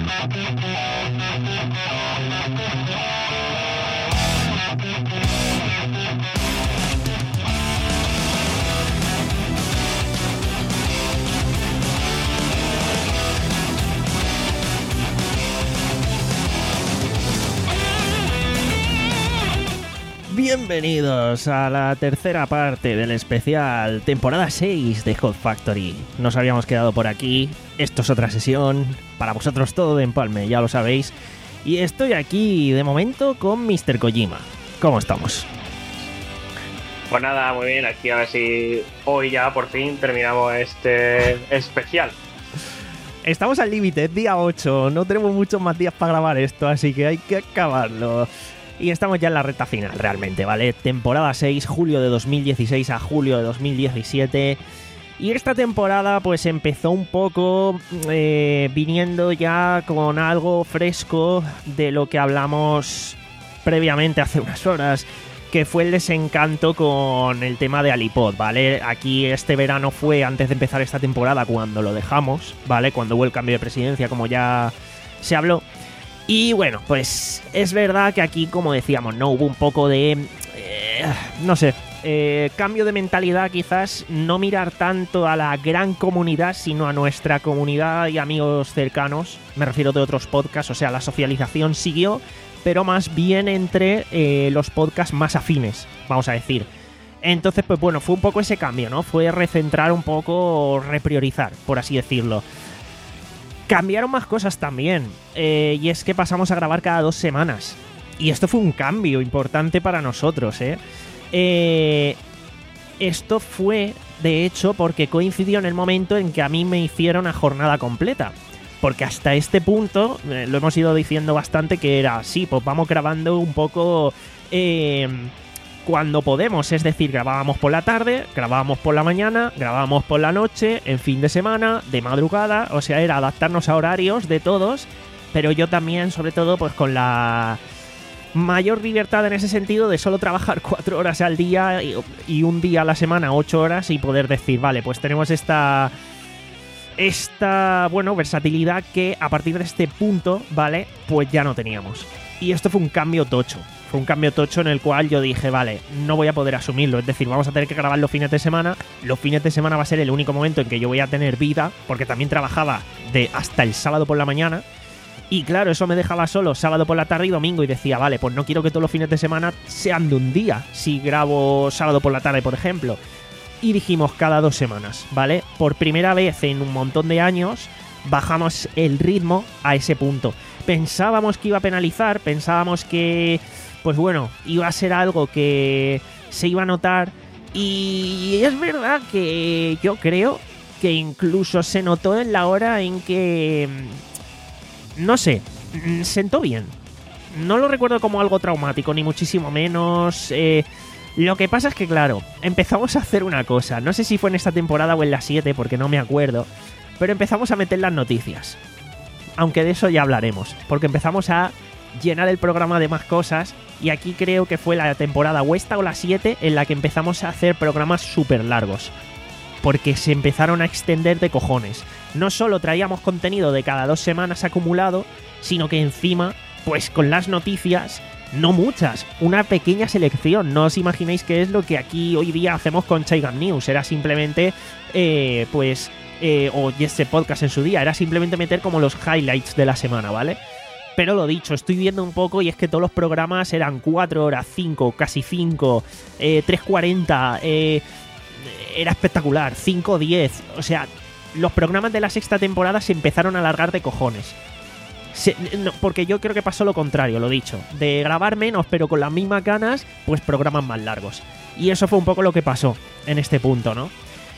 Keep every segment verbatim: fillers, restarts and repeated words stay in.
Bienvenidos a la tercera parte del especial temporada seis de Hot Factory. Nos habíamos quedado por aquí, esto es otra sesión, para vosotros todo de empalme, ya lo sabéis. Y estoy aquí de momento con mister Kojima. ¿Cómo estamos? Pues nada, muy bien, aquí a ver si hoy ya por fin terminamos este especial. Estamos al límite, día ocho, no tenemos muchos más días para grabar esto, así que hay que acabarlo. Y estamos ya en la recta final, realmente, ¿vale? Temporada seis, julio de dos mil dieciséis a julio de dos mil diecisiete. Y esta temporada, pues, empezó un poco eh, viniendo ya con algo fresco de lo que hablamos previamente hace unas horas, que fue el desencanto con el tema de Alipod, ¿vale? Aquí este verano fue antes de empezar esta temporada cuando lo dejamos, ¿vale? Cuando hubo el cambio de presidencia, como ya se habló. Y bueno, pues es verdad que aquí, como decíamos, no hubo un poco de, eh, no sé, eh, cambio de mentalidad quizás, no mirar tanto a la gran comunidad, sino a nuestra comunidad y amigos cercanos, me refiero de otros podcasts, o sea, la socialización siguió, pero más bien entre eh, los podcasts más afines, vamos a decir. Entonces, pues bueno, fue un poco ese cambio, ¿no? Fue recentrar un poco, repriorizar, por así decirlo. Cambiaron más cosas también, eh, y es que pasamos a grabar cada dos semanas. Y esto fue un cambio importante para nosotros, ¿eh? eh esto fue, de hecho, porque coincidió en el momento en que a mí me hicieron a jornada completa. Porque hasta este punto, eh, lo hemos ido diciendo bastante, que era así, pues vamos grabando un poco eh, cuando podemos, es decir, grabábamos por la tarde, grabábamos por la mañana, grabábamos por la noche, en fin de semana, de madrugada, o sea, era adaptarnos a horarios de todos, pero yo también, sobre todo, pues con la mayor libertad en ese sentido de solo trabajar cuatro horas al día y, y un día a la semana, ocho horas, y poder decir, vale, pues tenemos esta, esta, bueno, versatilidad que a partir de este punto, vale, pues ya no teníamos. Y esto fue un cambio tocho. Fue un cambio tocho en el cual yo dije, vale, no voy a poder asumirlo. Es decir, vamos a tener que grabar los fines de semana. Los fines de semana va a ser el único momento en que yo voy a tener vida, porque también trabajaba de hasta el sábado por la mañana. Y claro, eso me dejaba solo sábado por la tarde y domingo. Y decía, vale, pues no quiero que todos los fines de semana sean de un día, si grabo sábado por la tarde, por ejemplo. Y dijimos cada dos semanas, ¿vale? Por primera vez en un montón de años bajamos el ritmo a ese punto. Pensábamos que iba a penalizar, pensábamos que, pues bueno, iba a ser algo que se iba a notar. Y es verdad que yo creo que incluso se notó en la hora en que, no sé, sentó bien. No lo recuerdo como algo traumático, ni muchísimo menos. Eh, lo que pasa es que, claro, empezamos a hacer una cosa. No sé si fue en esta temporada o en la siete, porque no me acuerdo. Pero empezamos a meter las noticias. Aunque de eso ya hablaremos, porque empezamos a llenar el programa de más cosas. Y aquí creo que fue la temporada o esta o la siete en la que empezamos a hacer programas súper largos, porque se empezaron a extender de cojones. No solo traíamos contenido de cada dos semanas acumulado, sino que encima, pues con las noticias, no muchas, una pequeña selección. No os imagináis qué es lo que aquí hoy día hacemos con Chaigan News. Era simplemente, eh, pues... Eh, o ese podcast en su día, era simplemente meter como los highlights de la semana, ¿vale? Pero lo dicho, estoy viendo un poco y es que todos los programas eran cuatro horas, cinco, casi cinco, eh, tres cuarenta, eh, era espectacular, cinco diez, o sea, los programas de la sexta temporada se empezaron a alargar de cojones. Se, no, porque yo creo que pasó lo contrario, lo dicho, de grabar menos pero con las mismas ganas, pues programas más largos. Y eso fue un poco lo que pasó en este punto, ¿no?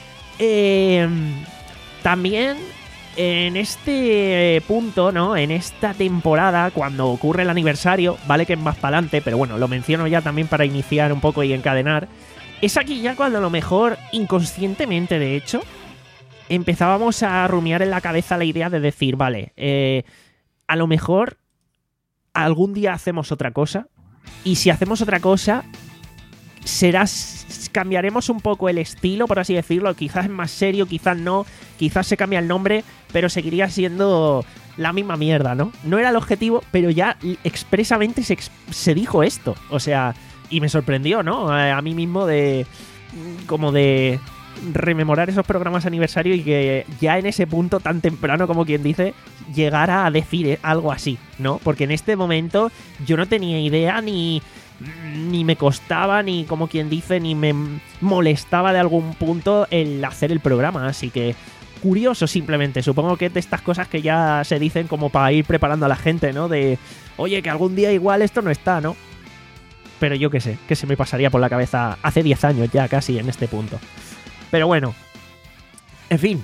Eh... También en este punto, ¿no? En esta temporada, cuando ocurre el aniversario, vale que es más para adelante, pero bueno, lo menciono ya también para iniciar un poco y encadenar. Es aquí ya cuando a lo mejor, inconscientemente de hecho, empezábamos a rumiar en la cabeza la idea de decir, vale, eh, a lo mejor algún día hacemos otra cosa, y si hacemos otra cosa, serás, cambiaremos un poco el estilo, por así decirlo, quizás es más serio, quizás no, quizás se cambia el nombre, pero seguiría siendo la misma mierda, ¿no? No era el objetivo, pero ya expresamente se, se dijo esto, o sea, y me sorprendió, ¿no? A, a mí mismo de, como de rememorar esos programas aniversario y que ya en ese punto tan temprano, como quien dice, llegara a decir algo así, ¿no? Porque en este momento yo no tenía idea ni... ni me costaba, ni como quien dice, ni me molestaba de algún punto el hacer el programa, así que curioso simplemente, supongo que es de estas cosas que ya se dicen como para ir preparando a la gente, ¿no? De, oye, que algún día igual esto no está, ¿no? Pero yo qué sé, que se me pasaría por la cabeza hace diez años ya casi en este punto. Pero bueno, en fin,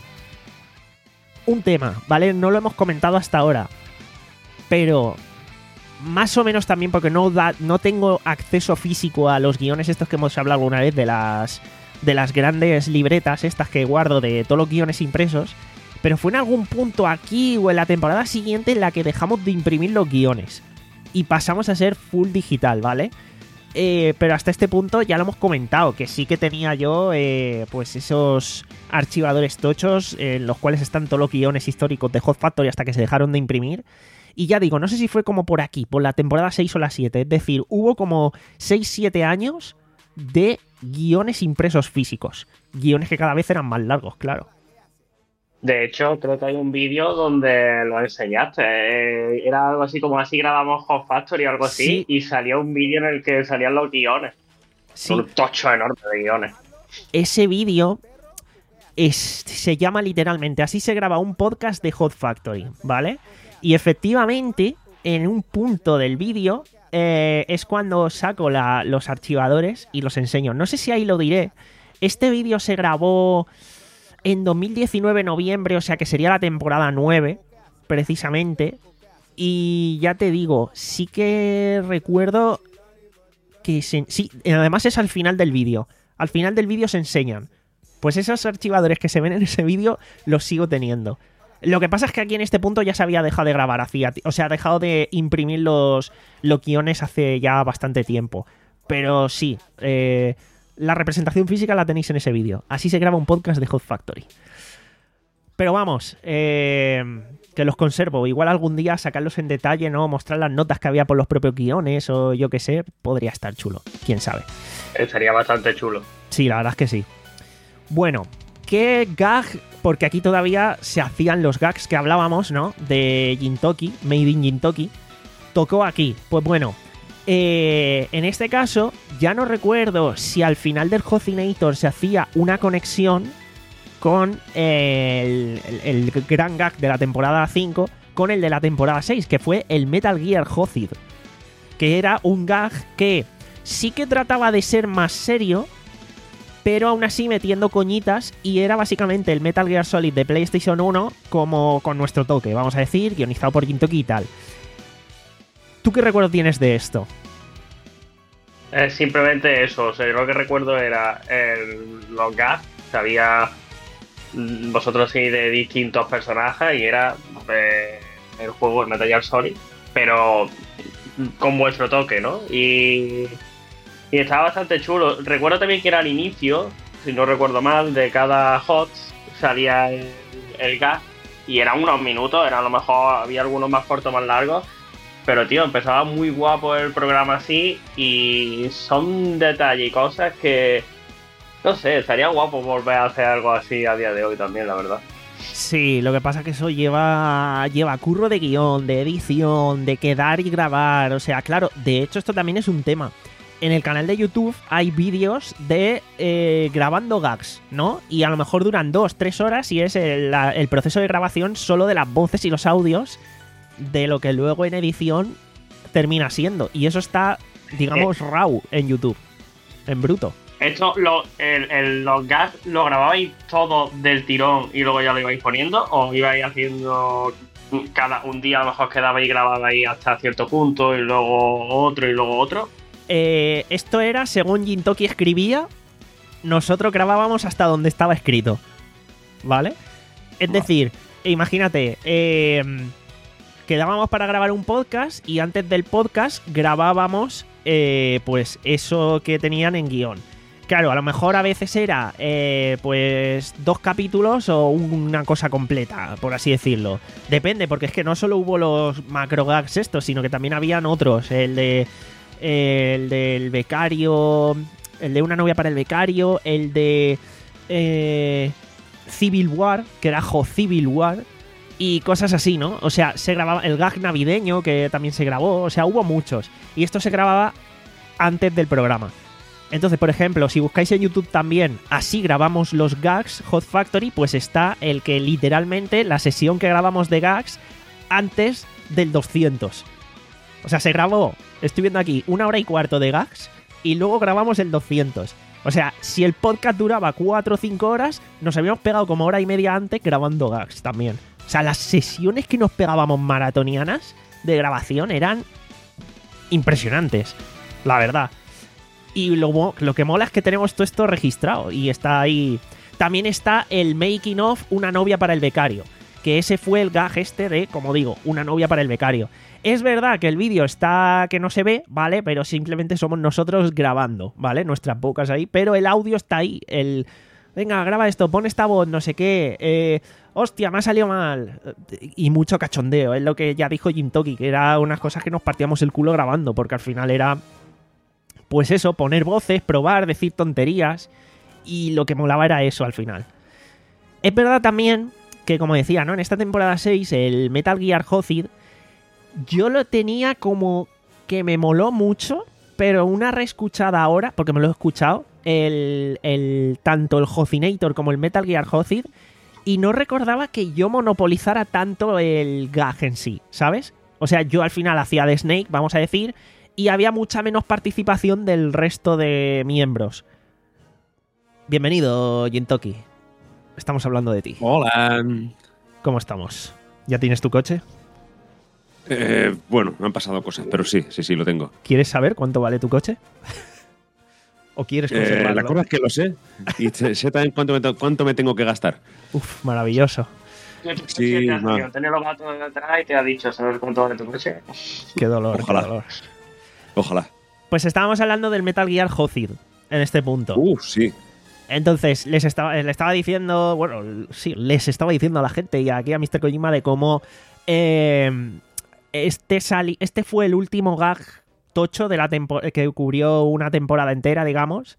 un tema, ¿vale? No lo hemos comentado hasta ahora, pero... más o menos también porque no, da, no tengo acceso físico a los guiones estos que hemos hablado alguna vez de las, de las grandes libretas estas que guardo de todos los guiones impresos, pero fue en algún punto aquí o en la temporada siguiente en la que dejamos de imprimir los guiones y pasamos a ser full digital, ¿vale? Eh, pero hasta este punto ya lo hemos comentado, que sí que tenía yo eh, pues esos archivadores tochos en los cuales están todos los guiones históricos de Hot Factory hasta que se dejaron de imprimir. Y ya digo, no sé si fue como por aquí, por la temporada seis o la siete. Es decir, hubo como seis siete años de guiones impresos físicos. Guiones que cada vez eran más largos, claro. De hecho, creo que hay un vídeo donde lo enseñaste. Eh, era algo así como así grabamos Hot Factory o algo así. Sí. Y salía un vídeo en el que salían los guiones. Sí. Un tocho enorme de guiones. Ese vídeo es, se llama literalmente, así se graba un podcast de Hot Factory, ¿vale? Y efectivamente, en un punto del vídeo eh, es cuando saco la, los archivadores y los enseño. No sé si ahí lo diré. Este vídeo se grabó en dos mil diecinueve, noviembre, o sea que sería la temporada nueve, precisamente. Y ya te digo, sí que recuerdo que... Se, sí, además es al final del vídeo. Al final del vídeo se enseñan. Pues esos archivadores que se ven en ese vídeo los sigo teniendo. Lo que pasa es que aquí en este punto ya se había dejado de grabar hacía, o sea, dejado de imprimir los, los guiones hace ya bastante tiempo. Pero sí, eh, la representación física la tenéis en ese vídeo. Así se graba un podcast de Hot Factory. Pero vamos, eh, que los conservo. Igual algún día sacarlos en detalle, ¿no? Mostrar las notas que había por los propios guiones o yo qué sé, podría estar chulo. Quién sabe. Estaría bastante chulo. Sí, la verdad es que sí. Bueno, ¿qué gag? Porque aquí todavía se hacían los gags que hablábamos, ¿no? De Gintoki, Made in Gintoki. Tocó aquí. Pues bueno, eh, en este caso ya no recuerdo si al final del Hotinator se hacía una conexión con el, el, el gran gag de la temporada cinco con el de la temporada seis, que fue el Metal Gear Hotid, que era un gag que sí que trataba de ser más serio, pero aún así metiendo coñitas, y era básicamente el Metal Gear Solid de PlayStation uno como con nuestro toque, vamos a decir, guionizado por Gintoki y tal. ¿Tú qué recuerdo tienes de esto? Eh, simplemente eso, o sea, yo lo que recuerdo era el, los gags, que había vosotros sí de distintos personajes y era eh, el juego de Metal Gear Solid, pero con vuestro toque, ¿no? Y... Y estaba bastante chulo. Recuerdo también que era al inicio, si no recuerdo mal, de cada Hot salía el, el gag y eran unos minutos, era a lo mejor había algunos más cortos, más largos, pero tío, empezaba muy guapo el programa así y son detalles y cosas que, no sé, estaría guapo volver a hacer algo así a día de hoy también, la verdad. Sí, lo que pasa es que eso lleva, lleva curro de guión, de edición, de quedar y grabar, o sea, claro, de hecho esto también es un tema. En el canal de YouTube hay vídeos de eh, grabando gags, ¿no? Y a lo mejor duran dos, tres horas y es el, la, el proceso de grabación solo de las voces y los audios de lo que luego en edición termina siendo. Y eso está, digamos, eh. raw en YouTube, en bruto. ¿Esto, lo, el, el, los gags, lo grababais todo del tirón y luego ya lo ibais poniendo? ¿O ibais haciendo cada un día, a lo mejor quedabais y grababais hasta cierto punto y luego otro y luego otro? Eh, esto era según Gintoki escribía, nosotros grabábamos hasta donde estaba escrito, ¿vale? Es decir, imagínate, eh, quedábamos para grabar un podcast y antes del podcast grabábamos eh, pues eso que tenían en guión. Claro, a lo mejor a veces era eh, pues dos capítulos o una cosa completa, por así decirlo. Depende, porque es que no solo hubo los macro gags estos, sino que también habían otros. El de eh, el del becario, el de una novia para el becario, el de eh, Civil War, que era Jo Civil War, y cosas así, ¿no? O sea, se grababa el gag navideño, que también se grabó, o sea, hubo muchos. Y esto se grababa antes del programa. Entonces, por ejemplo, si buscáis en YouTube también, así grabamos los gags, Hot Factory, pues está el que literalmente, la sesión que grabamos de gags antes del doscientos. O sea, se grabó, estoy viendo aquí, una hora y cuarto de gags y luego grabamos el doscientos. O sea, si el podcast duraba cuatro o cinco horas, nos habíamos pegado como hora y media antes grabando gags también. O sea, las sesiones que nos pegábamos maratonianas de grabación eran impresionantes, la verdad. Y lo, lo que mola es que tenemos todo esto registrado y está ahí. También está el making of Una novia para el becario, que ese fue el gag este de, como digo, una novia para el becario. Es verdad que el vídeo está que no se ve, ¿vale? Pero simplemente somos nosotros grabando, ¿vale? Nuestras bocas ahí, pero el audio está ahí. El, venga, graba esto, pon esta voz, no sé qué. Eh, hostia, me ha salido mal. Y mucho cachondeo, es lo que ya dijo Jim Toki, que era unas cosas que nos partíamos el culo grabando, porque al final era... Pues eso, poner voces, probar, decir tonterías. Y lo que molaba era eso al final. Es verdad también que, como decía, ¿no? En esta temporada seis, el Metal Gear Solid, yo lo tenía como que me moló mucho, pero una reescuchada ahora, porque me lo he escuchado, el, el, tanto el Jocinator como el Metal Gear Solid, y no recordaba que yo monopolizara tanto el gag en sí, ¿sabes? O sea, yo al final hacía de Snake, vamos a decir... Y había mucha menos participación del resto de miembros. Bienvenido, Jintoki. Estamos hablando de ti. Hola. ¿Cómo estamos? ¿Ya tienes tu coche? Eh, bueno, me han pasado cosas, pero sí, sí, sí, lo tengo. ¿Quieres saber cuánto vale tu coche? ¿O quieres conservarlo? Eh, la cosa es que lo sé. Y sé, sé también cuánto me, cuánto me tengo que gastar. Uf, maravilloso. Sí, no. Tener los gatos detrás y te ha dicho, ¿sabes cuánto vale tu coche? Qué dolor, Ojalá. qué dolor. Ojalá. Pues estábamos hablando del Metal Gear Solid en este punto. Uh, sí. Entonces, les estaba, le estaba diciendo, bueno, sí, les estaba diciendo a la gente y aquí a mister Kojima de cómo eh, este, sali este fue el último gag tocho de la que cubrió una temporada entera, digamos.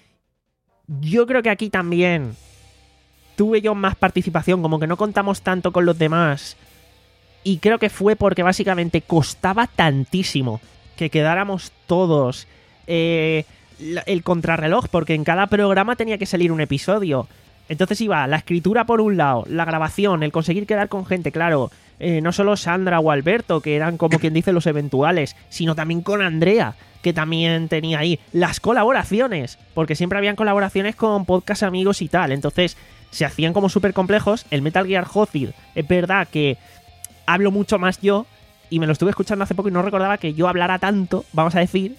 Yo creo que aquí también tuve yo más participación, como que no contamos tanto con los demás. Y creo que fue porque básicamente costaba tantísimo que quedáramos todos eh, el contrarreloj, porque en cada programa tenía que salir un episodio. Entonces iba la escritura por un lado, la grabación, el conseguir quedar con gente, claro, eh, no solo Sandra o Alberto, que eran como quien dice los eventuales, sino también con Andrea, que también tenía ahí las colaboraciones, porque siempre habían colaboraciones con podcast amigos y tal, entonces se hacían como súper complejos. El Metal Gear Solid, es verdad que hablo mucho más yo, y me lo estuve escuchando hace poco y no recordaba que yo hablara tanto, vamos a decir.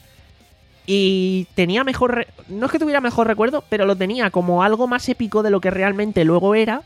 Y tenía mejor... Re- no es que tuviera mejor recuerdo, pero lo tenía como algo más épico de lo que realmente luego era.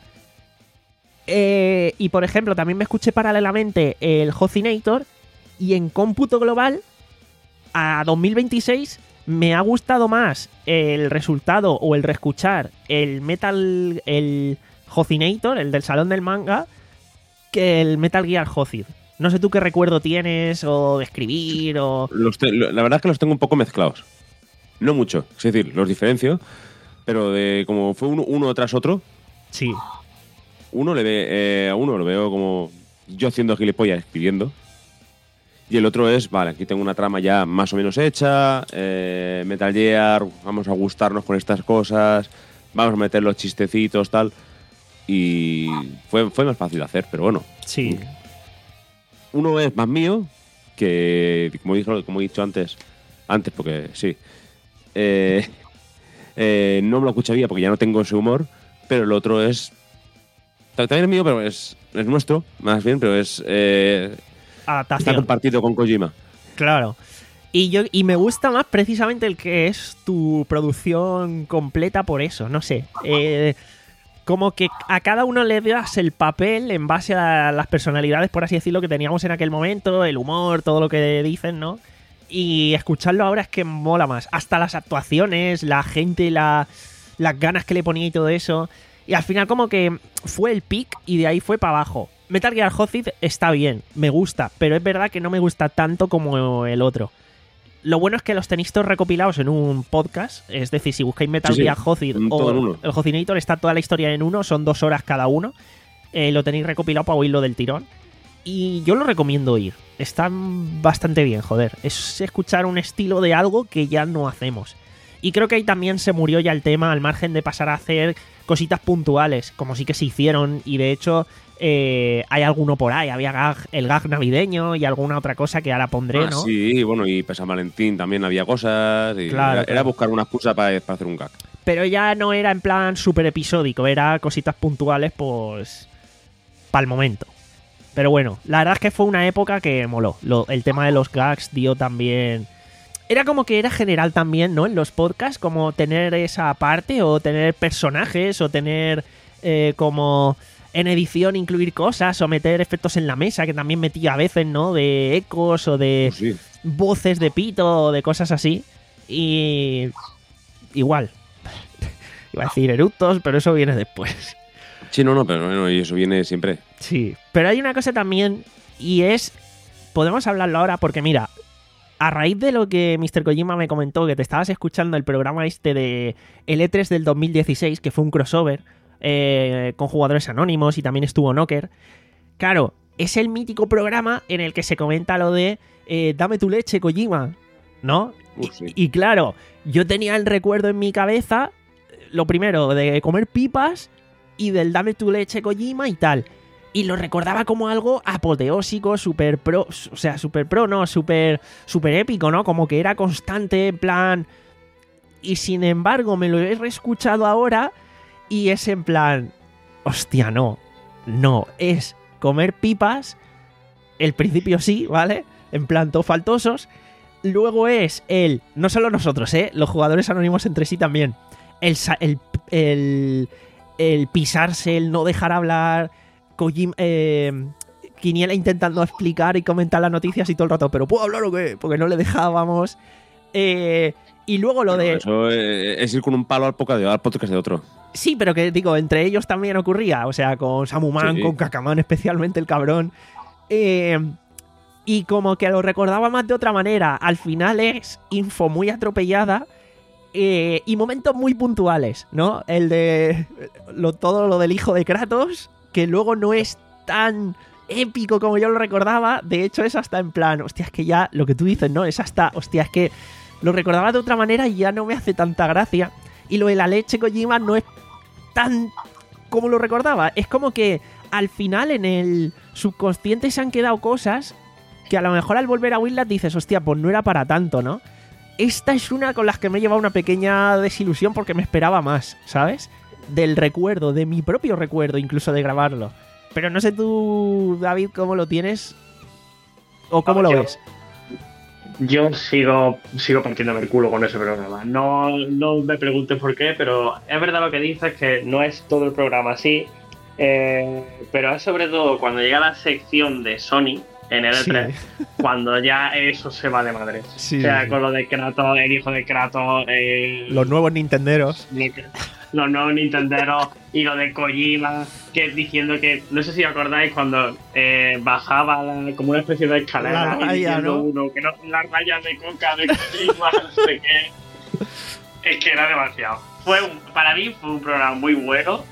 Eh, y por ejemplo, también me escuché paralelamente el Jocinator. Y en cómputo global, a dos mil veintiséis, me ha gustado más el resultado o el reescuchar el Metal... El Jocinator, el del Salón del Manga, que el Metal Gear Solid. No sé tú qué recuerdo tienes, o de escribir, o... Los te- la verdad es que los tengo un poco mezclados. No mucho, es decir, los diferencio, pero de como fue uno, uno tras otro, Sí. uno le ve, eh, a uno lo veo como yo haciendo gilipollas escribiendo, y el otro es, vale, aquí tengo una trama ya más o menos hecha, eh, Metal Gear, vamos a gustarnos con estas cosas, vamos a meter los chistecitos, tal, y fue, fue más fácil de hacer, pero bueno. Sí. Uno es más mío, que como, dijo, como he dicho antes, antes porque sí, eh, eh, no me lo escucharía porque ya no tengo ese humor, pero el otro es, también es mío, pero es, es nuestro, más bien, pero es eh, Adaptación. está compartido con Kojima. Claro. Y, yo, y me gusta más precisamente el que es tu producción completa por eso, no sé. Eh... Como que a cada uno le das el papel en base a las personalidades, por así decirlo, que teníamos en aquel momento, el humor, todo lo que dicen, ¿no? Y escucharlo ahora es que mola más. Hasta las actuaciones, la gente, la, las ganas que le ponía y todo eso. Y al final como que fue el pick y de ahí fue para abajo. Metal Gear Solid está bien, me gusta, pero es verdad que no me gusta tanto como el otro. Lo bueno es que los tenéis todos recopilados en un podcast, es decir, si buscáis Metal Sí, sí, Gear Solid un- todo en o uno. el Jocinator, está toda la historia en uno, son dos horas cada uno. Eh, lo tenéis recopilado para oírlo del tirón. Y yo lo recomiendo oír. Están bastante bien, joder. Es escuchar un estilo de algo que ya no hacemos. Y creo que ahí también se murió ya el tema, al margen de pasar a hacer cositas puntuales, como sí que se hicieron. Y de hecho, eh, hay alguno por ahí. Había gag, el gag navideño y alguna otra cosa que ahora pondré, Ah, ¿no? sí, bueno, y para San Valentín también había cosas. Y Claro, era, era claro. buscar una excusa para, para hacer un gag. Pero ya no era en plan súper episódico, era cositas puntuales, pues, para el momento. Pero bueno, la verdad es que fue una época que moló. Lo- el tema de los gags dio también... Era como que era general también, ¿no? En los podcasts, como tener esa parte, o tener personajes, o tener eh, como en edición incluir cosas, o meter efectos en la mesa, que también metía a veces, ¿no? De ecos, o de Pues sí. voces de pito, o de cosas así. Y... igual. Iba a decir eructos, pero eso viene después. Sí, no, no, pero bueno, y eso viene siempre. Sí, pero hay una cosa también, y es... Podemos hablarlo ahora porque, mira, a raíz de lo que míster Kojima me comentó, que te estabas escuchando el programa este de el E tres del dos mil dieciséis, que fue un crossover eh, con jugadores anónimos, y también estuvo Knocker. Claro, es el mítico programa en el que se comenta lo de eh, dame tu leche, Kojima, ¿no? Uh, Y- sí. y claro, yo tenía el recuerdo en mi cabeza, lo primero, de comer pipas y del dame tu leche, Kojima y tal. Y lo recordaba como algo apoteósico, super pro, o sea, super pro, no, super, super épico, ¿no? Como que era constante, en plan... Y sin embargo, me lo he reescuchado ahora y es en plan... Hostia, no, no, es comer pipas, el principio sí, ¿vale? En plan, todos faltosos. Luego es el... No solo nosotros, ¿eh? Los jugadores anónimos entre sí también. El... sa- el, el, el pisarse, el no dejar hablar... Kojima, eh, Quiniela intentando explicar y comentar las noticias y todo el rato, ¿pero puedo hablar o qué? Porque no le dejábamos. Eh, y luego lo de... Eso es, es ir con un palo al podcast de, al podcast de otro. Sí, pero que digo, entre ellos también ocurría. O sea, con Samuman, Sí. con Kakamán especialmente, el cabrón. Eh, y como que lo recordaba más de otra manera. Al final es info muy atropellada eh, y momentos muy puntuales, ¿no? El de lo, todo lo del hijo de Kratos, que luego no es tan épico como yo lo recordaba. De hecho, es hasta en plan, hostia, es que ya lo que tú dices, ¿no? Es hasta, hostia, es que lo recordaba de otra manera y ya no me hace tanta gracia. Y lo de la leche Kojima no es tan como lo recordaba. Es como que al final en el subconsciente se han quedado cosas que a lo mejor al volver a oírlas dices, hostia, pues no era para tanto, ¿no? Esta es una con las que me he llevado una pequeña desilusión porque me esperaba más, ¿sabes? Del recuerdo, de mi propio recuerdo, incluso de grabarlo. Pero no sé tú, David, cómo lo tienes o cómo A lo ver, yo- ves. Yo sigo, sigo partiéndome el culo con ese programa. No, no me preguntes por qué, pero es verdad lo que dices, que no es todo el programa así. eh, pero es sobre todo cuando llega la sección de Sony en el E tres, cuando ya eso se va de madre. Sí, o sea, sí. con lo de Kratos, el hijo de Kratos, eh, Los nuevos Nintenderos. los nuevos Nintenderos y lo de Kojima, que diciendo que, no sé si os acordáis, cuando eh, bajaba la- como una especie de escalera La y raya, diciendo ¿no? uno que no, la raya de coca de Kojima, no sé qué. Es que era demasiado. Fue un- para mí fue un programa muy bueno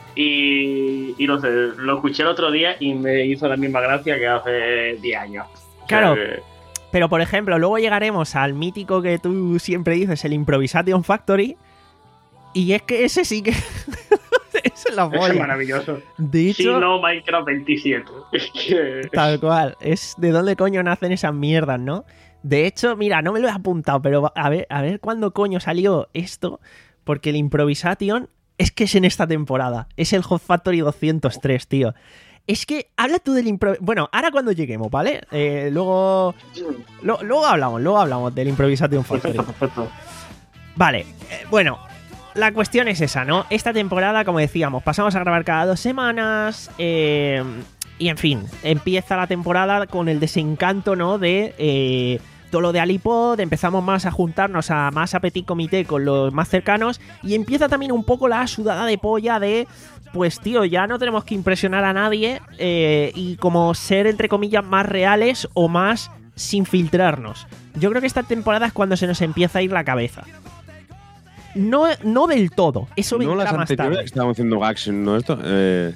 y, y no sé, lo escuché el otro día y me hizo la misma gracia que hace diez años. O sea, Claro. que- Pero, por ejemplo, luego llegaremos al mítico que tú siempre dices, el Improvisation Factory. Y es que ese sí que... ese es la Eso es polla. maravilloso. De Si hecho, no, Minecraft veintisiete. Es que... tal cual. Es de dónde coño nacen esas mierdas, ¿no? De hecho, mira, no me lo he apuntado, pero a ver, a ver cuándo coño salió esto. Porque el Improvisation es que es en esta temporada. Es el Hot Factory doscientos tres, tío. Es que habla tú del impro... Bueno, ahora cuando lleguemos, ¿vale? Eh, luego... lo- luego hablamos, luego hablamos del Improvisation Factory. Perfecto, perfecto. Vale, eh, bueno, la cuestión es esa, ¿no? Esta temporada, como decíamos, pasamos a grabar cada dos semanas. eh, y en fin, empieza la temporada con el desencanto, ¿no? De eh, quitó lo de Alipod, empezamos más a juntarnos a más a petit comité con los más cercanos y empieza también un poco la sudada de polla de, pues tío, ya no tenemos que impresionar a nadie eh, y como ser entre comillas más reales o más sin filtrarnos. Yo creo que esta temporada es cuando se nos empieza a ir la cabeza. No, no del todo, eso no vendrá las más anteriores tarde. estábamos haciendo gags, ¿no? Esto. Eh...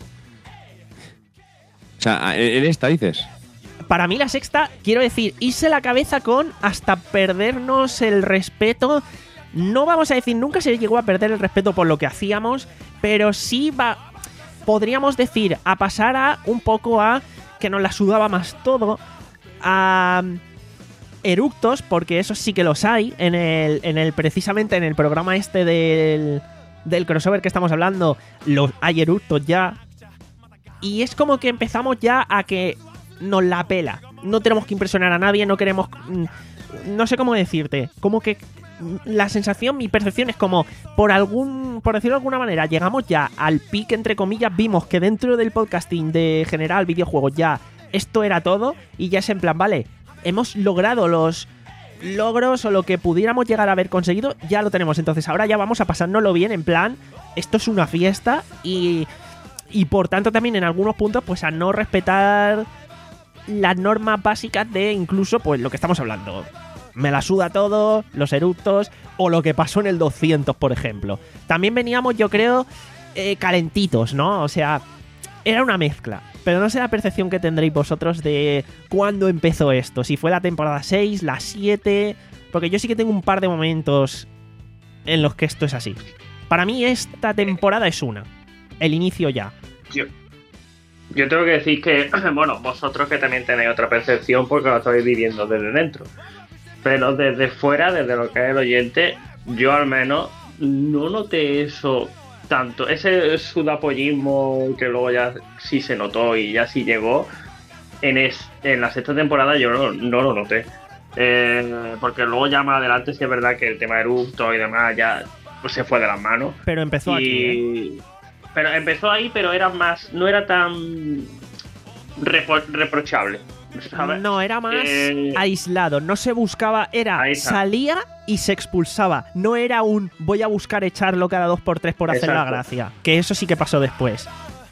O sea, en, en esta dices. Para mí la sexta, quiero decir, irse la cabeza con hasta perdernos el respeto. No vamos a decir, nunca se llegó a perder el respeto por lo que hacíamos, pero sí va, podríamos decir, a pasar a un poco a que nos la sudaba más todo, a eructos, porque eso sí que los hay, en el, en el precisamente en el programa este del, del crossover que estamos hablando, los, hay eructos ya. Y es como que empezamos ya a que nos la pela. No tenemos que impresionar a nadie, no queremos... No sé cómo decirte. Como que la sensación, mi percepción es como, por algún... Por decirlo de alguna manera, llegamos ya al pic, entre comillas, vimos que dentro del podcasting de general videojuegos ya esto era todo y ya es en plan, vale, hemos logrado los logros o lo que pudiéramos llegar a haber conseguido, ya lo tenemos. Entonces ahora ya vamos a pasárnoslo bien, en plan, esto es una fiesta y... Y por tanto también en algunos puntos pues a no respetar las normas básicas de incluso pues lo que estamos hablando. Me la suda todo, los eructos o lo que pasó en el doscientos, por ejemplo. También veníamos, yo creo, eh, calentitos, ¿no? O sea, era una mezcla. Pero no sé la percepción que tendréis vosotros de cuándo empezó esto. Si fue la temporada seis, la siete... Porque yo sí que tengo un par de momentos en los que esto es así. Para mí esta temporada es una. El inicio ya. Yo, yo tengo que decir que, bueno, vosotros que también tenéis otra percepción porque lo estáis viviendo desde dentro. Pero desde fuera, desde lo que es el oyente, yo al menos no noté eso tanto. Ese sudapollismo que luego ya sí se notó y ya sí llegó, en, es, en la sexta temporada yo no, no lo noté. Eh, porque luego ya más adelante sí es verdad que el tema de eructos y demás ya pues, se fue de las manos. Pero empezó y... aquí, ¿eh? Pero empezó ahí, pero era más, no era tan repro- reprochable, ¿sabes? No, era más eh... aislado, no se buscaba, era salía y se expulsaba, no era un voy a buscar echarlo cada dos por tres por hacer la gracia, que eso sí que pasó después.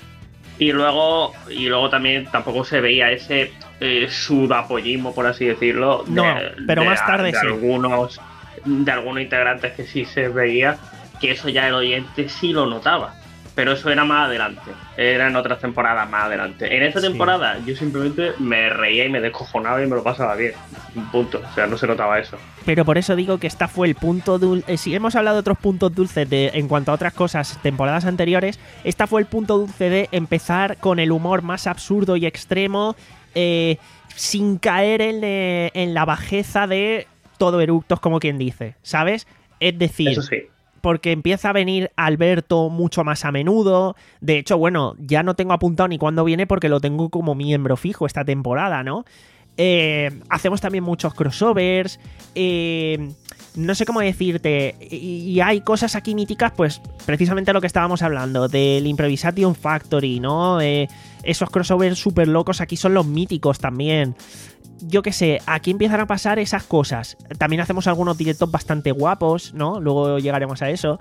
Y luego, y luego también tampoco se veía ese eh, sudapollismo, por así decirlo, de, no, pero de, más tarde de sí. algunos, de algunos integrantes que sí se veía, que eso ya el oyente sí lo notaba. Pero eso era más adelante, era en otras temporadas más adelante. En esta temporada sí. Yo simplemente me reía y me descojonaba y me lo pasaba bien. Un punto, o sea, no se notaba eso. Pero por eso digo que esta fue el punto dulce. Eh, si hemos hablado de otros puntos dulces de, en cuanto a otras cosas, temporadas anteriores, esta fue el punto dulce de empezar con el humor más absurdo y extremo, eh, sin caer en, eh, en la bajeza de todo eructos, como quien dice, ¿sabes? Es decir... Eso sí. Porque empieza a venir Alberto mucho más a menudo. De hecho, bueno, ya no tengo apuntado ni cuándo viene porque lo tengo como miembro fijo esta temporada, ¿no? Eh, hacemos también muchos crossovers. Eh, no sé cómo decirte. Y, y hay cosas aquí míticas, pues precisamente lo que estábamos hablando, del Improvisation Factory, ¿no? Eh, esos crossovers súper locos aquí son los míticos también. Yo qué sé, aquí empiezan a pasar esas cosas. También hacemos algunos directos bastante guapos, ¿no? Luego llegaremos a eso.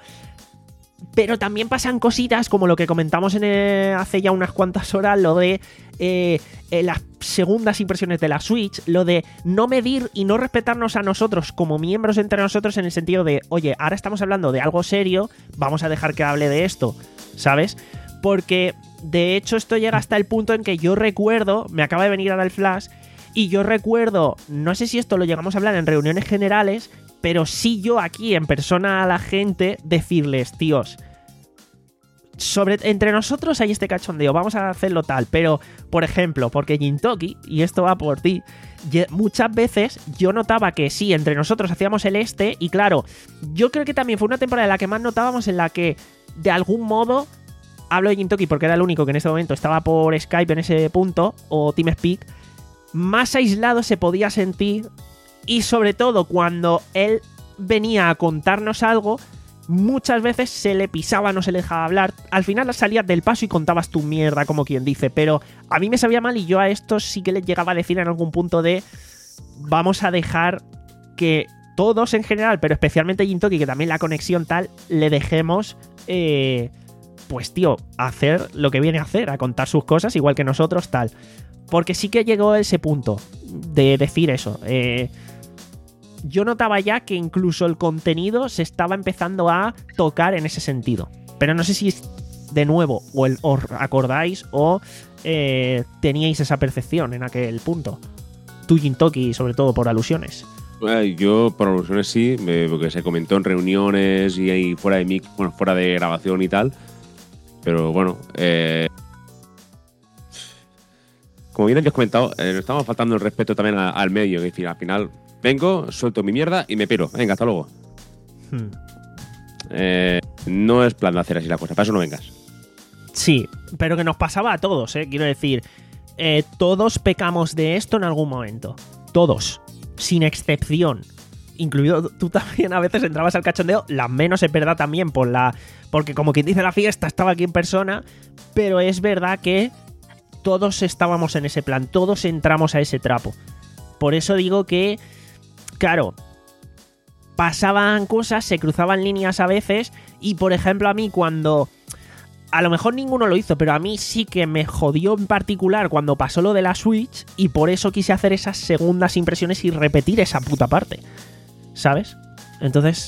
Pero también pasan cositas como lo que comentamos en el, hace ya unas cuantas horas, lo de eh, eh, las segundas impresiones de la Switch, lo de no medir y no respetarnos a nosotros como miembros entre nosotros en el sentido de, oye, ahora estamos hablando de algo serio, vamos a dejar que hable de esto, ¿sabes? Porque de hecho esto llega hasta el punto en que yo recuerdo, me acaba de venir ahora el flash, y yo recuerdo, no sé si esto lo llegamos a hablar en reuniones generales, pero sí yo aquí en persona a la gente decirles, tíos, sobre, entre nosotros hay este cachondeo, vamos a hacerlo tal, pero, por ejemplo, porque Gintoki, y esto va por ti, muchas veces yo notaba que sí, entre nosotros hacíamos el este, y claro, yo creo que también fue una temporada en la que más notábamos en la que, de algún modo, hablo de Gintoki porque era el único que en ese momento estaba por Skype en ese punto, o TeamSpeak, más aislado se podía sentir y sobre todo cuando él venía a contarnos algo, muchas veces se le pisaba, no se le dejaba hablar. Al final salías del paso y contabas tu mierda, como quien dice, pero a mí me sabía mal y yo a estos sí que les llegaba a decir en algún punto de vamos a dejar que todos en general, pero especialmente Gintoki, que también la conexión tal, le dejemos, eh, pues tío, hacer lo que viene a hacer, a contar sus cosas, igual que nosotros, tal. Porque sí que llegó a ese punto de decir eso. Eh, yo notaba ya que incluso el contenido se estaba empezando a tocar en ese sentido. Pero no sé si es de nuevo o el, os acordáis o eh, teníais esa percepción en aquel punto. Tú, Gintoki, sobre todo por alusiones. Eh, Yo, por alusiones sí, me- porque se comentó en reuniones y ahí fuera de mic, bueno, fuera de grabación y tal. Pero bueno, eh, como bien habéis comentado, eh, nos estamos faltando el respeto también a- al medio. Es decir, al final vengo, suelto mi mierda y me piro. Venga, hasta luego. Hmm. Eh, no es plan de hacer así la cosa, para eso no vengas. Sí, pero que nos pasaba a todos, ¿eh? Quiero decir, eh, todos pecamos de esto en algún momento. Todos, sin excepción. Incluido tú también a veces entrabas al cachondeo, las menos es verdad también por la, porque como quien dice la fiesta estaba aquí en persona, pero es verdad que todos estábamos en ese plan, todos entramos a ese trapo. Por eso digo que, claro, pasaban cosas, se cruzaban líneas a veces y por ejemplo a mí cuando... A lo mejor ninguno lo hizo, pero a mí sí que me jodió en particular cuando pasó lo de la Switch y por eso quise hacer esas segundas impresiones y repetir esa puta parte. ¿Sabes? Entonces...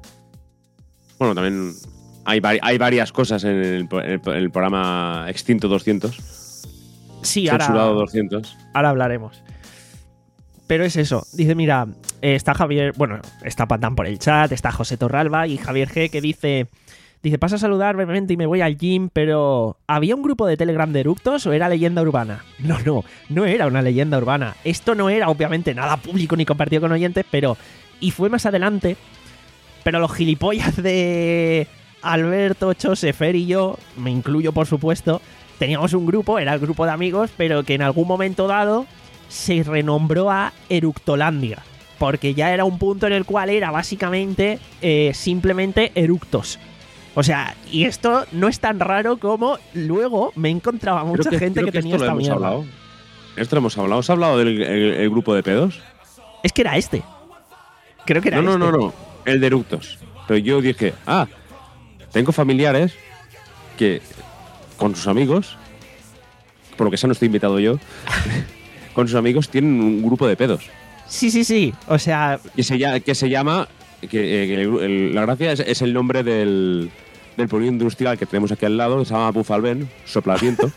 Bueno, también hay, vari- hay varias cosas en el, en el- en el programa Extinto doscientos. Sí, Censurado ahora, doscientos. ahora hablaremos. Pero es eso. Dice, mira, eh, está Javier... Bueno, está Patán por el chat, está José Torralba y Javier G que dice... Dice, paso a saludar brevemente y me voy al gym, pero ¿había un grupo de Telegram de eructos o era leyenda urbana? No, no, no era una leyenda urbana. Esto no era, obviamente, nada público ni compartido con oyentes, pero... Y fue más adelante, pero los gilipollas de Alberto, Chose, Fer y yo, me incluyo por supuesto, teníamos un grupo, era el grupo de amigos, pero que en algún momento dado se renombró a Eructolandia, porque ya era un punto en el cual era básicamente eh, simplemente eructos. O sea, y esto no es tan raro como luego me encontraba mucha Creo que- gente creo que, que tenía esto lo esta hemos mierda. hablado. Esto lo hemos hablado. ¿Os ha hablado del el- el grupo de pedos? Es que era este. Creo que era No, no, este. no, no. El de eructos. Pero yo dije, ah, tengo familiares que con sus amigos, por lo que sea no estoy invitado yo, con sus amigos tienen un grupo de pedos. Sí, sí, sí. O sea, Que se, llama- que se llama. Que, eh, que el- el- la gracia es, es el nombre del, del polígono industrial que tenemos aquí al lado, que se llama Bufalben, soplaviento.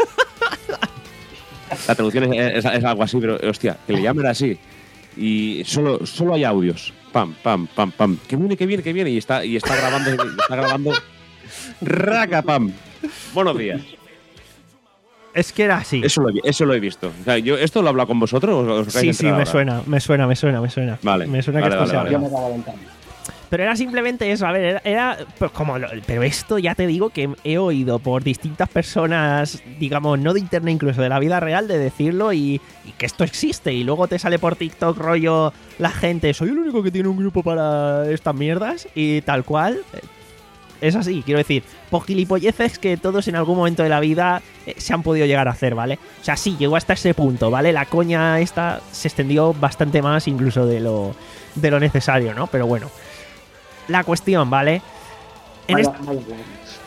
La traducción es, es- es algo así, pero hostia, que le llamen así. Y solo, solo hay audios. Pam, pam, pam, pam. Que viene, que viene, que viene. Y está, y está grabando. Está grabando. Raca, pam. Buenos días. es que era así. Eso lo, he- eso lo he visto. O sea, yo, ¿esto lo he hablado con vosotros? ¿O os acabáis de Sí, sí, enterar me ahora? suena, me suena, me suena, me suena. Vale, Me suena vale, que esto vale, se vale. habla. Yo me cago en tal. Pero era simplemente eso, a ver, era, era, pues como lo- pero esto ya te digo que he oído por distintas personas, digamos, no de internet, incluso de la vida real, de decirlo y, y que esto existe. Y luego te sale por TikTok rollo la gente, soy el único que tiene un grupo para estas mierdas y tal cual. Es así, quiero decir, por gilipolleces que todos en algún momento de la vida eh, se han podido llegar a hacer, ¿vale? O sea, sí, llegó hasta ese punto, ¿vale? La coña esta se extendió bastante más incluso de lo, de lo necesario, ¿no? Pero bueno. La cuestión, ¿vale? En Vaya- est- vaya huevos.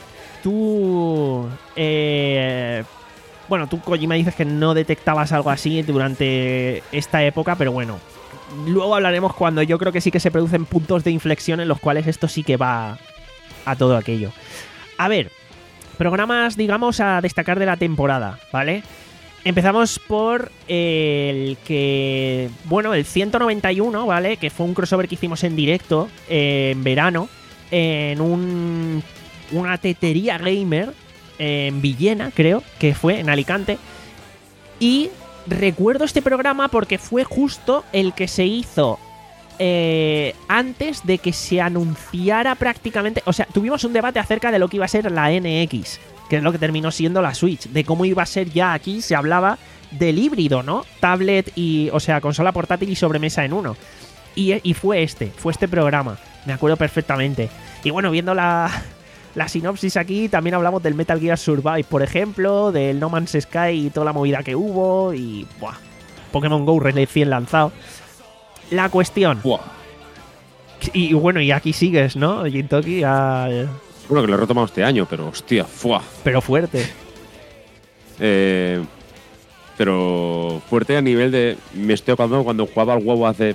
tú... eh, bueno, tú, Kojima, dices que no detectabas algo así durante esta época, pero bueno. Luego hablaremos cuando yo creo que sí que se producen puntos de inflexión en los cuales esto sí que va a todo aquello. A ver, programas, digamos, a destacar de la temporada, ¿vale? Empezamos por el que, bueno, el ciento noventa y uno, ¿vale? Que fue un crossover que hicimos en directo eh, en verano en un, una tetería gamer en Villena, creo que fue, en Alicante. Y recuerdo este programa porque fue justo el que se hizo eh, antes de que se anunciara prácticamente... O sea, tuvimos un debate acerca de lo que iba a ser la N X, que es lo que terminó siendo la Switch, de cómo iba a ser ya aquí, se hablaba del híbrido, ¿no? Tablet y, o sea, consola portátil y sobremesa en uno. Y, y fue este, fue este programa, me acuerdo perfectamente. Y bueno, viendo la, la sinopsis aquí, también hablamos del Metal Gear Survive, por ejemplo, del No Man's Sky y toda la movida que hubo, y buah, Pokémon Go recién lanzado. La cuestión, Buah. Y, y bueno, y aquí sigues, ¿no? Gintoki, a... Bueno, que lo he retomado este año, pero hostia, ¡fua! pero fuerte. Eh, pero fuerte a nivel de. Me estoy acordando cuando jugaba al huevo hace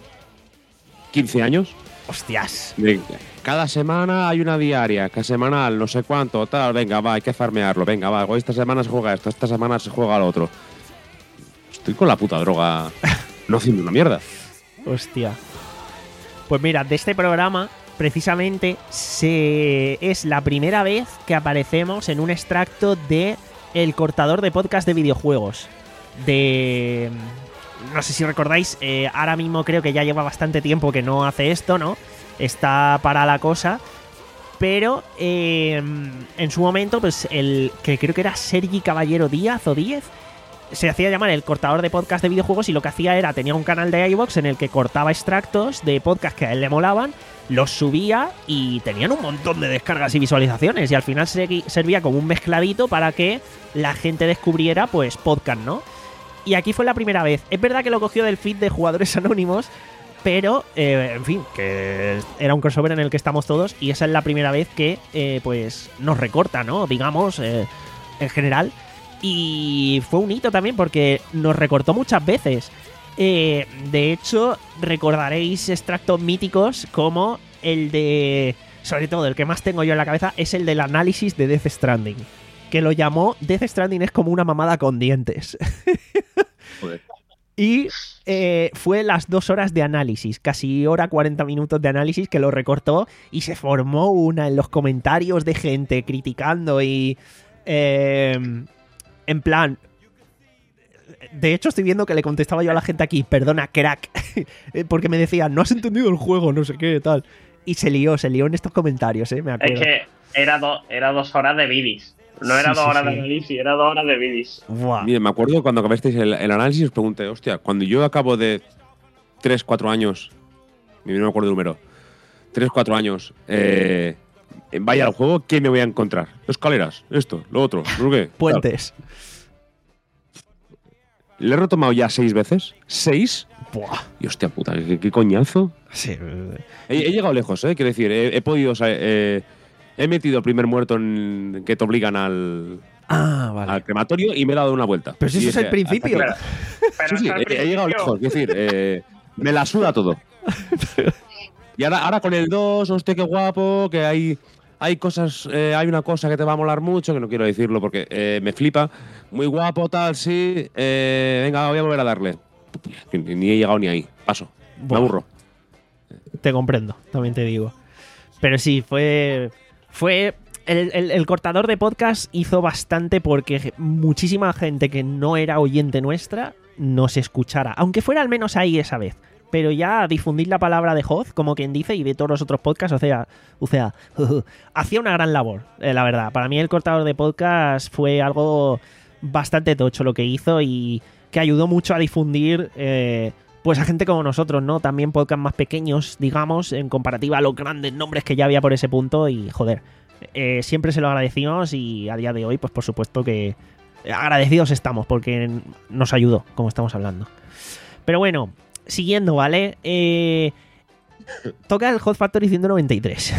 quince años. Hostias. De, cada semana hay una diaria, cada semana no sé cuánto, tal, venga, va, hay que farmearlo, venga, va, hoy esta semana se juega esto, esta semana se juega lo otro. Estoy con la puta droga no haciendo una mierda. Hostia. Pues mira, de este programa, precisamente, se... es la primera vez que aparecemos en un extracto de El Cortador de Podcast de Videojuegos. De... No sé si recordáis, eh, ahora mismo creo que ya lleva bastante tiempo que no hace esto, ¿no? Está para la cosa. Pero eh, en su momento, pues el que creo que era Sergi Caballero Díaz o Díez, se hacía llamar El Cortador de Podcast de Videojuegos y lo que hacía era, tenía un canal de iVoox en el que cortaba extractos de podcast que a él le molaban, los subía y tenían un montón de descargas y visualizaciones y al final servía como un mezcladito para que la gente descubriera, pues, podcast, ¿no? Y aquí fue la primera vez. Es verdad que lo cogió del feed de Jugadores Anónimos, pero, eh, en fin, que era un crossover en el que estamos todos y esa es la primera vez que, eh, pues, nos recorta, ¿no? Digamos, eh, en general. Y fue un hito también porque nos recortó muchas veces. Eh, de hecho, recordaréis extractos míticos como el de... Sobre todo, el que más tengo yo en la cabeza es el del análisis de Death Stranding. Que lo llamó Death Stranding es como una mamada con dientes. Joder. Y eh, fue las dos horas de análisis, casi hora cuarenta minutos de análisis que lo recortó y se formó una en los comentarios de gente criticando y... Eh, en plan... De hecho, estoy viendo que le contestaba yo a la gente aquí, perdona, crack, porque me decían, no has entendido el juego, no sé qué, tal. Y se lió, se lió en estos comentarios, ¿eh? Me acuerdo. Es que era, do, era dos horas de vidis. No era Sí, dos sí, horas sí. de análisis, era dos horas de vidis. Buah. Mire, me acuerdo cuando acabasteis el, el análisis, os pregunté, hostia, cuando yo acabo de tres, cuatro años, no me acuerdo el número, tres, cuatro años, eh, vaya al juego, ¿qué me voy a encontrar? Escaleras, esto, lo otro, no sé qué. Puentes. Claro. Le he retomado ya seis veces. ¿Seis? Buah. Y hostia puta, ¿qué, qué coñazo? Sí. He, he llegado lejos, ¿eh? Quiero decir, he, he podido... O sea, eh, he metido el primer muerto en que te obligan al, Ah, vale. al crematorio y me he dado una vuelta. Pero si Y eso es el ese- principio. Pero, pero Sí, sí, hasta el he, he llegado principio- lejos. Es decir, eh, me la suda todo. Y ahora, ahora con el dos, hostia, qué guapo, que hay, hay cosas, eh, hay una cosa que te va a molar mucho, que no quiero decirlo porque eh, me flipa. Muy guapo, tal, sí. Eh, venga, voy a volver a darle. Ni, ni he llegado ni ahí. Paso. Me Buah. aburro. Te comprendo, también te digo. Pero sí, fue... Fue... El, el- el cortador de podcast hizo bastante porque muchísima gente que no era oyente nuestra nos escuchara. Aunque fuera al menos ahí esa vez. Pero ya difundir la palabra de Hoz, como quien dice, y de todos los otros podcasts, o sea, o sea hacía una gran labor, eh, la verdad. Para mí el cortador de podcast fue algo bastante tocho lo que hizo y que ayudó mucho a difundir... Eh, pues a gente como nosotros, ¿no? También podcasts más pequeños, digamos, en comparativa a los grandes nombres que ya había por ese punto y, joder, eh, siempre se lo agradecimos y a día de hoy, pues por supuesto que agradecidos estamos porque nos ayudó, como estamos hablando. Pero bueno, siguiendo, ¿vale? Eh, toca el Hot Factory ciento noventa y tres.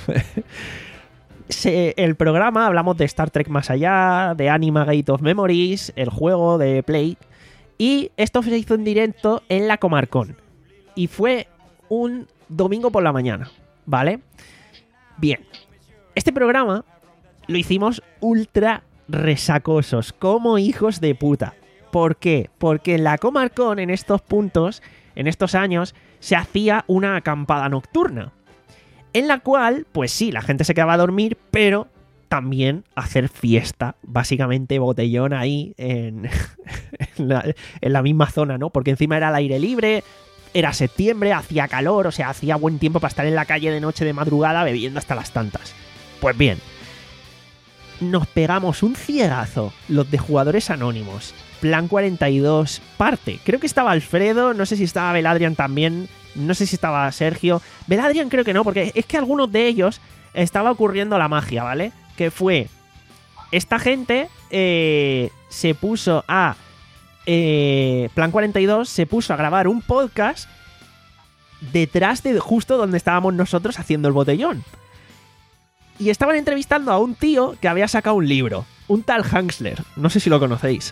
Se, el programa, hablamos de Star Trek Más Allá, de Anima Gate of Memories, el juego de Play... Y esto se hizo en directo en la Comarcón. Y fue un domingo por la mañana, ¿vale? Bien. Este programa lo hicimos ultra resacosos, como hijos de puta. ¿Por qué? Porque en la Comarcón, en estos puntos, en estos años, se hacía una acampada nocturna. En la cual, pues sí, la gente se quedaba a dormir, pero... también hacer fiesta, básicamente botellón ahí en, en, la, en la misma zona, ¿no? Porque encima era al aire libre, era septiembre, hacía calor, o sea, hacía buen tiempo para estar en la calle de noche de madrugada bebiendo hasta las tantas. Pues bien, nos pegamos un ciegazo, los de Jugadores Anónimos, Plan cuarenta y dos parte. Creo que estaba Alfredo, no sé si estaba Beladrian también, no sé si estaba Sergio. Beladrian creo que no, porque es que algunos de ellos estaba ocurriendo la magia, ¿vale? Que fue, esta gente eh, se puso a... Eh, Plan cuarenta y dos se puso a grabar un podcast detrás de justo donde estábamos nosotros haciendo el botellón. Y estaban entrevistando a un tío que había sacado un libro, un tal Hansler. No sé si lo conocéis.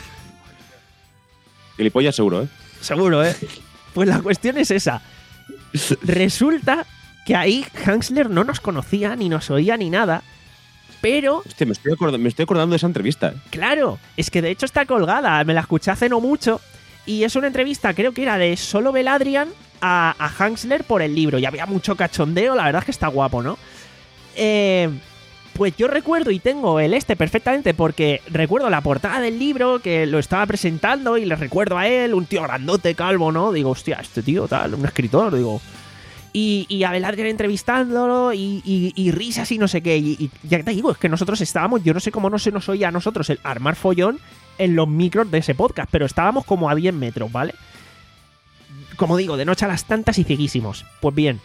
Gilipollas seguro, ¿eh? Seguro, ¿eh? Pues la cuestión es esa. Resulta que ahí Hansler no nos conocía, ni nos oía, ni nada. Pero... Hostia, me estoy, acord- me estoy acordando de esa entrevista. ¿eh? Claro, es que de hecho está colgada. Me la escuché hace no mucho. Y es una entrevista, creo que era de solo Beladrian a, a Hansler por el libro. Y había mucho cachondeo, la verdad es que está guapo, ¿no? Eh, pues yo recuerdo y tengo el este perfectamente porque recuerdo la portada del libro que lo estaba presentando y le recuerdo a él, un tío grandote, calvo, ¿no? Digo, hostia, este tío tal, un escritor, digo... Y, y a Beladrian entrevistándolo y, y, y risas y no sé qué. Y, y ya te digo, es que nosotros estábamos, yo no sé cómo no se nos oía a nosotros el armar follón en los micros de ese podcast, pero estábamos como a diez metros, ¿vale? Como digo, de noche a las tantas y cieguísimos. Pues bien,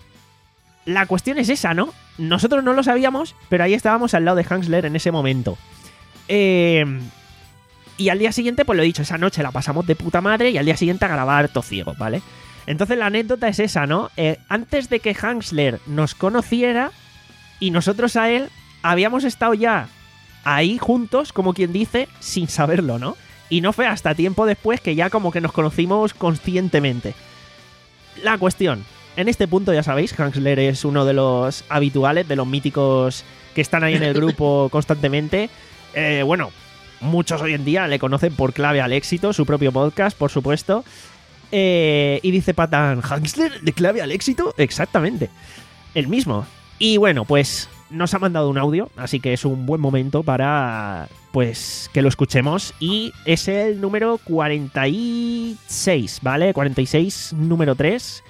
la cuestión es esa, ¿no? Nosotros no lo sabíamos, pero ahí estábamos al lado de Hansler en ese momento. Eh, y al día siguiente, pues lo he dicho, esa noche la pasamos de puta madre y al día siguiente a grabar tociego, ¿vale? Entonces la anécdota es esa, ¿no? Eh, antes de que Hansler nos conociera y nosotros a él, habíamos estado ya ahí juntos, como quien dice, sin saberlo, ¿no? Y no fue hasta tiempo después que ya como que nos conocimos conscientemente. La cuestión, en este punto ya sabéis, Hansler es uno de los habituales, de los míticos que están ahí en el grupo constantemente. Eh, bueno, muchos hoy en día le conocen por Clave al Éxito, su propio podcast, por supuesto. Eh, y dice Patán, ¿Hansler de Clave al Éxito? Exactamente, el mismo. Y bueno, pues nos ha mandado un audio, así que es un buen momento para, pues, que lo escuchemos. Y es el número cuarenta y seis, ¿vale? cuarenta y seis, número tres.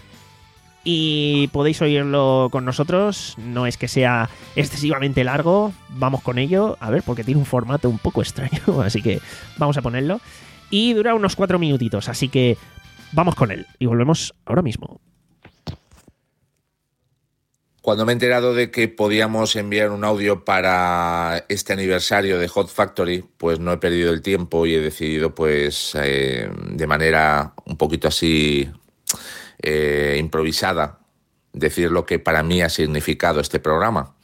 Y podéis oírlo con nosotros, no es que sea excesivamente largo, vamos con ello, a ver, porque tiene un formato un poco extraño, así que vamos a ponerlo. Y dura unos cuatro minutitos, así que vamos con él y volvemos ahora mismo. Cuando me he enterado de que podíamos enviar un audio para este aniversario de Hot Factory, pues no he perdido el tiempo y he decidido, pues, eh, de manera un poquito así eh, improvisada, decir lo que para mí ha significado este programa.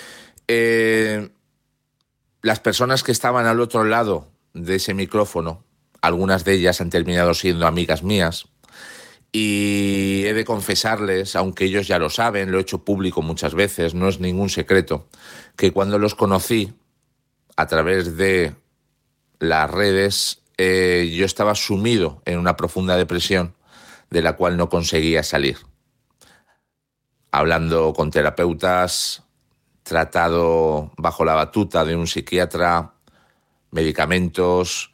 Eh, las personas que estaban al otro lado de ese micrófono, algunas de ellas han terminado siendo amigas mías. Y he de confesarles, aunque ellos ya lo saben, lo he hecho público muchas veces, no es ningún secreto, que cuando los conocí a través de las redes, eh, yo estaba sumido en una profunda depresión de la cual no conseguía salir. Hablando con terapeutas, tratado bajo la batuta de un psiquiatra, medicamentos,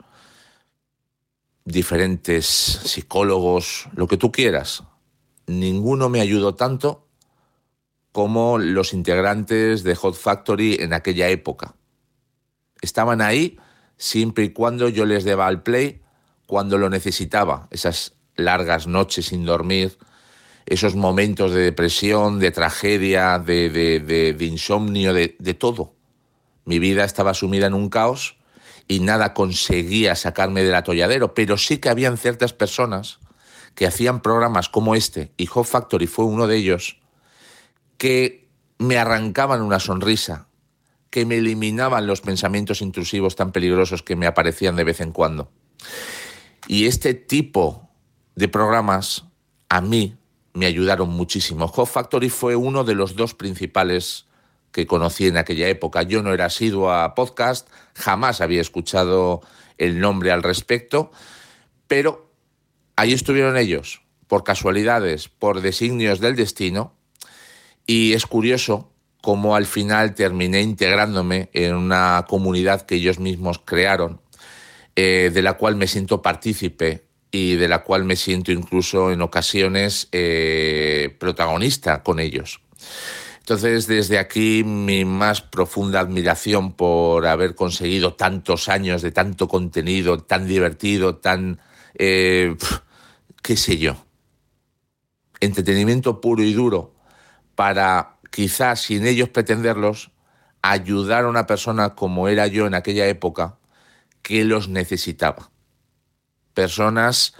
diferentes psicólogos, lo que tú quieras. Ninguno me ayudó tanto como los integrantes de Hot Factory en aquella época. Estaban ahí siempre y cuando yo les daba al play cuando lo necesitaba. Esas largas noches sin dormir, esos momentos de depresión, de tragedia, de, de, de, de insomnio, de, de todo. Mi vida estaba sumida en un caos y nada conseguía sacarme del atolladero, pero sí que habían ciertas personas que hacían programas como este, y Hot Factory fue uno de ellos, que me arrancaban una sonrisa, que me eliminaban los pensamientos intrusivos tan peligrosos que me aparecían de vez en cuando. Y este tipo de programas a mí me ayudaron muchísimo. Hot Factory fue uno de los dos principales que conocí en aquella época. Yo no era asiduo a podcast, jamás había escuchado el nombre al respecto, pero ahí estuvieron ellos, por casualidades, por designios del destino, y es curioso cómo al final terminé integrándome en una comunidad que ellos mismos crearon, eh, de la cual me siento partícipe y de la cual me siento incluso en ocasiones eh, protagonista con ellos. Entonces, desde aquí, mi más profunda admiración por haber conseguido tantos años de tanto contenido, tan divertido, tan, eh, qué sé yo, entretenimiento puro y duro para, quizás sin ellos pretenderlos, ayudar a una persona como era yo en aquella época que los necesitaba. Personas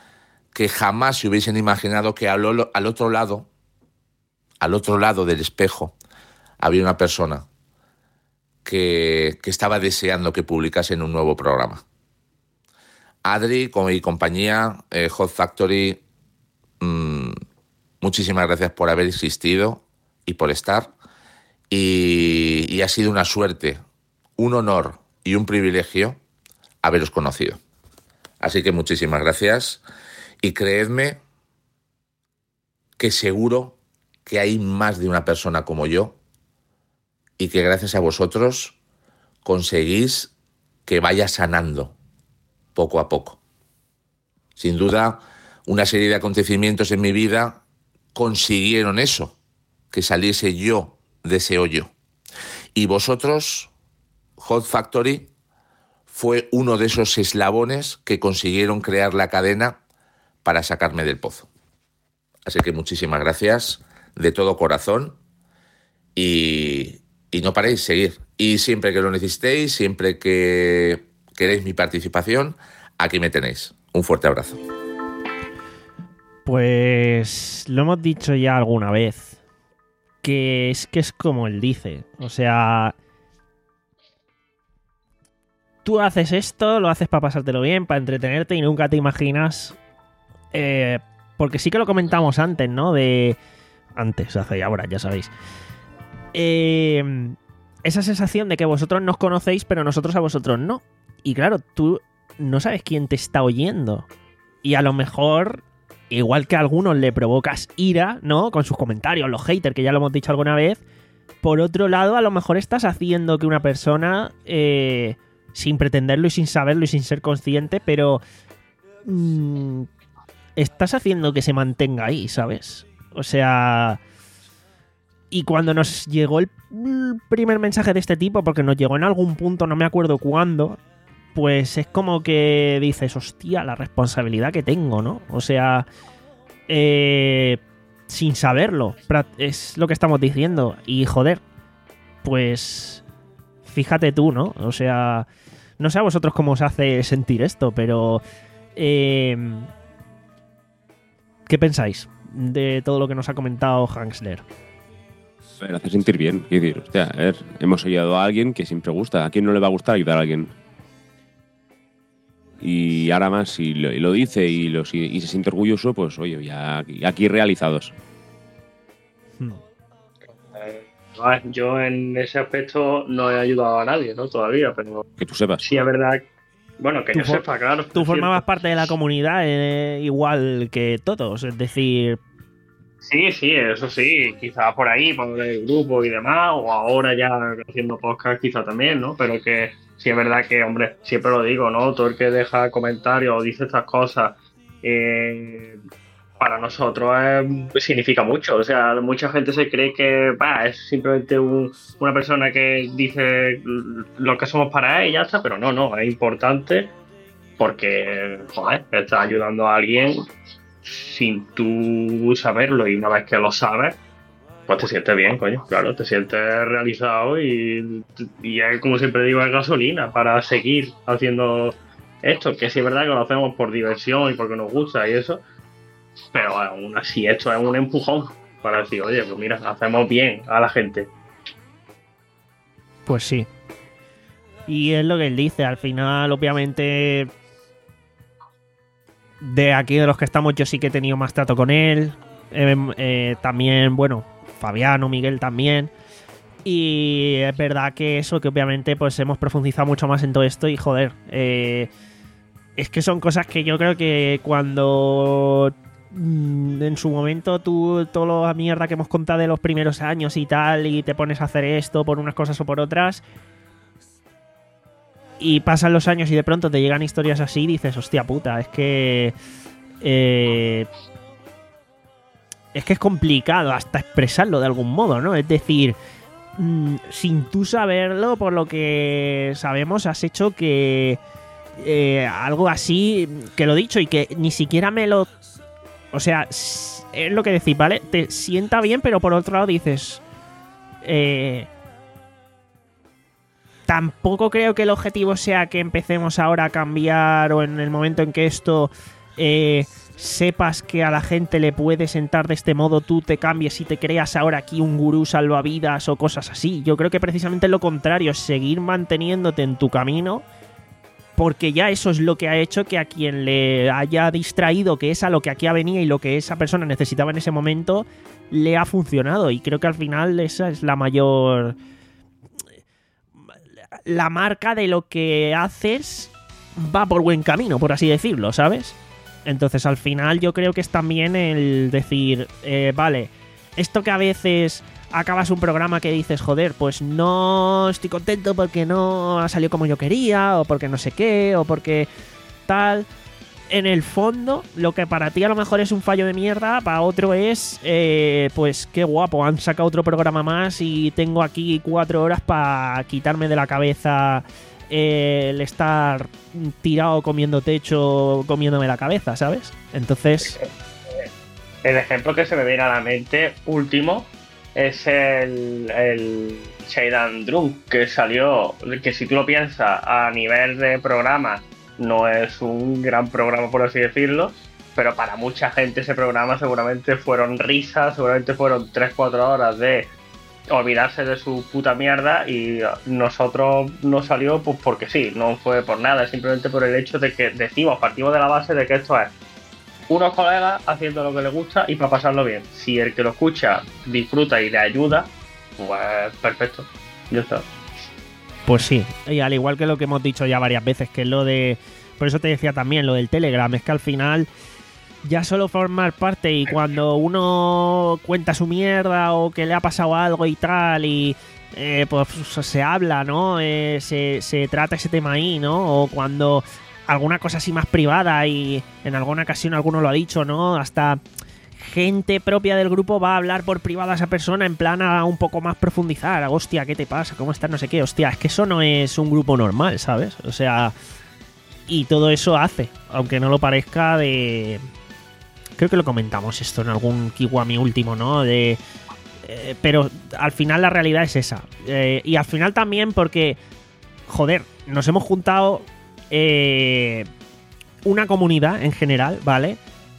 que jamás se hubiesen imaginado que al, al otro lado, al otro lado del espejo, había una persona que, que estaba deseando que publicasen un nuevo programa. Adri con mi compañía, eh, Hot Factory, mmm, muchísimas gracias por haber existido y por estar. Y, y ha sido una suerte, un honor y un privilegio haberos conocido. Así que muchísimas gracias. Y creedme que seguro que hay más de una persona como yo y que gracias a vosotros conseguís que vaya sanando poco a poco. Sin duda, una serie de acontecimientos en mi vida consiguieron eso, que saliese yo de ese hoyo. Y vosotros, Hot Factory, fue uno de esos eslabones que consiguieron crear la cadena para sacarme del pozo. Así que muchísimas gracias de todo corazón y, y no paréis, seguir. Y siempre que lo necesitéis, siempre que queréis mi participación, aquí me tenéis. Un fuerte abrazo. Pues lo hemos dicho ya alguna vez, que es que es como él dice. O sea, tú haces esto, lo haces para pasártelo bien, para entretenerte y nunca te imaginas... Eh, porque sí que lo comentamos antes, ¿no? De... Antes, hace ya horas, ya sabéis. Eh, esa sensación de que vosotros nos conocéis, pero nosotros a vosotros no. Y claro, tú no sabes quién te está oyendo. Y a lo mejor, igual que a algunos le provocas ira, ¿no? Con sus comentarios, los haters, que ya lo hemos dicho alguna vez. Por otro lado, a lo mejor estás haciendo que una persona, eh, sin pretenderlo y sin saberlo y sin ser consciente, pero... Mmm, estás haciendo que se mantenga ahí, ¿sabes? O sea... Y cuando nos llegó el primer mensaje de este tipo, porque nos llegó en algún punto, no me acuerdo cuándo, pues es como que dices, hostia, la responsabilidad que tengo, ¿no? O sea, eh, sin saberlo, es lo que estamos diciendo. Y joder, pues fíjate tú, ¿no? O sea, no sé a vosotros cómo os hace sentir esto, pero... Eh, ¿qué pensáis de todo lo que nos ha comentado Hansler? Me hace sentir bien. Quiero decir, hostia, a ver, hemos ayudado a alguien que siempre gusta. ¿A quién no le va a gustar ayudar a alguien? Y ahora más, si lo, y lo dice y, lo, y se siente orgulloso, pues oye, ya aquí, aquí realizados. Hmm. Eh, yo en ese aspecto no he ayudado a nadie, ¿no? Todavía, pero... Que tú sepas. Sí, es verdad. Bueno, que yo for- sepa, claro. Tú formabas parte de la comunidad eh, igual que todos, es decir... Sí, sí, eso sí, quizás por ahí, por el grupo y demás, o ahora ya haciendo podcast quizás también, ¿no? Pero que sí es verdad que, hombre, siempre lo digo, ¿no? Todo el que deja comentarios o dice estas cosas, eh, para nosotros eh, significa mucho. O sea, mucha gente se cree que bah, es simplemente un, una persona que dice lo que somos para él y ya está, pero no, no, es importante porque, joder, está ayudando a alguien sin tú saberlo, y una vez que lo sabes, pues te sientes bien, coño, claro, te sientes realizado y, y es, como siempre digo, es gasolina para seguir haciendo esto, que sí es verdad que lo hacemos por diversión y porque nos gusta y eso, pero aún así esto es un empujón para decir, oye, pues mira, hacemos bien a la gente. Pues sí. Y es lo que él dice, al final, obviamente... De aquí de los que estamos yo sí que he tenido más trato con él. Eh, eh, también, bueno, Fabiano, Miguel también. Y es verdad que eso, que obviamente pues hemos profundizado mucho más en todo esto y joder, eh, es que son cosas que yo creo que cuando mmm, en su momento tú, toda la mierda que hemos contado de los primeros años y tal, y te pones a hacer esto por unas cosas o por otras... Y pasan los años y de pronto te llegan historias así y dices, hostia puta, es que... Eh, es que es complicado hasta expresarlo de algún modo, ¿no? Es decir, mmm, sin tú saberlo, por lo que sabemos, has hecho que... Eh, algo así, que lo he dicho, y que ni siquiera me lo... O sea, es lo que decís, ¿vale? Te sienta bien, pero por otro lado dices... Eh... Tampoco creo que el objetivo sea que empecemos ahora a cambiar o en el momento en que esto eh, sepas que a la gente le puede sentar de este modo, tú te cambies y te creas ahora aquí un gurú salvavidas o cosas así. Yo creo que precisamente lo contrario, seguir manteniéndote en tu camino, porque ya eso es lo que ha hecho que a quien le haya distraído, que es a lo que aquí venía y lo que esa persona necesitaba en ese momento, le ha funcionado. Y creo que al final esa es la mayor... la marca de lo que haces va por buen camino, por así decirlo, ¿sabes? Entonces al final yo creo que es también el decir, eh, vale, esto que a veces acabas un programa que dices, joder, pues no estoy contento porque no ha salido como yo quería, o porque no sé qué, o porque tal. En el fondo, lo que para ti a lo mejor es un fallo de mierda, para otro es, eh, pues qué guapo, han sacado otro programa más y tengo aquí cuatro horas para quitarme de la cabeza eh, el estar tirado comiendo techo, comiéndome la cabeza, ¿sabes? Entonces... El ejemplo que se me viene a la mente último es el, el Shaidan Drum, que salió, que si tú lo piensas a nivel de programa, no es un gran programa, por así decirlo, pero para mucha gente ese programa seguramente fueron risas, seguramente fueron tres cuatro horas de olvidarse de su puta mierda, y nosotros no salió pues porque sí, no fue por nada, simplemente por el hecho de que decimos, partimos de la base de que esto es unos colegas haciendo lo que les gusta y para pasarlo bien. Si el que lo escucha disfruta y le ayuda, pues perfecto, ya está. Pues sí, y al igual que lo que hemos dicho ya varias veces, que es lo de... Por eso te decía también lo del Telegram, es que al final ya solo formar parte, y cuando uno cuenta su mierda o que le ha pasado algo y tal, y eh, pues se habla, ¿no? Eh, se, se trata ese tema ahí, ¿no? O cuando alguna cosa así más privada, y en alguna ocasión alguno lo ha dicho, ¿no? Hasta gente propia del grupo va a hablar por privado a esa persona en plan a un poco más profundizar. Hostia, ¿qué te pasa? ¿Cómo estás? No sé qué. Hostia, es que eso no es un grupo normal, ¿sabes? O sea, y todo eso hace, aunque no lo parezca, de... Creo que lo comentamos esto en algún Kiwami último, ¿no? De... Eh, pero al final la realidad es esa. Eh, y al final también porque, joder, nos hemos juntado eh, una comunidad en general, ¿vale?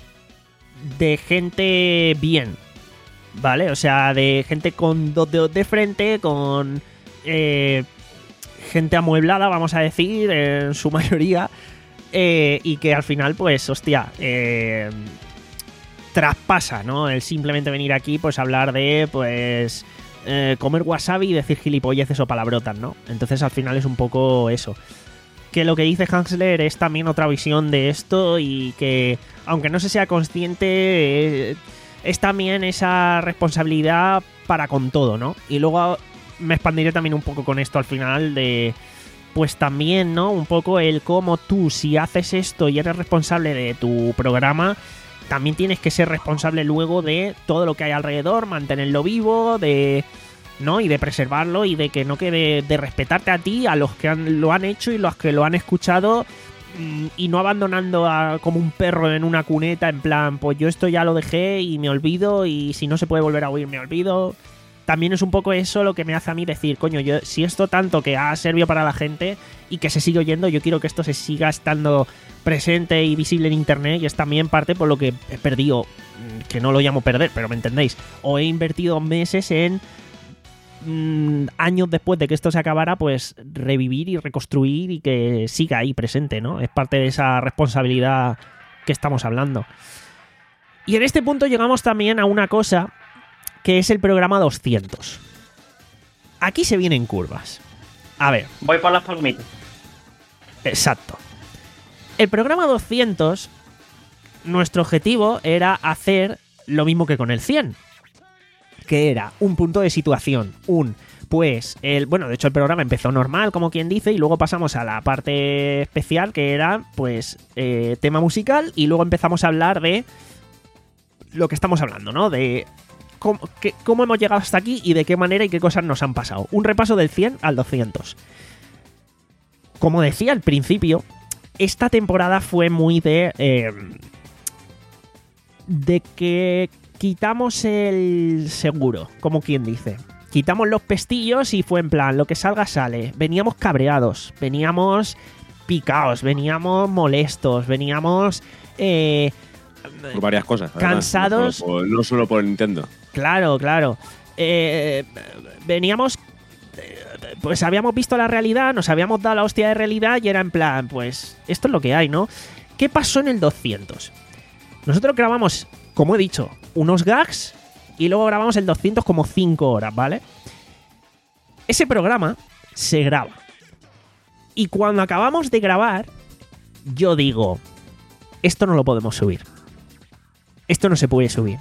De gente bien, ¿vale? O sea, de gente con dos dedos de frente, con eh, gente amueblada, vamos a decir, en su mayoría, eh, y que al final, pues, hostia, eh, traspasa, ¿no? El simplemente venir aquí, pues, hablar de, pues, eh, comer wasabi y decir gilipolleces o palabrotas, ¿no? Entonces, al final es un poco eso. Que lo que dice Hansler es también otra visión de esto, y que, aunque no se sea consciente, es, es también esa responsabilidad para con todo, ¿no? Y luego me expandiré también un poco con esto al final de, pues también, ¿no? Un poco el cómo tú, si haces esto y eres responsable de tu programa, también tienes que ser responsable luego de todo lo que hay alrededor, mantenerlo vivo, de... ¿no? Y de preservarlo, y de que no quede, de respetarte a ti, a los que han, lo han hecho y los que lo han escuchado, y no abandonando a, como un perro en una cuneta, en plan, pues yo esto ya lo dejé y me olvido, y si no se puede volver a oír me olvido. También es un poco eso lo que me hace a mí decir, coño, yo si esto tanto que ha servido para la gente y que se sigue oyendo, yo quiero que esto se siga estando presente y visible en internet, y es también parte por lo que he perdido, que no lo llamo perder, pero me entendéis, o he invertido meses en años después de que esto se acabara, pues revivir y reconstruir y que siga ahí presente, ¿no? Es parte de esa responsabilidad que estamos hablando. Y en este punto llegamos también a una cosa que es el programa doscientos. Aquí se vienen curvas. A ver. Voy por las palomitas. Exacto. El programa doscientos, nuestro objetivo era hacer lo mismo que con el cien. Que era un punto de situación, un, pues, el bueno, de hecho el programa empezó normal, como quien dice, y luego pasamos a la parte especial, que era, pues, eh, tema musical, y luego empezamos a hablar de lo que estamos hablando, ¿no? De cómo, que, cómo hemos llegado hasta aquí y de qué manera y qué cosas nos han pasado. Un repaso del cien al doscientos. Como decía al principio, esta temporada fue muy de... Eh, de que... quitamos el seguro, como quien dice. Quitamos los pestillos y fue en plan, lo que salga sale. Veníamos cabreados, veníamos picaos, veníamos molestos, veníamos eh, Por varias cosas. Cansados. No solo, por, no solo por el Nintendo. Claro, claro. Eh, veníamos... Pues habíamos visto la realidad, nos habíamos dado la hostia de realidad y era en plan, pues esto es lo que hay, ¿no? ¿Qué pasó en el doscientos? Nosotros grabamos, como he dicho, unos gags y luego grabamos el doscientos como cinco horas, ¿vale? Ese programa se graba. Y cuando acabamos de grabar, yo digo, esto no lo podemos subir. Esto no se puede subir.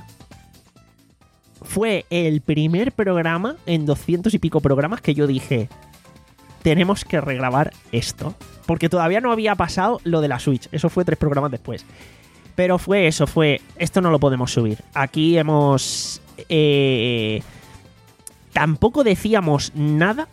Fue el primer programa en doscientos y pico programas que yo dije, tenemos que regrabar esto. Porque todavía no había pasado lo de la Switch. Eso fue tres programas después. Pero fue eso, fue, esto no lo podemos subir. Aquí hemos... Eh, tampoco decíamos nada.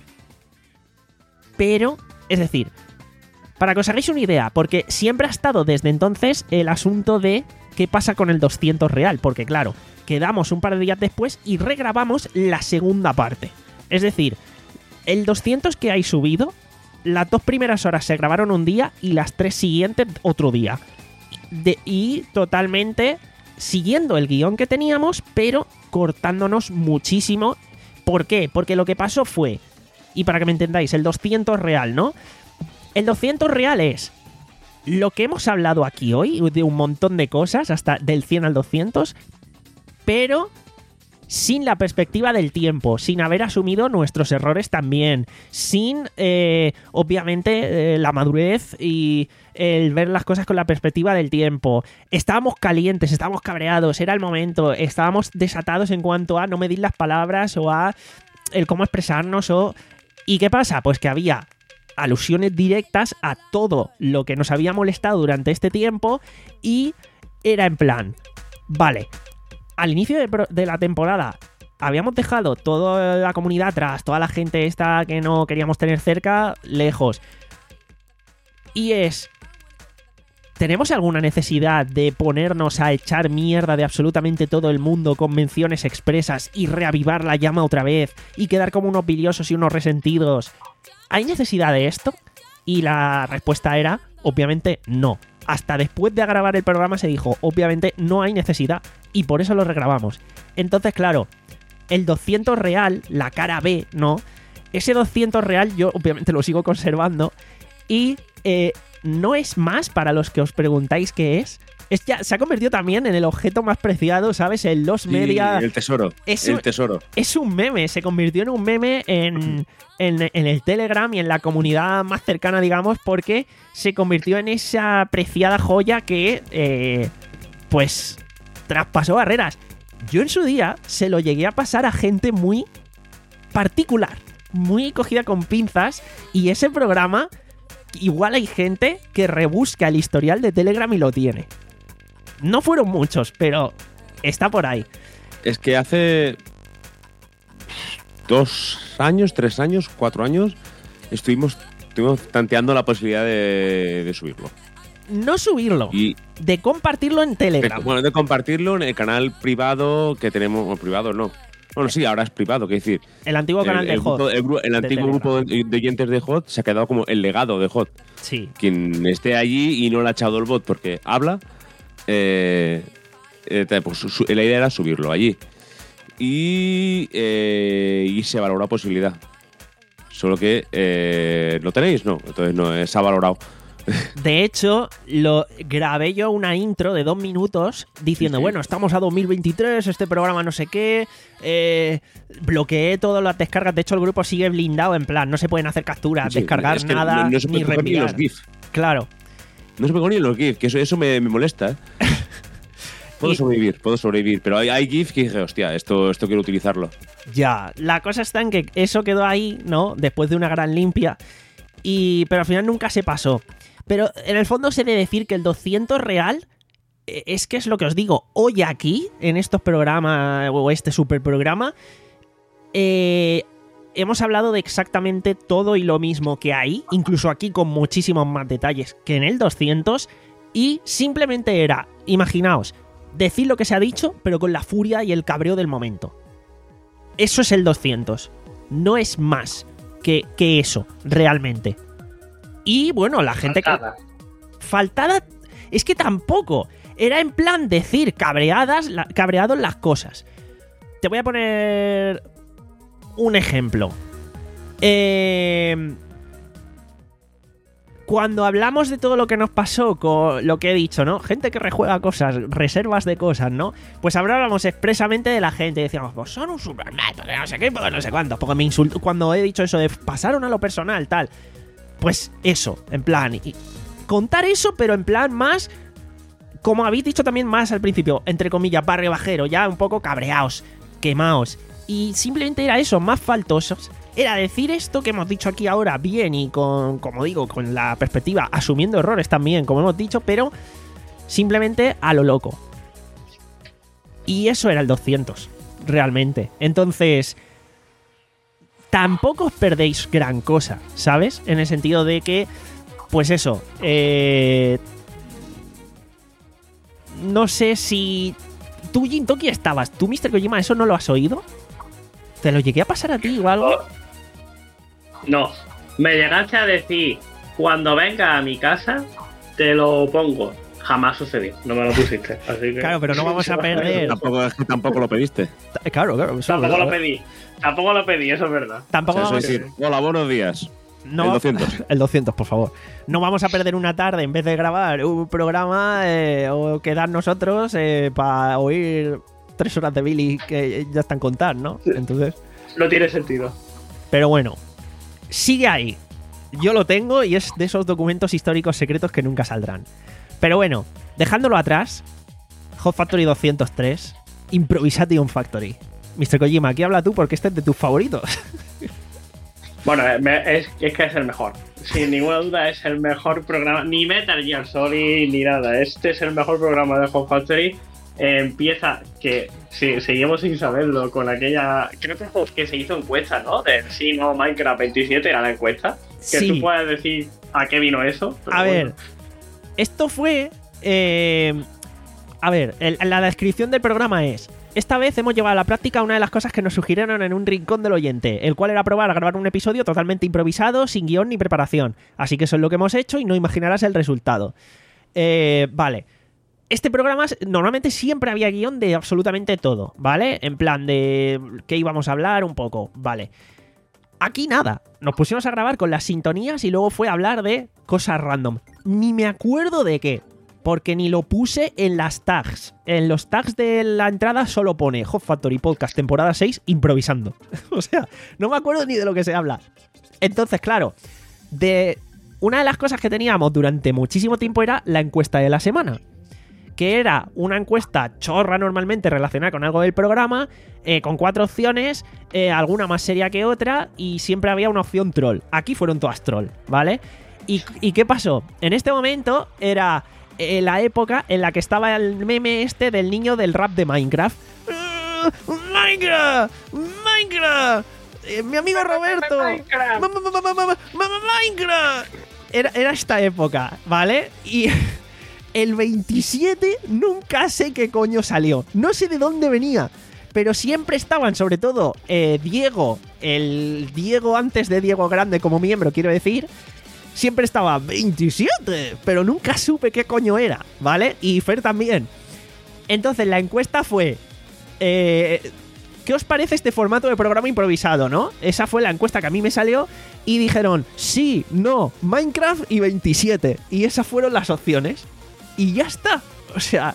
Pero, es decir, para que os hagáis una idea, porque siempre ha estado desde entonces el asunto de qué pasa con el doscientos real. Porque claro, quedamos un par de días después y regrabamos la segunda parte. Es decir, el doscientos que hay subido, las dos primeras horas se grabaron un día y las tres siguientes otro día. De, y totalmente siguiendo el guión que teníamos, pero cortándonos muchísimo. ¿Por qué? Porque lo que pasó fue, y para que me entendáis, el doscientos real, ¿no? El doscientos real es lo que hemos hablado aquí hoy, de un montón de cosas, hasta del cien al doscientos, pero sin la perspectiva del tiempo, sin haber asumido nuestros errores también, sin, eh, obviamente, eh, la madurez y el ver las cosas con la perspectiva del tiempo. Estábamos calientes, estábamos cabreados, era el momento, estábamos desatados en cuanto a no medir las palabras o a el cómo expresarnos o... ¿Y qué pasa? Pues que había alusiones directas a todo lo que nos había molestado durante este tiempo y era en plan, vale, al inicio de, pro- de la temporada habíamos dejado toda la comunidad atrás, toda la gente esta que no queríamos tener cerca, lejos. Y es... ¿Tenemos alguna necesidad de ponernos a echar mierda de absolutamente todo el mundo con menciones expresas y reavivar la llama otra vez y quedar como unos biliosos y unos resentidos? ¿Hay necesidad de esto? Y la respuesta era, obviamente, no. Hasta después de grabar el programa se dijo, obviamente no hay necesidad y por eso lo regrabamos. Entonces, claro, el doscientos real, la cara B, ¿no? Ese doscientos real yo obviamente lo sigo conservando y... Eh, no es más, para los que os preguntáis qué es. Es ya, se ha convertido también en el objeto más preciado, ¿sabes? En los Sí, media. el tesoro. Es el un, tesoro. Es un meme, se convirtió en un meme en, en, en el Telegram y en la comunidad más cercana, digamos, porque se convirtió en esa preciada joya que, eh, pues, traspasó barreras. Yo en su día se lo llegué a pasar a gente muy particular, muy cogida con pinzas, y ese programa... Igual hay gente que rebusca el historial de Telegram y lo tiene. No fueron muchos, pero está por ahí. Es que hace dos años, tres años, cuatro años, estuvimos, estuvimos tanteando la posibilidad de, de subirlo. No subirlo, Y de compartirlo en Telegram. de, bueno, de compartirlo en el canal privado que tenemos, o privado no. Bueno, sí, ahora es privado, ¿qué decir? El antiguo canal el, de el Hot. grupo- el, gru- el de antiguo Telegram. grupo de, de oyentes de Hot se ha quedado como el legado de Hot. Sí. Quien esté allí y no le ha echado el bot porque habla, eh, eh, pues su- su- la idea era subirlo allí. Y, eh, y se valoró la posibilidad. Solo que eh, ¿lo tenéis? No, entonces no, eh, se ha valorado. De hecho, lo grabé yo una intro de dos minutos diciendo, Sí, sí. bueno, estamos a dos mil veintitrés, este programa no sé qué, eh, bloqueé todas las descargas, de hecho el grupo sigue blindado, en plan, no se pueden hacer capturas, Sí, descargar es que nada, no, no se ni puede coger ni reenviar. los GIF. Claro. No se puede coger ni los GIF, que eso, eso me, me molesta, ¿eh? Puedo Y- sobrevivir, puedo sobrevivir, pero hay, hay GIF que dije, hostia, esto, esto quiero utilizarlo. Ya, la cosa está en que eso quedó ahí, ¿no? Después de una gran limpia, y pero al final nunca se pasó. Pero en el fondo se debe decir que el doscientos real, eh, es que es lo que os digo, hoy aquí, en estos programas, o este super programa, eh, hemos hablado de exactamente todo y lo mismo que hay, incluso aquí con muchísimos más detalles que en el doscientos, y simplemente era, imaginaos, decir lo que se ha dicho, pero con la furia y el cabreo del momento. Eso es el doscientos. No es más que, que eso, realmente. Y bueno, la gente que... Faltada. Faltada... Es que tampoco. era en plan decir cabreadas, la, cabreados las cosas. Te voy a poner un ejemplo. Eh, cuando hablamos de todo lo que nos pasó con lo que he dicho, ¿no? Gente que rejuega cosas, reservas de cosas, ¿no? Pues hablábamos expresamente de la gente. Decíamos, pues son un Superman, porque no sé qué, porque no sé cuántos. Porque me insultó cuando he dicho eso de pasaron a lo personal, tal. Pues eso, en plan... Y contar eso, pero en plan más... Como habéis dicho también más al principio, entre comillas, barrio bajero, ya un poco cabreaos, quemaos. Y simplemente era eso, más faltosos. Era decir esto que hemos dicho aquí ahora bien y con, como digo, con la perspectiva, asumiendo errores también, como hemos dicho, pero simplemente a lo loco. Y eso era el doscientos, realmente. Entonces, tampoco os perdéis gran cosa, ¿sabes? En el sentido de que, pues eso, eh... no sé si... Tú, Gintoki, estabas. ¿Tú, mister Kojima, eso no lo has oído? ¿Te lo llegué a pasar a ti o algo? No, me llegaste a decir, cuando venga a mi casa, te lo pongo. Jamás sucedió, no me lo pusiste. Así que... Claro, pero no vamos a perder. Tampoco, es que tampoco lo pediste. Claro, claro. Eso Tampoco es lo verdad. pedí. Tampoco lo pedí, eso es verdad. Tampoco O sea, vamos eso es decir, hola, buenos días. No, El doscientos. El doscientos, por favor. No vamos a perder una tarde en vez de grabar un programa eh, o quedar nosotros eh, para oír tres horas de Billy que ya están contar, ¿no? Entonces. No tiene sentido. Pero bueno, sigue ahí. Yo lo tengo y es de esos documentos históricos secretos que nunca saldrán. Pero bueno, dejándolo atrás, Hot Factory doscientos tres, Improvisation Factory. mister Kojima, aquí habla tú porque este es de tus favoritos. Bueno, es, es que es el mejor. Sin ninguna duda es el mejor programa. Ni Metal Gear Solid ni nada. Este es el mejor programa de Hot Factory. Eh, empieza, que si, seguimos sin saberlo, con aquella... Creo que, que se hizo encuesta, ¿no? De si no, Minecraft veintisiete era la encuesta. Que Sí. tú puedes decir a qué vino eso. Pero A bueno. ver, esto fue... eh, a ver, el- la descripción del programa es... Esta vez hemos llevado a la práctica una de las cosas que nos sugirieron en un rincón del oyente, el cual era probar a grabar un episodio totalmente improvisado, sin guión ni preparación. Así que eso es lo que hemos hecho y no imaginarás el resultado. Eh, vale. Este programa normalmente siempre había guión de absolutamente todo, ¿vale? En plan de qué íbamos a hablar un poco, vale. Aquí nada. Nos pusimos a grabar con las sintonías y luego fue a hablar de cosas random. Ni me acuerdo de qué. Porque ni lo puse en las tags. En los tags de la entrada solo pone Hot Factory Podcast temporada seis improvisando. O sea, no me acuerdo ni de lo que se habla. Entonces, claro, de una de las cosas que teníamos durante muchísimo tiempo era la encuesta de la semana. Que era una encuesta chorra normalmente relacionada con algo del programa, eh, con cuatro opciones, eh, alguna más seria que otra, y siempre había una opción troll. Aquí fueron todas troll, ¿vale? ¿Y, y qué pasó? En este momento era... en la época en la que estaba el meme este del niño del rap de Minecraft. ¡Uh, ¡Minecraft! ¡Minecraft! Eh, ¡Mi amigo Roberto! Minecraft. Ma- ma- ma- ma- ma- ma- ma- ¡Minecraft! Era, era esta época, ¿vale? Y el veintisiete nunca sé qué coño salió. No sé de dónde venía. Pero siempre estaban, sobre todo, eh, Diego, el Diego antes de Diego Grande como miembro, quiero decir... Siempre estaba veintisiete, pero nunca supe qué coño era, ¿vale? Y Fer también. Entonces la encuesta fue... Eh, ¿Qué os parece este formato de programa improvisado, no? Esa fue la encuesta que a mí me salió y dijeron sí, no, Minecraft y veintisiete. Y esas fueron las opciones. Y ya está. O sea...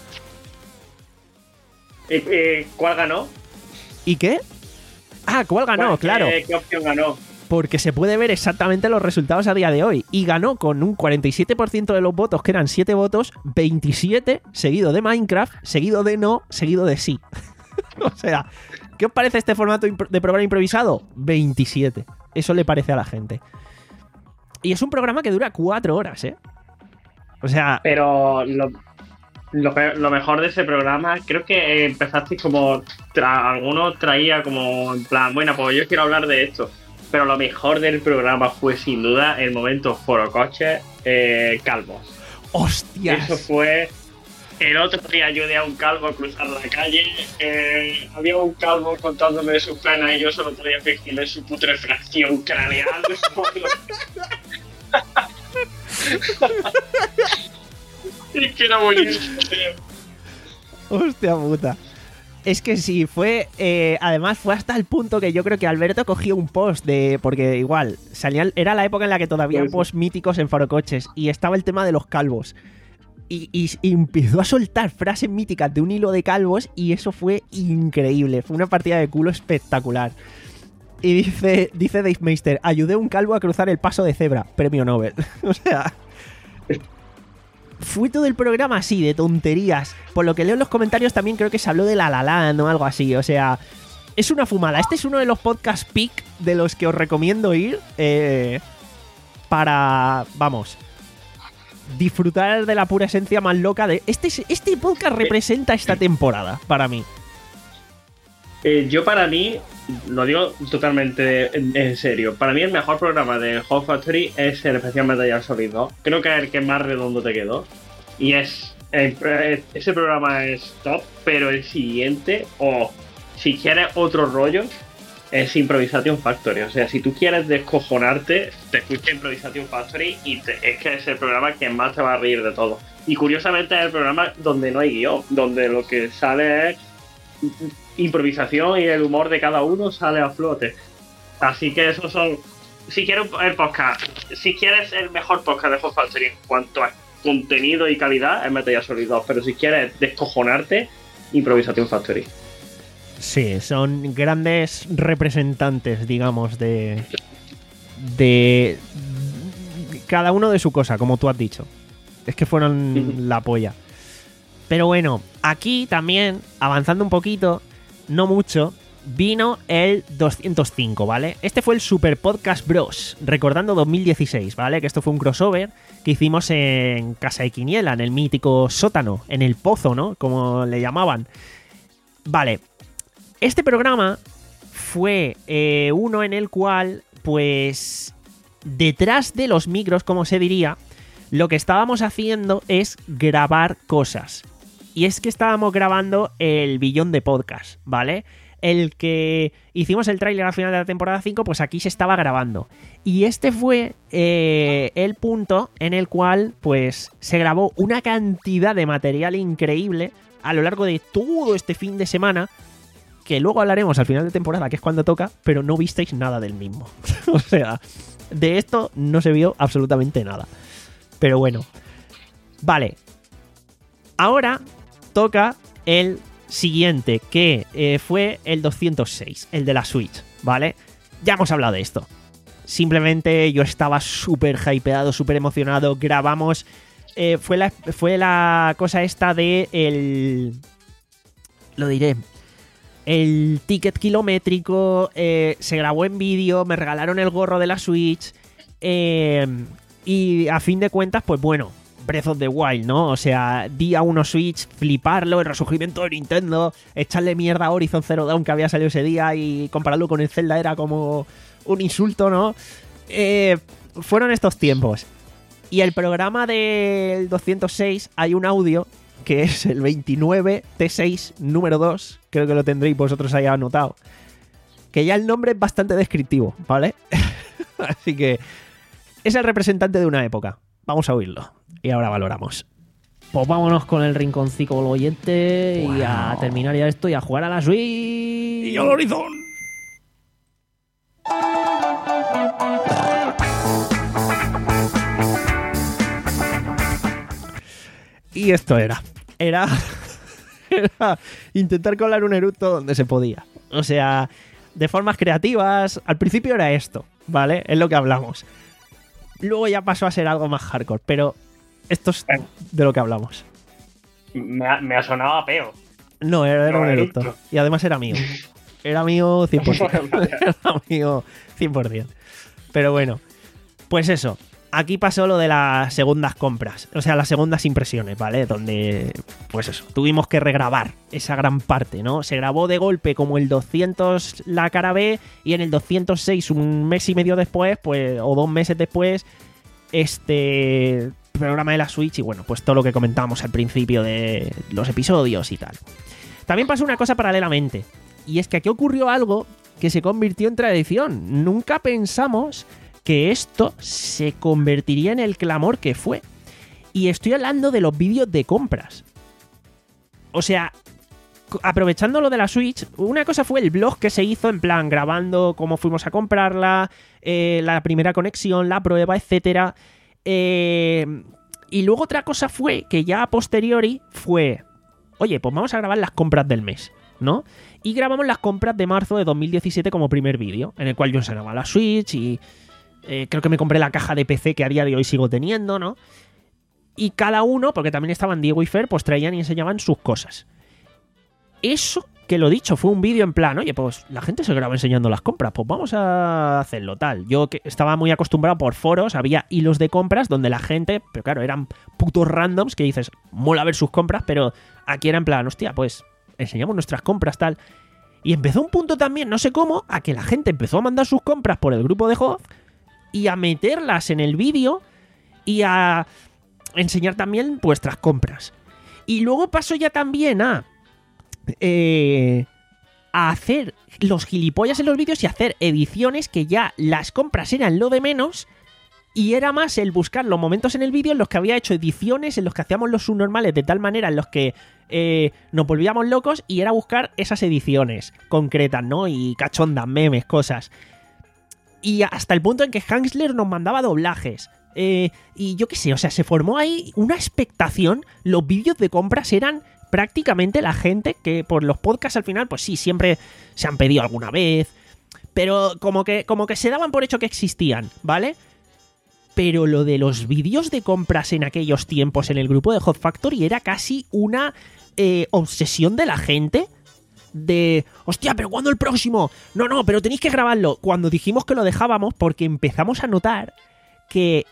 ¿Y, y cuál ganó? ¿Y qué? Ah, ¿cuál ganó? ¿Cuál- Claro. ¿Qué, qué opción ganó? Porque se puede ver exactamente los resultados a día de hoy. Y ganó con un cuarenta y siete por ciento de los votos, que eran siete votos, veintisiete, seguido de Minecraft, seguido de no, seguido de sí. O sea, ¿qué os parece este formato impro- de programa improvisado? veintisiete. Eso le parece a la gente. Y es un programa que dura cuatro horas, ¿eh? O sea, Pero lo, lo, pe- lo mejor de ese programa, creo que empezasteis como... Tra, algunos traía como en plan, bueno, pues yo quiero hablar de esto. Pero lo mejor del programa fue sin duda el momento Foro Coche eh, calvo. ¡hostias! Eso fue... El otro día ayudé a un calvo a cruzar la calle. Eh, había un calvo contándome de sus penas y yo solo podía fingirle su putrefacción craneal. Y que era buenísimo, tío. Hostia puta. Es que sí, fue... Eh, además fue hasta el punto que yo creo que Alberto cogió un post de... Porque igual, salían, era la época en la que todavía había posts míticos en Forocoches y estaba el tema de los calvos. Y, y, y empezó a soltar frases míticas de un hilo de calvos y eso fue increíble. Fue una partida de culo espectacular. Y dice, dice Dave Meister, ayudé a un calvo a cruzar el paso de cebra, premio Nobel. O sea... Fue todo el programa así, de tonterías. Por lo que leo en los comentarios también creo que se habló de La La Land o algo así. O sea, es una fumada. Este es uno de los podcasts peak de los que os recomiendo ir eh, para, vamos, disfrutar de la pura esencia más loca de... Este, este podcast representa esta temporada para mí. Eh, yo para mí, lo digo totalmente en, en serio, para mí el mejor programa de Hot Factory es el especial Metal Gear Solid dos. Creo que es el que más redondo te quedó. Y es el, ese programa es top, pero el siguiente, o si quieres otro rollo, es Improvisation Factory. O sea, si tú quieres descojonarte, te escucha Improvisation Factory y te, es que es el programa que más te va a reír de todo. Y curiosamente es el programa donde no hay guión, donde lo que sale es improvisación y el humor de cada uno sale a flote. Así que esos son... Si quieres el podcast, si quieres el mejor podcast de Hot Factory en cuanto a contenido y calidad, es Metal Gear Solid dos. Pero si quieres descojonarte, Improvisation Factory. Sí, son grandes representantes, digamos, de... De... Cada uno de su cosa, como tú has dicho. Es que fueron la polla. Pero bueno, aquí también, avanzando un poquito... No mucho, vino el doscientos cinco, ¿vale? Este fue el Super Podcast Bros, recordando dos mil dieciséis, ¿vale? Que esto fue un crossover que hicimos en Casa de Quiniela, en el mítico sótano, en el pozo, ¿no? Como le llamaban. Vale, este programa fue eh, uno en el cual, pues, detrás de los micros, como se diría, lo que estábamos haciendo es grabar cosas. Y es que estábamos grabando el billón de podcast, ¿vale? El que hicimos el tráiler al final de la temporada cinco, pues aquí se estaba grabando. Y este fue eh, el punto en el cual, pues, se grabó una cantidad de material increíble a lo largo de todo este fin de semana, que luego hablaremos al final de temporada, que es cuando toca, pero no visteis nada del mismo. O sea, de esto no se vio absolutamente nada. Pero bueno. Vale. Ahora... toca el siguiente, que eh, fue el doscientos seis, el de la Switch, ¿vale? Ya hemos hablado de esto. Simplemente yo estaba súper hypeado, súper emocionado. Grabamos... Eh, fue, la, fue la cosa esta de el... Lo diré. El ticket kilométrico. Eh, se grabó en vídeo. Me regalaron el gorro de la Switch. Eh, y a fin de cuentas, pues bueno... Breath of the Wild, ¿no? O sea, día uno Switch, fliparlo, el resurgimiento de Nintendo, echarle mierda a Horizon Zero Dawn que había salido ese día y compararlo con el Zelda era como un insulto, ¿no? Eh, fueron estos tiempos. Y el programa del doscientos seis hay un audio que es el veintinueve T seis número dos, creo que lo tendréis vosotros ahí anotado, que ya el nombre es bastante descriptivo, ¿vale? Así que es el representante de una época. Vamos a oírlo. Y ahora valoramos. Pues vámonos con el rinconcito del oyente wow. Y a terminar ya esto y a jugar a la Switch. Y al Horizon. Y esto era. Era. Era intentar colar un eructo donde se podía. O sea, de formas creativas. Al principio era esto, ¿vale? Es lo que hablamos. Luego ya pasó a ser algo más hardcore, pero esto es de lo que hablamos. Me ha, me ha sonado a peo. No, era, era no, un eructo. eructo. Y además era mío. Era mío cien por ciento. Era mío cien por ciento. Pero bueno, pues eso. Aquí pasó lo de las segundas compras. O sea, las segundas impresiones, ¿vale? Donde, pues eso, tuvimos que regrabar esa gran parte, ¿no? Se grabó de golpe como el doscientos la cara B y en el doscientos seis, un mes y medio después, pues, o dos meses después, este programa de la Switch y bueno, pues todo lo que comentábamos al principio de los episodios y tal. También pasó una cosa paralelamente, y es que aquí ocurrió algo que se convirtió en tradición. Nunca pensamos que esto se convertiría en el clamor que fue. Y estoy hablando de los vídeos de compras. o sea, aprovechando lo de la Switch, una cosa fue el blog que se hizo en plan grabando cómo fuimos a comprarla, eh, la primera conexión, la prueba, etcétera. Eh, y luego otra cosa fue que ya a posteriori fue, oye, pues vamos a grabar las compras del mes, ¿no? Y grabamos las compras de marzo de dos mil diecisiete como primer vídeo, en el cual yo enseñaba la Switch y eh, creo que me compré la caja de P C que a día de hoy sigo teniendo, ¿no? Y cada uno, porque también estaban Diego y Fer, pues traían y enseñaban sus cosas. Eso, que lo dicho, fue un vídeo en plan, oye, pues la gente se graba enseñando las compras, pues vamos a hacerlo tal. Yo que estaba muy acostumbrado por foros, había hilos de compras donde la gente, pero claro, eran putos randoms que dices, mola ver sus compras, pero aquí era en plan, hostia, pues enseñamos nuestras compras tal. Y empezó un punto también, no sé cómo, a que la gente empezó a mandar sus compras por el grupo de Hoth y a meterlas en el vídeo y a enseñar también vuestras compras. Y luego pasó ya también a... Eh, a hacer los gilipollas en los vídeos y hacer ediciones que ya las compras eran lo de menos y era más el buscar los momentos en el vídeo en los que había hecho ediciones, en los que hacíamos los subnormales de tal manera en los que eh, nos volvíamos locos y era buscar esas ediciones concretas, ¿no? Y cachondas, memes, cosas. Y hasta el punto en que Hansler nos mandaba doblajes. Eh, y yo qué sé, o sea, se formó ahí una expectación. Los vídeos de compras eran... prácticamente la gente que por los podcasts al final, pues sí, siempre se han pedido alguna vez, pero como que, como que se daban por hecho que existían, ¿vale? Pero lo de los vídeos de compras en aquellos tiempos en el grupo de Hot Factory era casi una eh, obsesión de la gente de, hostia, pero ¿cuándo el próximo? No, no, pero tenéis que grabarlo. Cuando dijimos que lo dejábamos porque empezamos a notar que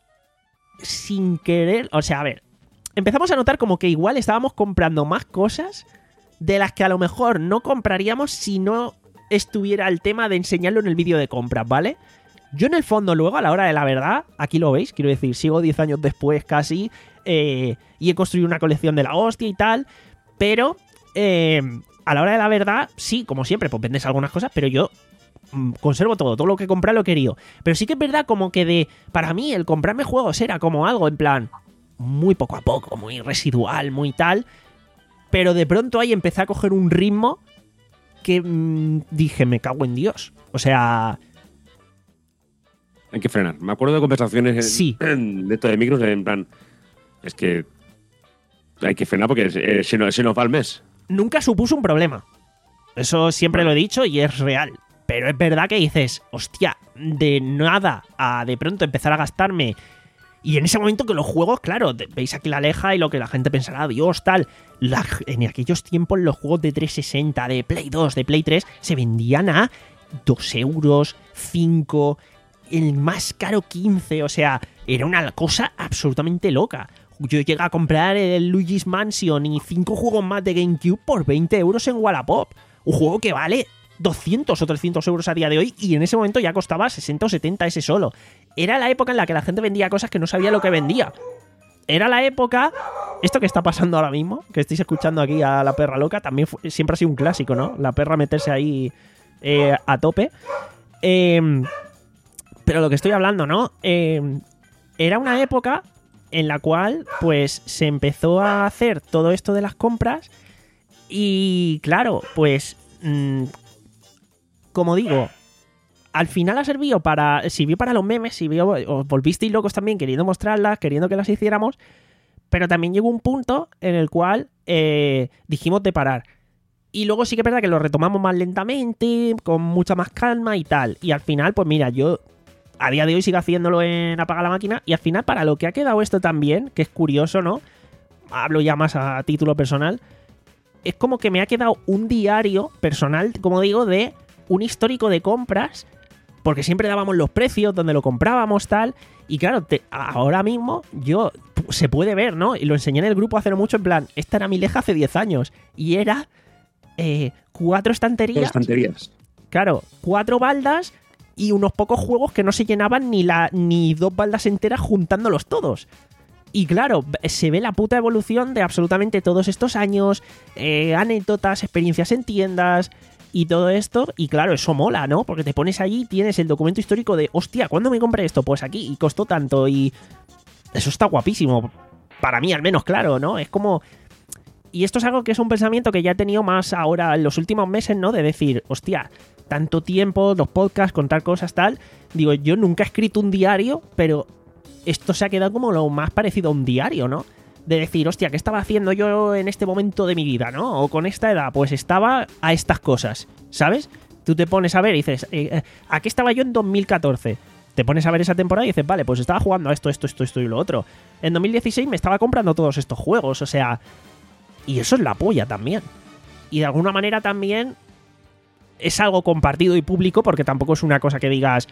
sin querer, o sea, a ver, empezamos a notar como que igual estábamos comprando más cosas de las que a lo mejor no compraríamos si no estuviera el tema de enseñarlo en el vídeo de compras, ¿vale? Yo en el fondo luego, a la hora de la verdad, aquí lo veis, quiero decir, sigo diez años después casi eh, y he construido una colección de la hostia y tal, pero eh, a la hora de la verdad, sí, como siempre, pues vendes algunas cosas, pero yo mmm, conservo todo, todo lo que he comprado lo he querido. Pero sí que es verdad como que de, para mí el comprarme juegos era como algo en plan... muy poco a poco, muy residual, muy tal, pero de pronto ahí empecé a coger un ritmo que mmm, dije, me cago en Dios. O sea... Hay que frenar. Me acuerdo de conversaciones en, sí. en, de esto de micros, en plan, es que hay que frenar porque eh, se, nos, se nos va el mes. Nunca supuso un problema. Eso siempre lo he dicho y es real. Pero es verdad que dices, hostia, de nada a de pronto empezar a gastarme... Y en ese momento que los juegos, claro, veis aquí la Aleja y lo que la gente pensará, Dios, tal. La, en aquellos tiempos los juegos de trescientos sesenta, de Play dos, de Play tres, se vendían a dos euros, cinco, el más caro quince. O sea, era una cosa absolutamente loca. Yo llegué a comprar el Luigi's Mansion y cinco juegos más de GameCube por veinte euros en Wallapop. Un juego que vale doscientos o trescientos euros a día de hoy y en ese momento ya costaba sesenta o setenta ese solo. Era la época en la que la gente vendía cosas que no sabía lo que vendía. Era la época... Esto que está pasando ahora mismo, que estáis escuchando aquí a la perra loca, también fue, siempre ha sido un clásico, ¿no? La perra meterse ahí eh, a tope. Eh, pero lo que estoy hablando, ¿no? Eh, era una época en la cual, pues, se empezó a hacer todo esto de las compras y, claro, pues... Mmm, como digo, al final ha servido para... Sirvió para los memes, sirvió, os volvisteis locos también queriendo mostrarlas, queriendo que las hiciéramos, pero también llegó un punto en el cual eh, dijimos de parar. Y luego sí que es verdad que lo retomamos más lentamente, con mucha más calma y tal. Y al final, pues mira, yo a día de hoy sigo haciéndolo en Apaga la Máquina y al final para lo que ha quedado esto también, que es curioso, ¿no? Hablo ya más a título personal, es como que me ha quedado un diario personal, como digo, de... un histórico de compras, porque siempre dábamos los precios, donde lo comprábamos, tal, y claro, te, ahora mismo yo, se puede ver, ¿no? Y lo enseñé en el grupo hace no mucho, en plan, esta era mi Leja hace diez años, y era eh, cuatro estanterías. Dos estanterías. Claro, cuatro baldas y unos pocos juegos que no se llenaban ni, la, ni dos baldas enteras juntándolos todos. Y claro, se ve la puta evolución de absolutamente todos estos años, eh, anécdotas, experiencias en tiendas... y todo esto, y claro, eso mola, ¿no? Porque te pones allí y tienes el documento histórico de, hostia, ¿cuándo me compré esto? Pues aquí, y costó tanto, y eso está guapísimo. Para mí, al menos, claro, ¿no? Es como... y esto es algo que es un pensamiento que ya he tenido más ahora en los últimos meses, ¿no? De decir, hostia, tanto tiempo, los podcasts, contar cosas, tal. Digo, yo nunca he escrito un diario, pero esto se ha quedado como lo más parecido a un diario, ¿no? De decir, hostia, ¿qué estaba haciendo yo en este momento de mi vida, ¿no? O con esta edad, pues estaba a estas cosas, ¿sabes? Tú te pones a ver y dices, eh, ¿a qué estaba yo en dos mil catorce? Te pones a ver esa temporada y dices, vale, pues estaba jugando a esto, esto, esto, esto y lo otro. En dos mil dieciséis me estaba comprando todos estos juegos, o sea... Y eso es la polla también. Y de alguna manera también es algo compartido y público, porque tampoco es una cosa que digas...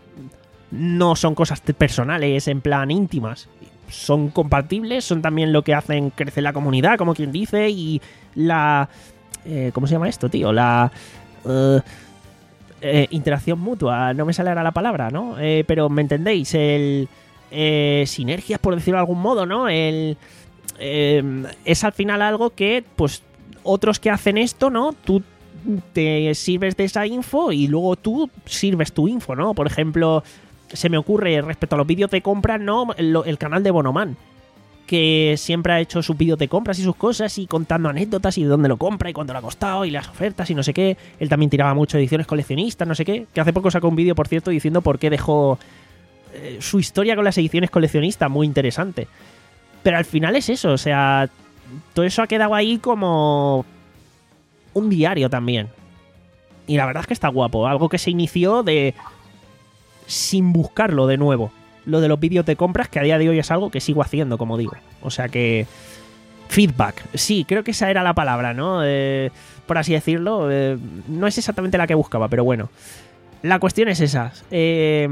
No son cosas personales, en plan íntimas. Son compartibles, son también lo que hacen crecer la comunidad, como quien dice, y la... Eh, ¿Cómo se llama esto, tío? La... Uh, eh, interacción mutua, no me sale ahora la palabra, ¿no? Eh, pero me entendéis, el... Eh, sinergias, por decirlo de algún modo, ¿no? El... Eh, es al final algo que, pues, otros que hacen esto, ¿no? Tú te sirves de esa info y luego tú sirves tu info, ¿no? Por ejemplo... Se me ocurre respecto a los vídeos de compras, ¿no? El, el canal de Bonoman, que siempre ha hecho sus vídeos de compras y sus cosas y contando anécdotas y de dónde lo compra y cuánto le ha costado y las ofertas y no sé qué. Él también tiraba mucho ediciones coleccionistas, no sé qué. Que hace poco sacó un vídeo, por cierto, diciendo por qué dejó eh, su historia con las ediciones coleccionistas, muy interesante. Pero al final es eso, o sea, todo eso ha quedado ahí como un diario también. Y la verdad es que está guapo, algo que se inició de... sin buscarlo de nuevo. Lo de los vídeos de compras, que a día de hoy es algo que sigo haciendo, como digo. O sea que... Feedback. Sí, creo que esa era la palabra, ¿no? Eh, por así decirlo. Eh, no es exactamente la que buscaba, pero bueno. La cuestión es esa. Eh,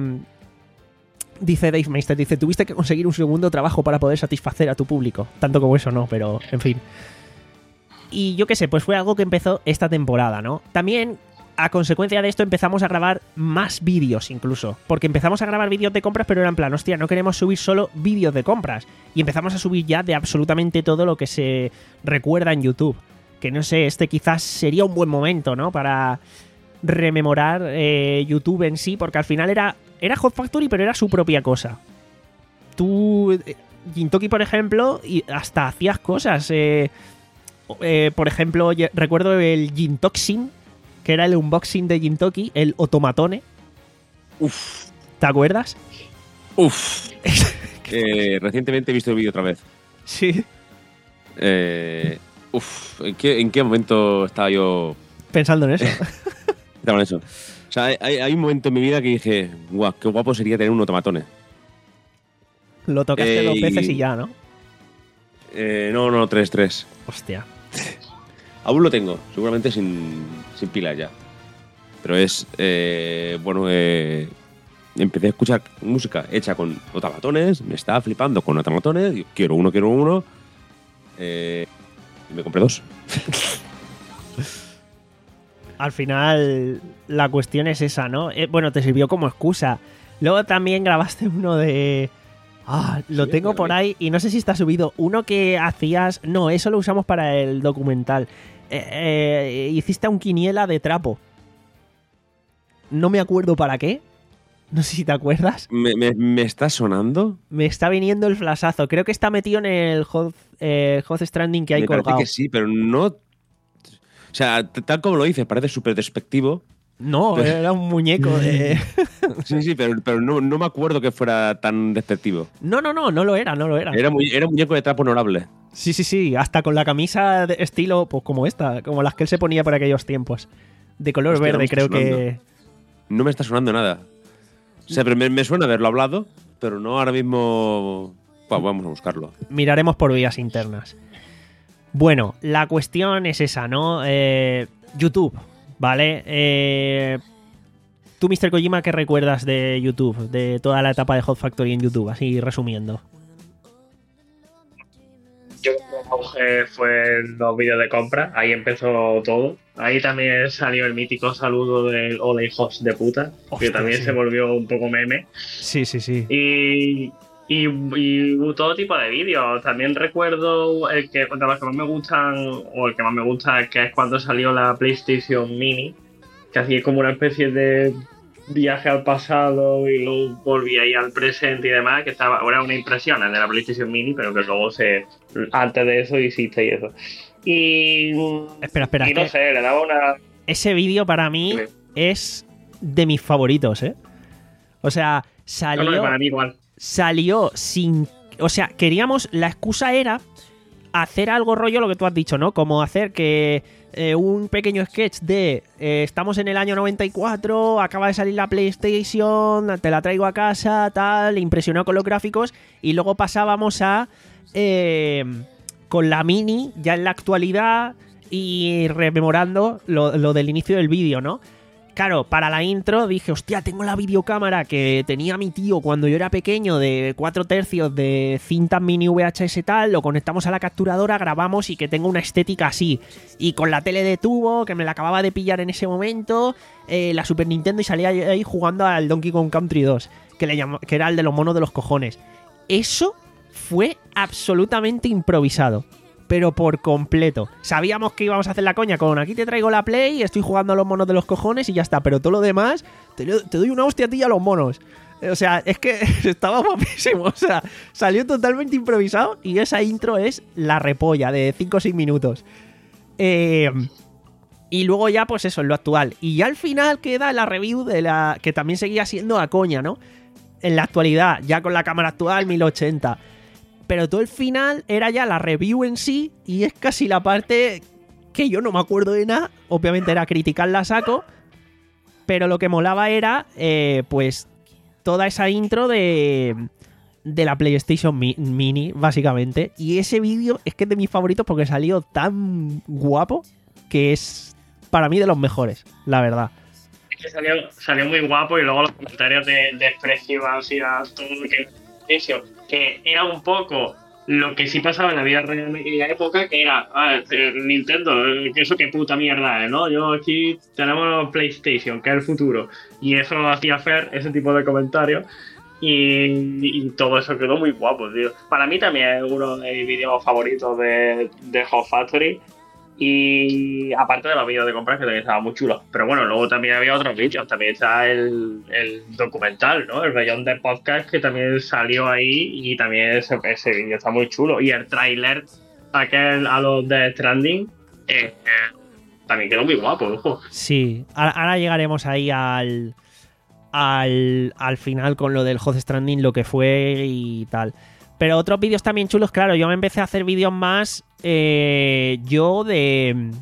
dice Dave Meister, dice, tuviste que conseguir un segundo trabajo para poder satisfacer a tu público. Tanto como eso no, pero en fin. Y yo qué sé, pues fue algo que empezó esta temporada, ¿no? También... A consecuencia de esto empezamos a grabar más vídeos incluso, porque empezamos a grabar vídeos de compras, pero era en plan, hostia, no queremos subir solo vídeos de compras, y empezamos a subir ya de absolutamente todo lo que se recuerda en YouTube, que no sé, este quizás sería un buen momento, ¿no? Para rememorar eh, YouTube en sí, porque al final era, era Hot Factory, pero era su propia cosa. Tú, Gintoki, por ejemplo, y hasta hacías cosas, eh, eh, por ejemplo, recuerdo el Gintoxin, que era el unboxing de Gintoki, el Otomatone. Uf. ¿Te acuerdas? Uf. eh, recientemente he visto el vídeo otra vez. Sí. Eh, uf. ¿En qué, ¿En qué momento estaba yo pensando en eso? Estaba en eso. O sea, hay, hay un momento en mi vida que dije, guau, qué guapo sería tener un Otomatone. Lo tocaste eh, dos veces y ya, ¿no? Eh, no, no, tres, tres. Hostia. Aún lo tengo, seguramente sin, sin pilas ya. Pero es, eh, bueno, eh, empecé a escuchar música hecha con otomatones, me estaba flipando con otomatones, digo, quiero uno, quiero uno, eh, y me compré dos. Al final, la cuestión es esa, ¿no? Eh, bueno, te sirvió como excusa. Luego también grabaste uno de... Ah, lo sí, tengo por ahí y no sé si está subido. Uno que hacías... No, eso lo usamos para el documental. Eh, eh, hiciste un quiniela de trapo. No me acuerdo para qué. No sé si te acuerdas. ¿Me, me, me está sonando? Me está viniendo el flashazo. Creo que está metido en el Hot, eh, Hot Stranding que hay me colgado. Me parece que sí, pero no... O sea, tal como lo dices, parece súper despectivo. No, pero... era un muñeco de... Sí, sí, pero, pero no, no me acuerdo que fuera tan despectivo. No, no, no, no lo era, no lo era. Era, muy, era un muñeco de trapo honorable. Sí, sí, sí, hasta con la camisa de estilo, pues como esta, como las que él se ponía por aquellos tiempos. De color Hostia, verde, no creo sonando. que... No me está sonando nada. O sea, pero me, me suena haberlo hablado, pero no ahora mismo... Bueno, vamos a buscarlo. Miraremos por vías internas. Bueno, la cuestión es esa, ¿no? Eh, YouTube, ¿vale? Eh, tú, mister Kojima, ¿qué recuerdas de YouTube? De toda la etapa de Hot Factory en YouTube, así resumiendo. Yo creo que el auge fue en los vídeos de compra, ahí empezó todo. Ahí también salió el mítico saludo del hola hijos de puta, Hostia, que también sí. se volvió un poco meme. Sí, sí, sí. Y, y, y hubo todo tipo de vídeos. También recuerdo el que, de los que más me gustan, o el que más me gusta, que es cuando salió la PlayStation Mini, que hacía como una especie de viaje al pasado y luego volvía ahí al presente y demás, que estaba, era una impresión de la PlayStation Mini, pero que luego se antes de eso hiciste y eso. Y. Espera, espera. Y no que sé, le daba una. Ese vídeo para mí Sí. es de mis favoritos, ¿eh? O sea, salió. No, no, para mí igual. Salió sin. O sea, queríamos. La excusa era hacer algo rollo lo que tú has dicho, ¿no? Como hacer que eh, un pequeño sketch de eh, estamos en el año noventa y cuatro, acaba de salir la PlayStation, te la traigo a casa, tal, impresionado con los gráficos, y luego pasábamos a eh, con la Mini ya en la actualidad y rememorando lo, lo del inicio del vídeo, ¿no? Claro, para la intro dije, hostia, tengo la videocámara que tenía mi tío cuando yo era pequeño de cuatro tercios de cintas mini V H S tal, lo conectamos a la capturadora, grabamos y que tenga una estética así. Y con la tele de tubo, que me la acababa de pillar en ese momento, eh, la Super Nintendo y salía ahí jugando al Donkey Kong Country dos, que, le llamó, que era el de los monos de los cojones. Eso fue absolutamente improvisado. Pero por completo. Sabíamos que íbamos a hacer la coña con aquí te traigo la Play, estoy jugando a los monos de los cojones y ya está. Pero todo lo demás, te, te doy una hostia a ti y a los monos. O sea, es que estaba guapísimo. O sea, salió totalmente improvisado y esa intro es la repolla de cinco o seis minutos. Eh, y luego ya, pues eso, en lo actual. Y ya al final queda la review de la que también seguía siendo a coña, ¿no? En la actualidad, ya con la cámara actual mil ochenta. Pero todo el final era ya la review en sí y es casi la parte que yo no me acuerdo de nada. Obviamente era criticarla a saco, pero lo que molaba era eh, pues toda esa intro de, de la PlayStation Mi- Mini, básicamente. Y ese vídeo es que es de mis favoritos porque salió tan guapo que es para mí de los mejores, la verdad. Es que salió, salió muy guapo y luego los comentarios de, de expresión hacia todo lo que eso, que era un poco lo que sí pasaba en la vida real en aquella época, que era ah, Nintendo, que eso qué puta mierda es, ¿no? Yo aquí tenemos PlayStation, que es el futuro, y eso lo hacía Fer, ese tipo de comentarios, y, y todo eso quedó muy guapo, tío. Para mí también es uno de mis vídeos favoritos de, de Hot Factory. Y aparte de los vídeos de compras que también estaban muy chulos. Pero bueno, luego también había otros vídeos. También está el, el documental, ¿no? El Beyond the Podcast, que también salió ahí. Y también ese, ese vídeo está muy chulo. Y el tráiler, aquel a los de Stranding, eh, eh, también quedó muy guapo, ojo. Sí, ahora, ahora llegaremos ahí al, al, al final con lo del Hot Stranding, lo que fue y tal. Pero otros vídeos también chulos, claro, yo me empecé a hacer vídeos más eh, yo de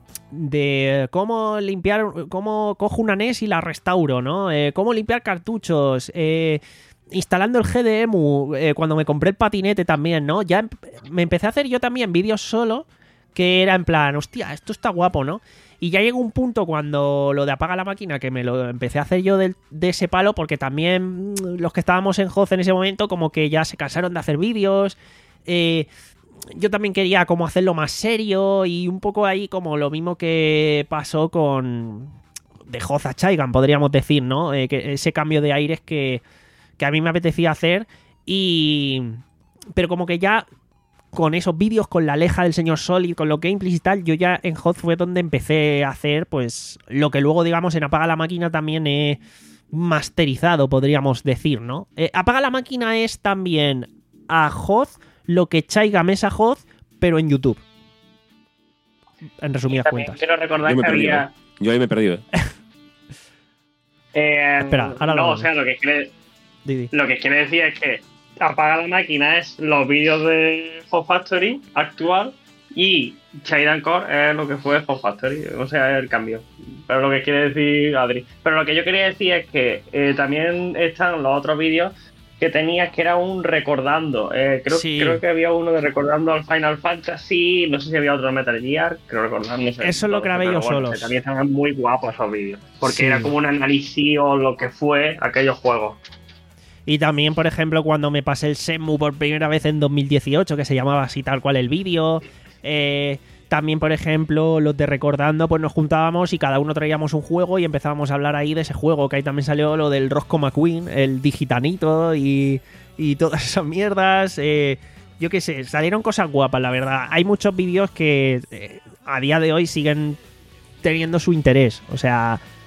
de cómo limpiar, cómo cojo una N E S y la restauro, ¿no? Eh, cómo limpiar cartuchos, eh, instalando el G D E M U, eh, cuando me compré el patinete también, ¿no? Ya em- me empecé a hacer yo también vídeos solo, que era en plan, hostia, esto está guapo, ¿no? Y ya llegó un punto cuando lo de apaga la máquina que me lo empecé a hacer yo del- de ese palo, porque también mm, los que estábamos en H O Z en ese momento como que ya se cansaron de hacer vídeos. Eh, yo también quería como hacerlo más serio y un poco ahí como lo mismo que pasó con de H O Z a Chaigan, podríamos decir, ¿no? Eh, que ese cambio de aires que, que a mí me apetecía hacer y... Pero como que ya con esos vídeos, con la leja del señor Solid, con los gameplays y tal, yo ya en H O Z fue donde empecé a hacer pues lo que luego, digamos, en Apaga la Máquina también he masterizado, podríamos decir, ¿no? Eh, Apaga la Máquina es también a H O Z lo que Chaigam es a H O Z, pero en YouTube. En resumidas También cuentas. quiero recordar Yo me que he perdido. había... ¿eh? Yo ahí me he perdido. ¿eh? eh, Espera, ahora lo no, o vamos. sea, lo que quiere... Didi. Lo que quiere decir es que Apaga la Máquina es los vídeos de Hot Factory actual y Chaidan Core es lo que fue Hot Factory, o sea, es el cambio. Pero lo que quiere decir Adri. Pero lo que yo quería decir es que eh, también están los otros vídeos que tenías que era un recordando. Eh, creo, Sí. creo que había uno de recordando al Final Fantasy, no sé si había otro de Metal Gear, creo recordar, no sé. Eso lo grabé pero yo bueno, solo. que también estaban muy guapos esos vídeos, porque Sí. era como un análisis o lo que fue aquellos juegos. Y también, por ejemplo, cuando me pasé el Shenmue por primera vez en dos mil dieciocho, que se llamaba así tal cual el vídeo. Eh, también, por ejemplo, los de Recordando, pues nos juntábamos y cada uno traíamos un juego y empezábamos a hablar ahí de ese juego, que ahí también salió lo del Roscoe McQueen, el Digitanito y, y todas esas mierdas. Eh, yo qué sé, salieron cosas guapas, la verdad. Hay muchos vídeos que eh, a día de hoy siguen teniendo su interés. O sea...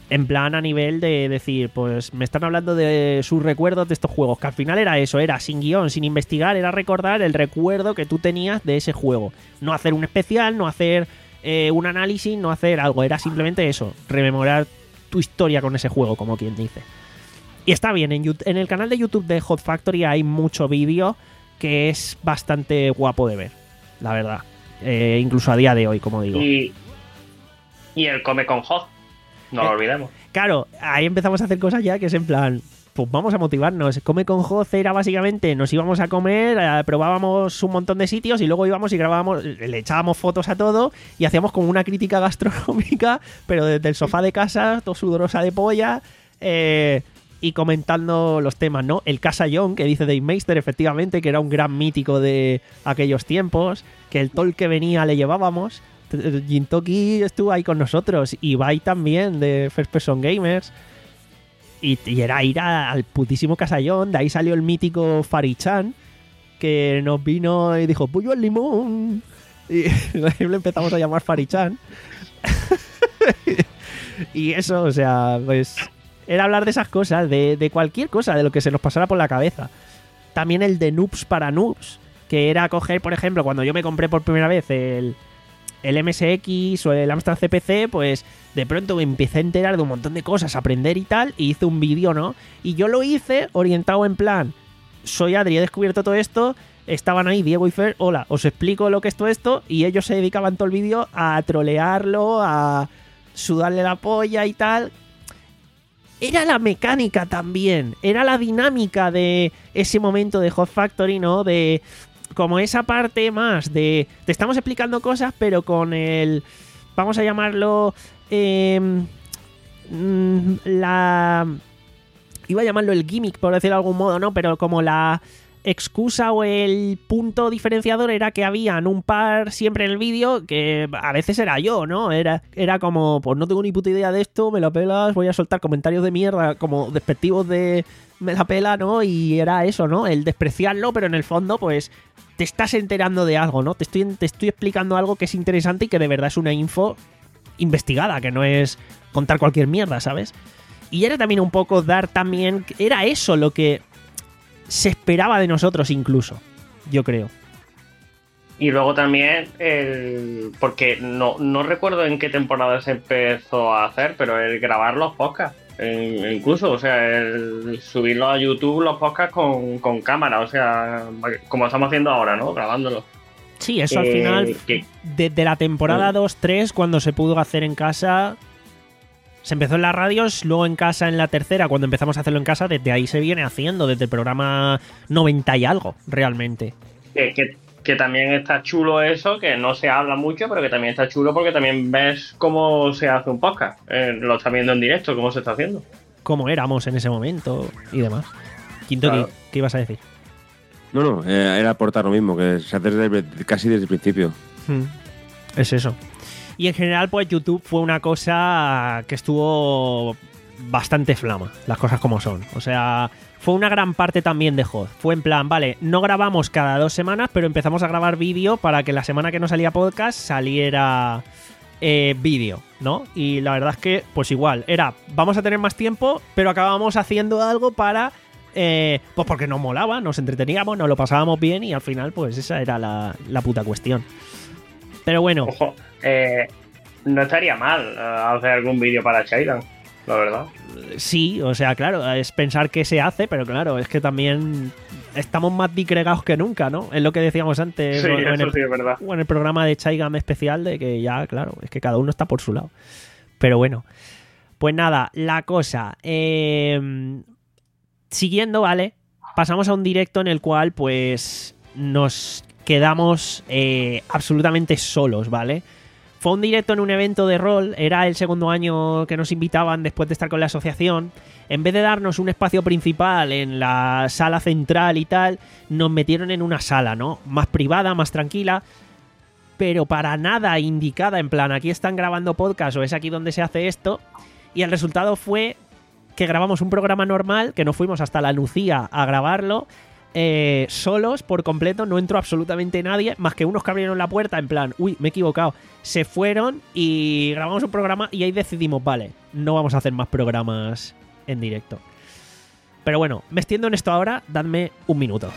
En plan a nivel de decir, pues me están hablando de sus recuerdos de estos juegos, que al final era eso, era sin guión, sin investigar, era recordar el recuerdo que tú tenías de ese juego. No hacer un especial, no hacer eh, un análisis, no hacer algo, era simplemente eso, rememorar tu historia con ese juego, como quien dice. Y está bien, en, YouTube, en el canal de YouTube de Hot Factory hay mucho vídeo que es bastante guapo de ver, la verdad. Eh, incluso a día de hoy, como digo. Y, y el Come con Hot. No lo olvidemos. Claro, ahí empezamos a hacer cosas ya que es en plan, pues vamos a motivarnos. Come con Hoz era básicamente, nos íbamos a comer, eh, probábamos un montón de sitios y luego íbamos y grabábamos, le echábamos fotos a todo y hacíamos como una crítica gastronómica, pero desde el sofá de casa, todo sudorosa de polla, eh, y comentando los temas, ¿no? El Casallón, que dice Dave Meister, efectivamente, que era un gran mítico de aquellos tiempos, que el Tol que venía le llevábamos. Jintoki estuvo ahí con nosotros, Ibai también de First Person Gamers, y, y era ir a, al putísimo Casallón. De ahí salió el mítico Farichan, que nos vino y dijo pollo al limón, y le empezamos a llamar Farichan. Y eso, o sea, pues era hablar de esas cosas, de, de cualquier cosa, de lo que se nos pasara por la cabeza. También el de Noobs para Noobs, que era coger, por ejemplo, cuando yo me compré por primera vez el el M S X o el Amstrad C P C, pues de pronto me empecé a enterar de un montón de cosas, aprender y tal, y hice un vídeo, ¿no? Y yo lo hice orientado en plan, soy Adri, he descubierto todo esto, estaban ahí Diego y Fer, hola, os explico lo que es todo esto, y ellos se dedicaban todo el vídeo a trolearlo, a sudarle la polla y tal. Era la mecánica también, era la dinámica de ese momento de Hot Factory, ¿no? De como esa parte más de te estamos explicando cosas, pero con el, vamos a llamarlo, eh, la, iba a llamarlo el gimmick, por decirlo de algún modo, ¿no? Pero como la excusa o el punto diferenciador era que habían un par siempre en el vídeo, que a veces era yo, ¿no? Era, era como, pues no tengo ni puta idea de esto, me la pelas, voy a soltar comentarios de mierda como despectivos de me la pela, ¿no? Y era eso, ¿no? El despreciarlo, pero en el fondo, pues te estás enterando de algo, ¿no? Te estoy, te estoy explicando algo que es interesante y que de verdad es una info investigada, que no es contar cualquier mierda, ¿sabes? Y era también un poco dar también... Era eso lo que se esperaba de nosotros incluso, yo creo. Y luego también, el porque no, no recuerdo en qué temporada se empezó a hacer, pero el grabar los podcasts. Incluso, o sea, el subirlo a YouTube, los podcasts con, con cámara, o sea, como estamos haciendo ahora, ¿no? Grabándolos. Sí, eso al eh, final, que, desde la temporada dos tres, cuando se pudo hacer en casa, se empezó en las radios, luego en casa en la tercera, cuando empezamos a hacerlo en casa, desde ahí se viene haciendo, desde el programa noventa y algo, realmente. Que, que, que también está chulo eso, que no se habla mucho, pero que también está chulo porque también ves cómo se hace un podcast. Eh, lo estás viendo en directo, cómo se está haciendo. Cómo éramos en ese momento y demás. Quinto, claro. ¿qué, ¿qué ibas a decir? No, no, eh, era aportar lo mismo, que se hace desde, casi desde el principio. Hmm. Es eso. Y en general, pues YouTube fue una cosa que estuvo bastante flama, las cosas como son. O sea, fue una gran parte también de Hot. Fue en plan, vale, no grabamos cada dos semanas, pero empezamos a grabar vídeo para que la semana que no salía podcast saliera eh, vídeo, ¿no? Y la verdad es que, pues igual, era, vamos a tener más tiempo, pero acabamos haciendo algo para... Eh, pues porque nos molaba, nos entreteníamos, nos lo pasábamos bien y al final, pues esa era la, la puta cuestión. Pero bueno. Ojo, eh, no estaría mal uh, hacer algún vídeo para Chaidan, la verdad. Sí, o sea, claro, es pensar que se hace, pero claro, es que también estamos más disgregados que nunca, ¿no? Es lo que decíamos antes. Sí, o, eso en el, sí es verdad. O en el programa de Chaigam especial, de que ya, claro, es que cada uno está por su lado. Pero bueno, pues nada, la cosa. Eh, siguiendo, ¿vale? Pasamos a un directo en el cual, pues, nos quedamos eh, absolutamente solos, ¿vale? Fue un directo en un evento de rol, era el segundo año que nos invitaban después de estar con la asociación. En vez de darnos un espacio principal en la sala central y tal, nos metieron en una sala, ¿no? Más privada, más tranquila, pero para nada indicada, en plan, aquí están grabando podcast o es aquí donde se hace esto. Y el resultado fue que grabamos un programa normal, que nos fuimos hasta la Lucía a grabarlo, Eh, solos por completo, no entró absolutamente nadie, más que unos que abrieron la puerta en plan, uy, me he equivocado, se fueron y grabamos un programa y ahí decidimos, vale, no vamos a hacer más programas en directo. Pero bueno, me extiendo en esto ahora, dadme un minuto.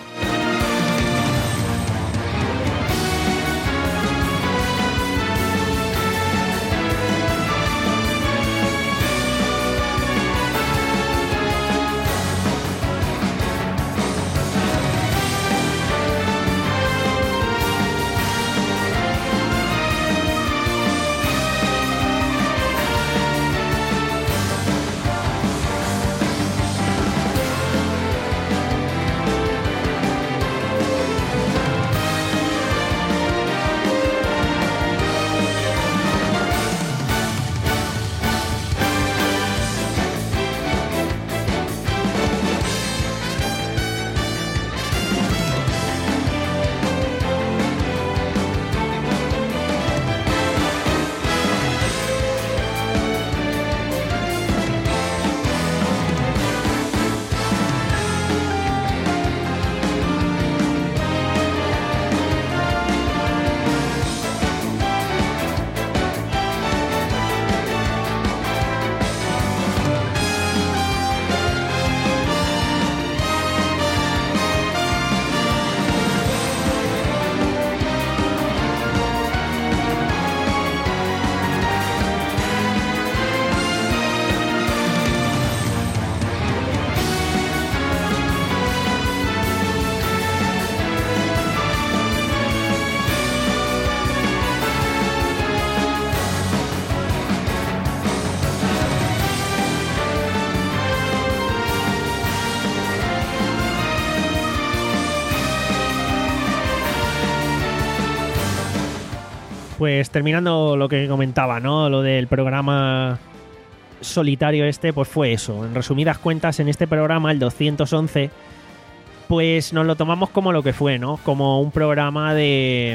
Pues terminando lo que comentaba, ¿no? Lo del programa solitario este, pues fue eso. En resumidas cuentas, en este programa, el doscientos once, pues nos lo tomamos como lo que fue, ¿no? Como un programa de...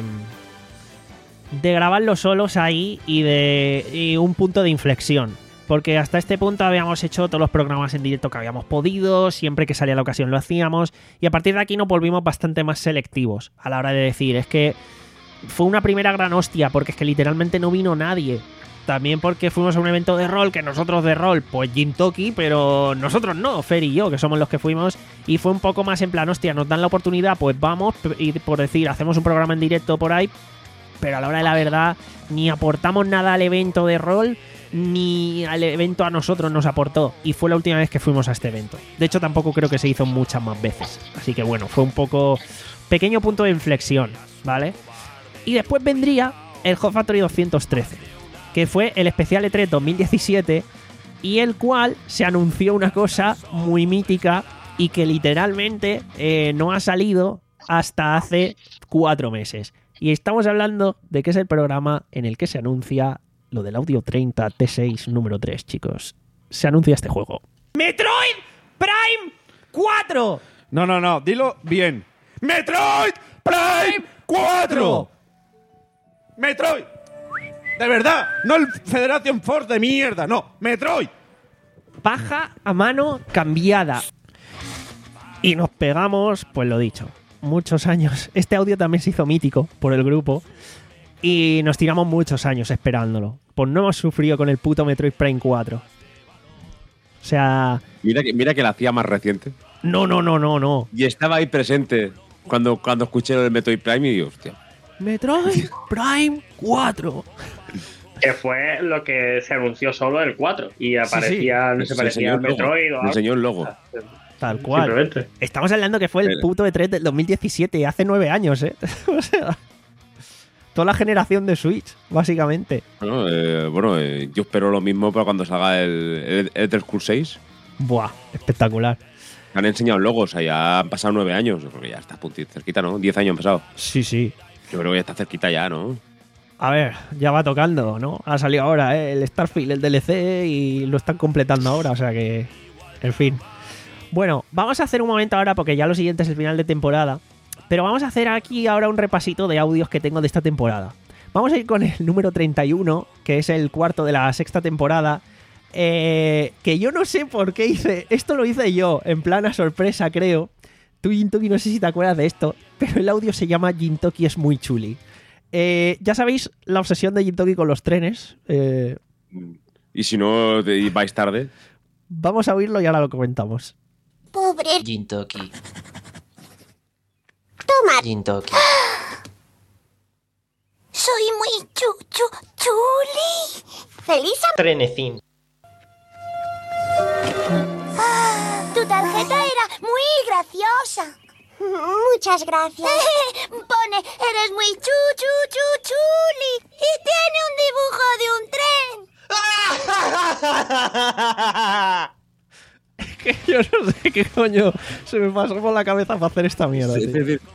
de grabarlo solos ahí y de y un punto de inflexión. Porque hasta este punto habíamos hecho todos los programas en directo que habíamos podido, siempre que salía la ocasión lo hacíamos, y a partir de aquí nos volvimos bastante más selectivos a la hora de decir, es que fue una primera gran hostia, porque es que literalmente no vino nadie. También porque fuimos a un evento de rol, que nosotros de rol, pues Gintoki, pero nosotros no, Fer y yo, que somos los que fuimos, y fue un poco más en plan, hostia, nos dan la oportunidad, pues vamos, y por decir, hacemos un programa en directo por ahí, pero a la hora de la verdad, ni aportamos nada al evento de rol, ni al evento a nosotros nos aportó, y fue la última vez que fuimos a este evento. De hecho, tampoco creo que se hizo muchas más veces, así que bueno, fue un poco pequeño punto de inflexión, ¿vale? Y después vendría el Hot Factory doscientos trece, que fue el especial E tres dos mil diecisiete, y el cual se anunció una cosa muy mítica y que literalmente eh, no ha salido hasta hace cuatro meses. Y estamos hablando de que es el programa en el que se anuncia lo del Audio treinta T seis número tres, chicos. Se anuncia este juego. ¡Metroid Prime cuatro! No, no, no, dilo bien. ¡Metroid Prime cuatro! ¡Metroid! De verdad, no el Federation Force de mierda, no, Metroid. Paja a mano cambiada. Y nos pegamos, pues lo dicho, muchos años. Este audio también se hizo mítico por el grupo. Y nos tiramos muchos años esperándolo. Pues no hemos sufrido con el puto Metroid Prime cuatro. O sea... Mira que, mira que la hacía más reciente. No, no, no, no, no. Y estaba ahí presente cuando, cuando escuché lo del Metroid Prime y digo, hostia. Metroid Prime cuatro. Que fue lo que se anunció solo el cuatro. Y aparecía, sí, sí. no se Se parecía al Metroid o algo. enseñó el logo. Tal cual. Estamos hablando que fue el puto E tres del dos mil diecisiete, hace nueve años, ¿eh? O sea, toda la generación de Switch, básicamente. Bueno, eh, bueno eh, yo espero lo mismo para cuando salga el, el, el Skull seis. Buah, espectacular. Han enseñado logos, o sea, ya han pasado nueve años. Yo creo que ya está puntito, cerquita, ¿no? Diez años han pasado. Sí, sí. Yo creo que ya está cerquita ya, ¿no? A ver, ya va tocando, ¿no? Ha salido ahora, ¿eh? El Starfield, el D L C, y lo están completando ahora, o sea que... En fin. Bueno, vamos a hacer un momento ahora, porque ya lo siguiente es el final de temporada, pero vamos a hacer aquí ahora un repasito de audios que tengo de esta temporada. Vamos a ir con el número treinta y uno, que es el cuarto de la sexta temporada, eh, que yo no sé por qué hice... Esto lo hice yo, en plan a sorpresa, creo. Tú, Gintoki, no sé si te acuerdas de esto, pero el audio se llama Gintoki es muy chuli. Eh, ya sabéis la obsesión de Gintoki con los trenes. Eh, Y si no te- vais tarde, Vamos a oírlo y ahora lo comentamos. Pobre. Gintoki. Toma. Gintoki. Soy muy chu, chu, chuli. Feliz am- Trenecín. Tu tarjeta era muy graciosa. Muchas gracias. Pone, eres muy chu, chu, chu, chuli. Y tiene un dibujo de un tren. Que yo no sé qué coño se me pasó por la cabeza para hacer esta mierda. Sí, tío. sí, sí.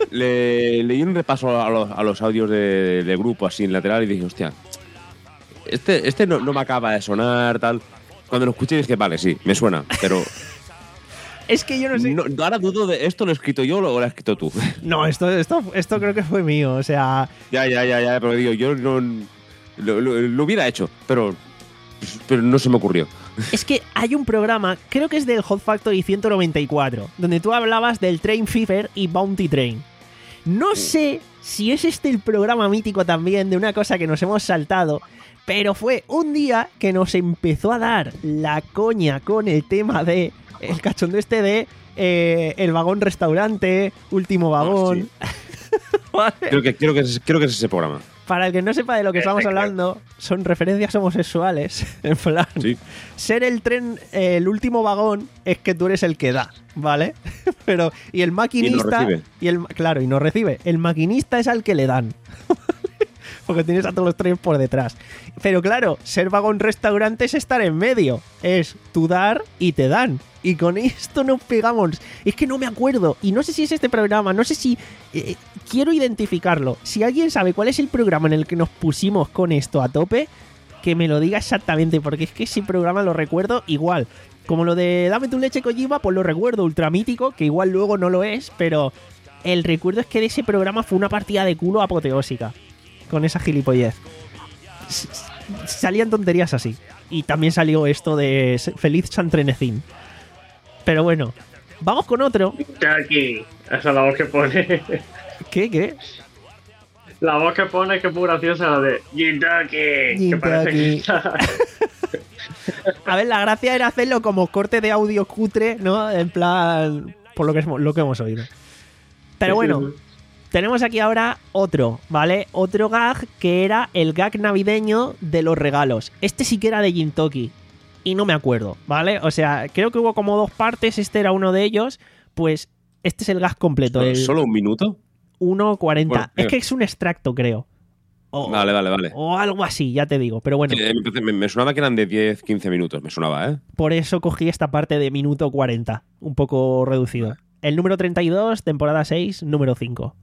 Le, leí un repaso a los, a los audios de, de grupo así en lateral y dije, hostia, este, este no, no me acaba de sonar, tal. Cuando lo escuché dije, vale, sí, me suena, pero Es que yo no sé. no, ahora dudo de esto lo he escrito yo o lo has escrito tú. No, esto, esto, esto creo que fue mío. O sea, ya, ya, ya, ya, pero digo, yo no lo, lo- lo hubiera hecho, pero, pero no se me ocurrió. es que hay un programa, creo que es del Hot Factory ciento noventa y cuatro, donde tú hablabas del Train Fever y Bounty Train. No sé si es este el programa mítico también de una cosa que nos hemos saltado, pero fue un día que nos empezó a dar la coña con el tema de el cachondo este de eh, el vagón restaurante, último vagón. ¿Vale? Creo que, creo, que es, creo que es ese programa. Para el que no sepa de lo que estamos Perfecto. hablando, son referencias homosexuales. En plan, Sí. ser el tren, eh, el último vagón, es que tú eres el que da, ¿vale? Pero, y el maquinista. recibe. Y el, claro, y no recibe. El maquinista es al que le dan. Porque tienes a todos los trenes por detrás. Pero claro, ser vagón restaurante es estar en medio. Es tú dar y te dan. Y con esto nos pegamos. Es que no me acuerdo. Y no sé si es este programa. No sé si... eh, quiero identificarlo. Si alguien sabe cuál es el programa en el que nos pusimos con esto a tope, que me lo diga exactamente. Porque es que ese programa lo recuerdo igual. Como lo de Dame tu leche Kojima, pues lo recuerdo ultramítico, que igual luego no lo es, pero el recuerdo es que de ese programa fue una partida de culo apoteósica. Con esa gilipollez. S- s- Salían tonterías así. Y también salió esto de S- Feliz San Trenecín. Pero bueno, vamos con otro. Aquí, esa es la voz que pone. ¿Qué? ¿Qué? La voz que pone que es muy graciosa, la de Gintoki. Que parece que Gintoki. está- A ver, la gracia era hacerlo como corte de audio cutre, ¿no? En plan, por lo que, es- lo que hemos oído. Pero bueno, tenemos aquí ahora otro, ¿vale? Otro gag que era el gag navideño de los regalos. Este sí que era de Gintoki. Y no me acuerdo, ¿vale? O sea, creo que hubo como dos partes, este era uno de ellos. Pues este es el gag completo, el ¿Solo un minuto? uno cuarenta. Bueno, Es eh. que es un extracto, creo. O, Vale, vale, vale. o algo así, ya te digo. Pero bueno, Eh, Me, me- me sonaba que eran de diez quince minutos, me sonaba, ¿eh? por eso cogí esta parte de minuto cuarenta, un poco reducido. El número treinta y dos, temporada seis, número cinco.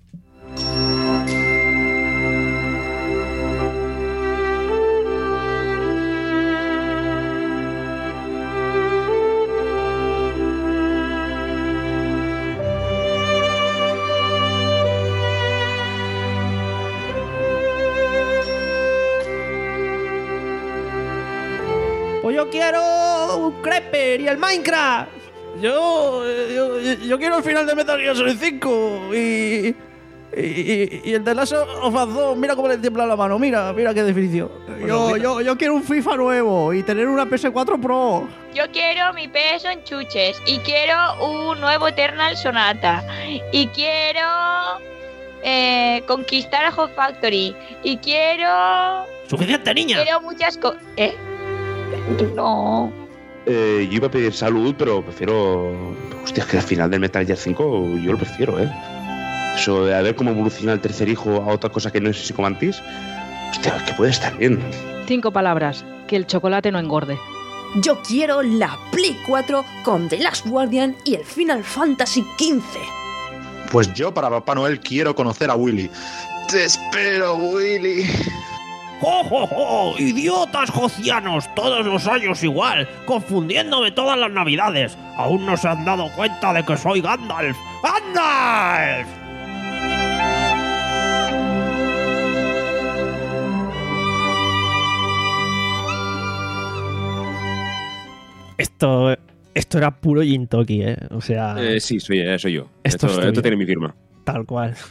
Pues yo quiero un Creeper y el Minecraft. Yo, yo, yo quiero el final de Metal Gear Solid cinco y, y, y, y el de Last of Us dos, mira cómo le tiembla la mano, mira, mira qué definición. Yo, yo, yo quiero un FIFA nuevo y tener una P S cuatro Pro. Yo quiero mi peso en chuches y quiero un nuevo Eternal Sonata y quiero eh, conquistar a Hot Factory y quiero Suficiente, niña. quiero muchas cosas. ¿Eh? No. Eh, yo iba a pedir salud, pero prefiero. Hostia, es que al final del Metal Gear cinco yo lo prefiero, ¿eh? Eso de a ver cómo evoluciona el tercer hijo a otra cosa que no es psicomantis. Hostia, que puede estar bien. Cinco palabras. Que el chocolate no engorde. Yo quiero la Play cuatro con The Last Guardian y el Final Fantasy quince. Pues yo para Papá Noel quiero conocer a Willy. Te espero, Willy. ¡Jo, jo, jo! ¡Idiotas jocianos! Todos los años igual, confundiéndome todas las navidades. Aún no se han dado cuenta de que soy Gandalf. ¡Gandalf! Esto, esto era puro Gintoki, ¿eh? O sea, Eh, sí, soy, eh, soy yo. Esto Esto, es esto tuyo. tiene mi firma. tal cual.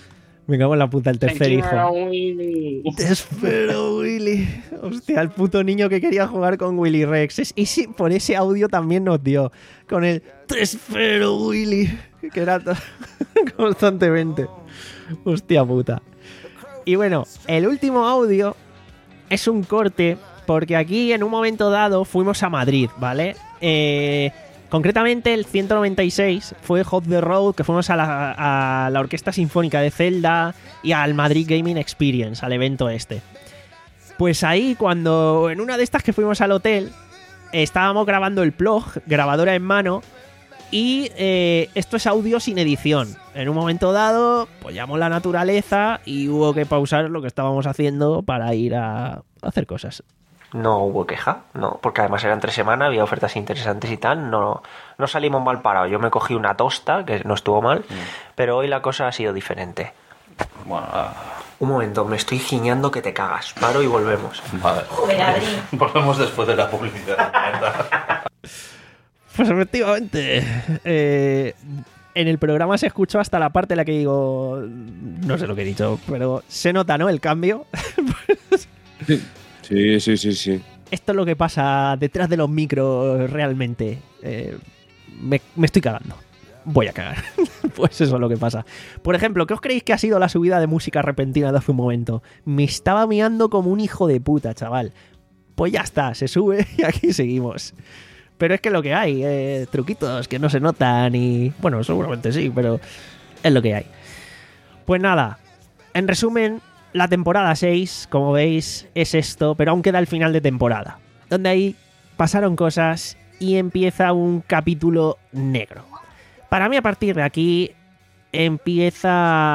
Me cago en la puta, el tercer hijo. Willy. Te espero, Willy. Hostia, el puto niño que quería jugar con Willy Rex. Es, ese, por ese audio también nos dio. Con el te espero, Willy. Que era to- constantemente. Hostia puta. Y bueno, el último audio es un corte, porque aquí en un momento dado fuimos a Madrid, ¿vale? Eh... Concretamente, el ciento noventa y seis fue Hot the Road, que fuimos a la, a la Orquesta Sinfónica de Zelda y al Madrid Gaming Experience, al evento este. Pues ahí, cuando en una de estas que fuimos al hotel, estábamos grabando el plug, grabadora en mano, y eh, esto es audio sin edición. En un momento dado, pues llamó la naturaleza y hubo que pausar lo que estábamos haciendo para ir a, a hacer cosas. No hubo queja, no, porque además eran tres semanas, había ofertas interesantes y tal, no, no salimos mal parados. Yo me cogí una tosta, que no estuvo mal, mm. pero hoy la cosa ha sido diferente. Bueno, uh... un momento, me estoy giñando que te cagas. Paro y volvemos. Vale. Joder, Adri. Volvemos después de la publicidad. Pues efectivamente, eh, en el programa se escuchó hasta la parte en la que digo, no sé lo que he dicho, pero se nota, ¿no?, el cambio. Sí. Sí, sí, sí, sí. Esto es lo que pasa detrás de los micros realmente. Eh, me, me estoy cagando. Voy a cagar. Pues eso es lo que pasa. Por ejemplo, ¿qué os creéis que ha sido la subida de música repentina de hace un momento? Me estaba miando como un hijo de puta, chaval. Pues ya está, se sube y aquí seguimos. Pero es que lo que hay, eh, truquitos que no se notan y... Bueno, seguramente sí, pero es lo que hay. Pues nada, en resumen... La temporada seis, como veis, es esto, pero aún queda el final de temporada, donde ahí pasaron cosas y empieza un capítulo negro. Para mí, a partir de aquí, empieza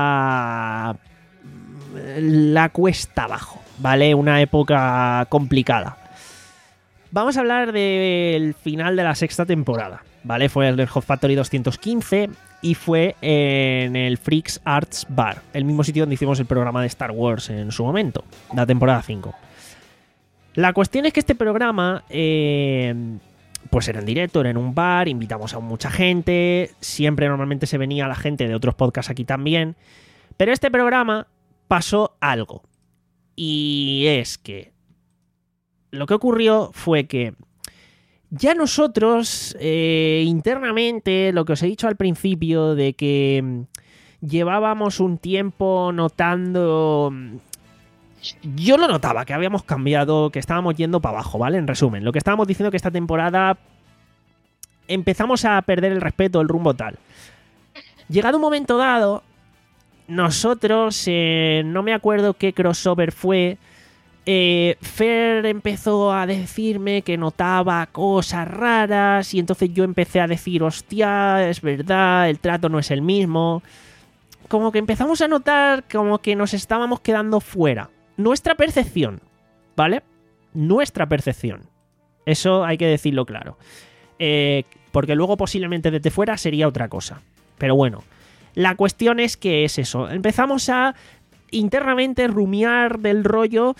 la cuesta abajo, ¿vale? Una época complicada. Vamos a hablar del final de la sexta temporada, ¿vale? Fue el Hot Factory doscientos quince... y fue en el Freaks Arts Bar, el mismo sitio donde hicimos el programa de Star Wars en su momento, la temporada cinco. La cuestión es que este programa, eh, pues era en directo, era en un bar, invitamos a mucha gente, siempre normalmente se venía la gente de otros podcasts aquí también, pero este programa pasó algo, y es que lo que ocurrió fue que ya nosotros, eh, internamente, lo que os he dicho al principio, de que llevábamos un tiempo notando... Yo lo notaba, que habíamos cambiado, que estábamos yendo para abajo, ¿vale? En resumen, lo que estábamos diciendo que esta temporada empezamos a perder el respeto, el rumbo tal. Llegado un momento dado, nosotros, eh, no me acuerdo qué crossover fue... Eh, Fer empezó a decirme que notaba cosas raras y entonces yo empecé a decir, hostia, es verdad, el trato no es el mismo. Como que empezamos a notar como que nos estábamos quedando fuera. Nuestra percepción, ¿vale? Nuestra percepción. Eso hay que decirlo claro. Eh, porque luego posiblemente desde fuera sería otra cosa. Pero bueno, la cuestión es que es eso. Empezamos a internamente rumiar del rollo...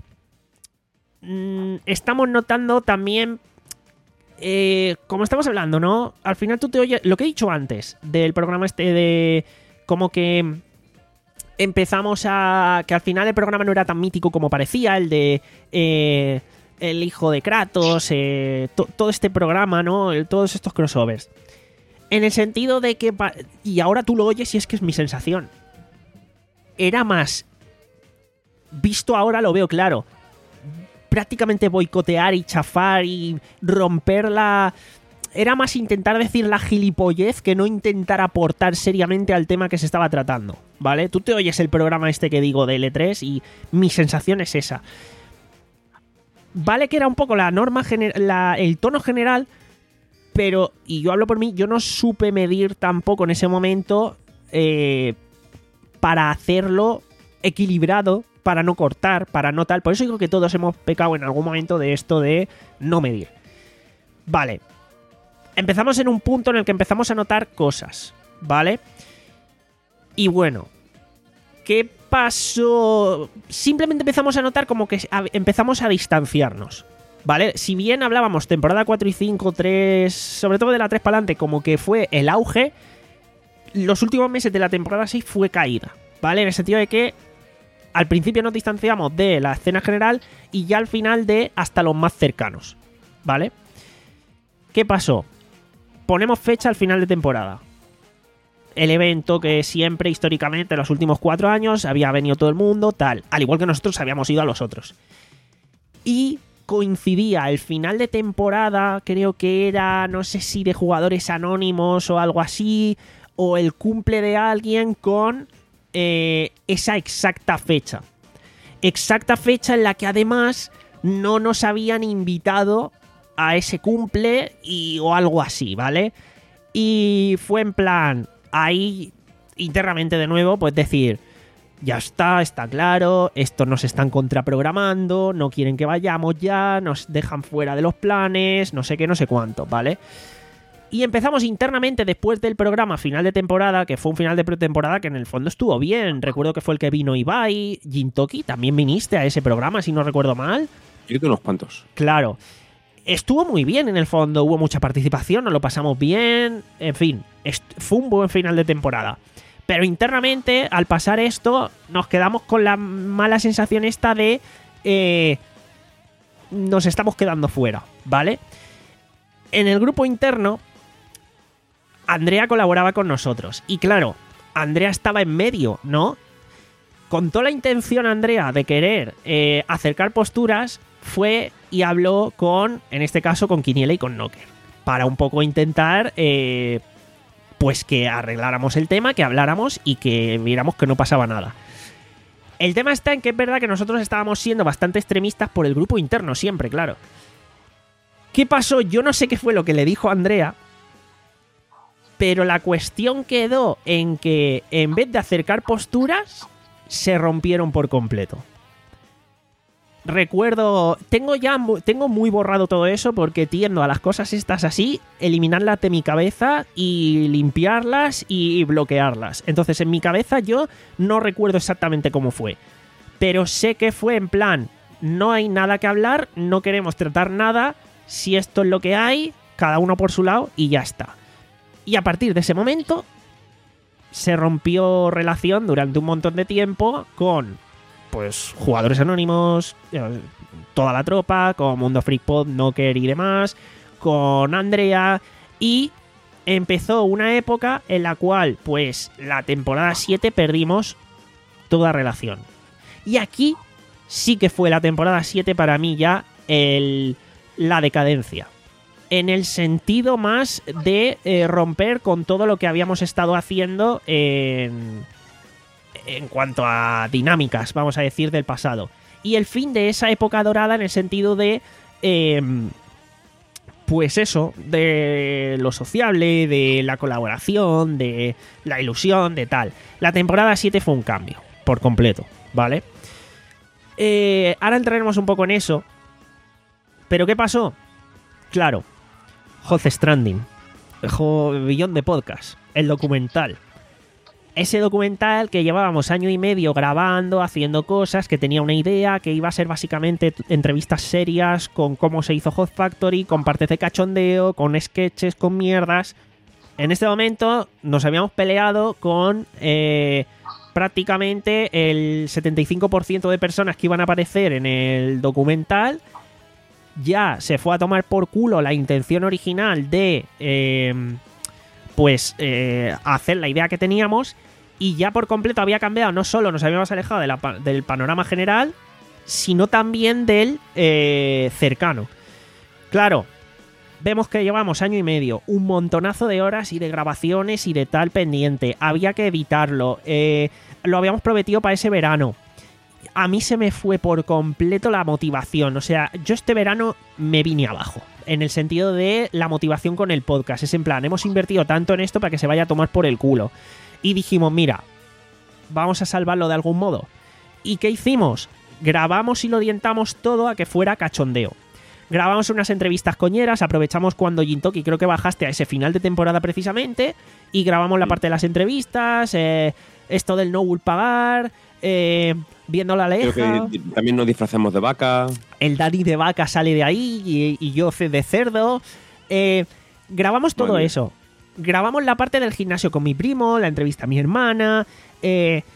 Estamos notando también, eh, como estamos hablando, ¿no? Al final tú te oyes, lo que he dicho antes del programa este de como que empezamos a... que al final el programa no era tan mítico como parecía, el de eh, el hijo de Kratos, eh, to, todo este programa, ¿no? El, todos estos crossovers. En el sentido de que... Y ahora tú lo oyes y es que es mi sensación. Era más... Visto ahora lo veo claro. Prácticamente boicotear y chafar y romper la... Era más intentar decir la gilipollez que no intentar aportar seriamente al tema que se estaba tratando, ¿vale? Tú te oyes el programa este que digo de L tres y mi sensación es esa. Vale que era un poco la norma, gener- la, el tono general, pero, y yo hablo por mí, yo no supe medir tampoco en ese momento eh, para hacerlo equilibrado, para no cortar, para no tal. Por eso digo que todos hemos pecado en algún momento de esto de no medir. Vale. Empezamos en un punto en el que empezamos a notar cosas, ¿vale? Y bueno, ¿qué pasó? Simplemente empezamos a notar como que empezamos a distanciarnos, ¿vale? Si bien hablábamos temporada cuatro y cinco, tres, sobre todo de la tres para adelante, como que fue el auge, los últimos meses de la temporada seis fue caída, ¿vale? En el sentido de que al principio nos distanciamos de la escena general y ya al final de hasta los más cercanos, ¿vale? ¿Qué pasó? Ponemos fecha al final de temporada. El evento que siempre, históricamente, en los últimos cuatro años, había venido todo el mundo, tal. Al igual que nosotros habíamos ido a los otros. Y coincidía el final de temporada, creo que era, no sé si de jugadores anónimos o algo así, o el cumple de alguien con eh, esa exacta fecha. Exacta fecha en la que además no nos habían invitado a ese cumple y, o algo así, ¿vale? Y fue en plan, ahí internamente de nuevo, pues decir, ya está, está claro, estos nos están contraprogramando, no quieren que vayamos ya, nos dejan fuera de los planes, no sé qué, no sé cuánto, ¿vale? Y empezamos internamente después del programa final de temporada, que fue un final de pretemporada que en el fondo estuvo bien. Recuerdo que fue el que vino Ibai, Jintoki, también viniste a ese programa, si no recuerdo mal. Yo tengo unos cuantos. Claro. Estuvo muy bien en el fondo, hubo mucha participación, nos lo pasamos bien, en fin, fue un buen final de temporada. Pero internamente, al pasar esto, nos quedamos con la mala sensación esta de eh, nos estamos quedando fuera, ¿vale? En el grupo interno, Andrea colaboraba con nosotros. Y claro, Andrea estaba en medio, ¿no? Con toda la intención, Andrea, de querer eh, acercar posturas, fue y habló con, en este caso, con Quiniela y con Knocker. Para un poco intentar... Eh, pues que arregláramos el tema, que habláramos y que viéramos que no pasaba nada. El tema está en que es verdad que nosotros estábamos siendo bastante extremistas por el grupo interno, siempre, claro. ¿Qué pasó? Yo no sé qué fue lo que le dijo Andrea, pero la cuestión quedó en que en vez de acercar posturas, se rompieron por completo. Recuerdo, tengo ya tengo muy borrado todo eso porque tiendo a las cosas estas así, eliminarlas de mi cabeza y limpiarlas y bloquearlas. Entonces en mi cabeza yo no recuerdo exactamente cómo fue, pero sé que fue en plan, no hay nada que hablar, no queremos tratar nada, si esto es lo que hay, cada uno por su lado y ya está. Y a partir de ese momento se rompió relación durante un montón de tiempo con... pues jugadores anónimos, toda la tropa, con Mundo Freak Pod, Knocker y demás, con Andrea, y empezó una época en la cual, pues, la temporada siete perdimos toda relación. Y aquí sí que fue la temporada siete para mí ya el, la decadencia. En el sentido más de eh, romper con todo lo que habíamos estado haciendo en... en cuanto a dinámicas, vamos a decir, del pasado. Y el fin de esa época dorada en el sentido de... Eh, pues eso, de lo sociable, de la colaboración, de la ilusión, de tal. La temporada siete fue un cambio, por completo, ¿vale? Eh, ahora entraremos un poco en eso. ¿Pero qué pasó? Claro, Death Stranding, Beyond the Podcast, el documental. Ese documental que llevábamos año y medio grabando, haciendo cosas, que tenía una idea, que iba a ser básicamente entrevistas serias con cómo se hizo Hot Factory, con partes de cachondeo, con sketches, con mierdas. En este momento nos habíamos peleado con eh, prácticamente el setenta y cinco por ciento de personas que iban a aparecer en el documental. Ya se fue a tomar por culo la intención original de... Eh, pues eh, hacer la idea que teníamos, y ya por completo había cambiado. No solo nos habíamos alejado de la, del panorama general, sino también del eh, cercano. Claro, vemos que llevamos año y medio, un montonazo de horas y de grabaciones y de tal pendiente, había que editarlo, eh, lo habíamos prometido para ese verano. A mí se me fue por completo la motivación. O sea, yo este verano me vine abajo. En el sentido de la motivación con el podcast. Es en plan, hemos invertido tanto en esto para que se vaya a tomar por el culo. Y dijimos, mira, vamos a salvarlo de algún modo. ¿Y qué hicimos? Grabamos y lo orientamos todo a que fuera cachondeo. Grabamos unas entrevistas coñeras, aprovechamos cuando Jintoki, creo que bajaste a ese final de temporada precisamente, y grabamos la parte de las entrevistas, eh, esto del no will pagar... Eh, viendo la aleja. Creo que también nos disfrazamos de vaca. El Dani de vaca sale de ahí y, y yo de cerdo. Eh, grabamos todo vale. eso. Grabamos la parte del gimnasio con mi primo, la entrevista a mi hermana. Eh,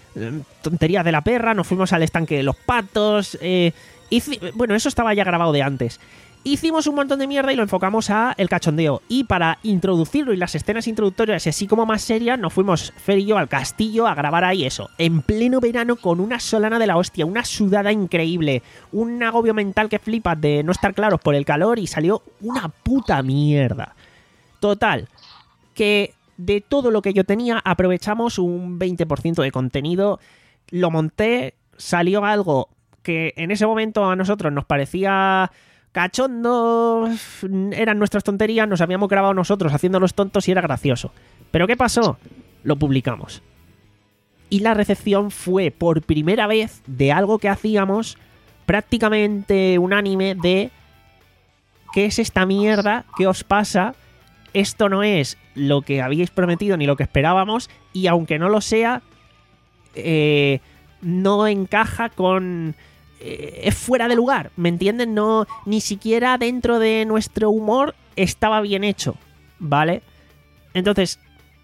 tonterías de la perra, nos fuimos al estanque de los patos. Eh, hici- bueno, eso estaba ya grabado de antes. Hicimos un montón de mierda y lo enfocamos a el cachondeo. Y para introducirlo y las escenas introductorias y así como más serias, nos fuimos Fer y yo al castillo a grabar ahí eso. En pleno verano con una solana de la hostia, una sudada increíble, un agobio mental que flipas de no estar claros por el calor y salió una puta mierda. Total, que de todo lo que yo tenía aprovechamos un veinte por ciento de contenido, lo monté, salió algo que en ese momento a nosotros nos parecía... cachondo, eran nuestras tonterías, nos habíamos grabado nosotros haciendo los tontos y era gracioso. ¿Pero qué pasó? Lo publicamos. Y la recepción fue por primera vez de algo que hacíamos prácticamente unánime de ¿qué es esta mierda? ¿Qué os pasa? Esto no es lo que habíais prometido ni lo que esperábamos y aunque no lo sea, eh, no encaja con... es fuera de lugar, ¿me entienden? No, ni siquiera dentro de nuestro humor estaba bien hecho, ¿vale? Entonces,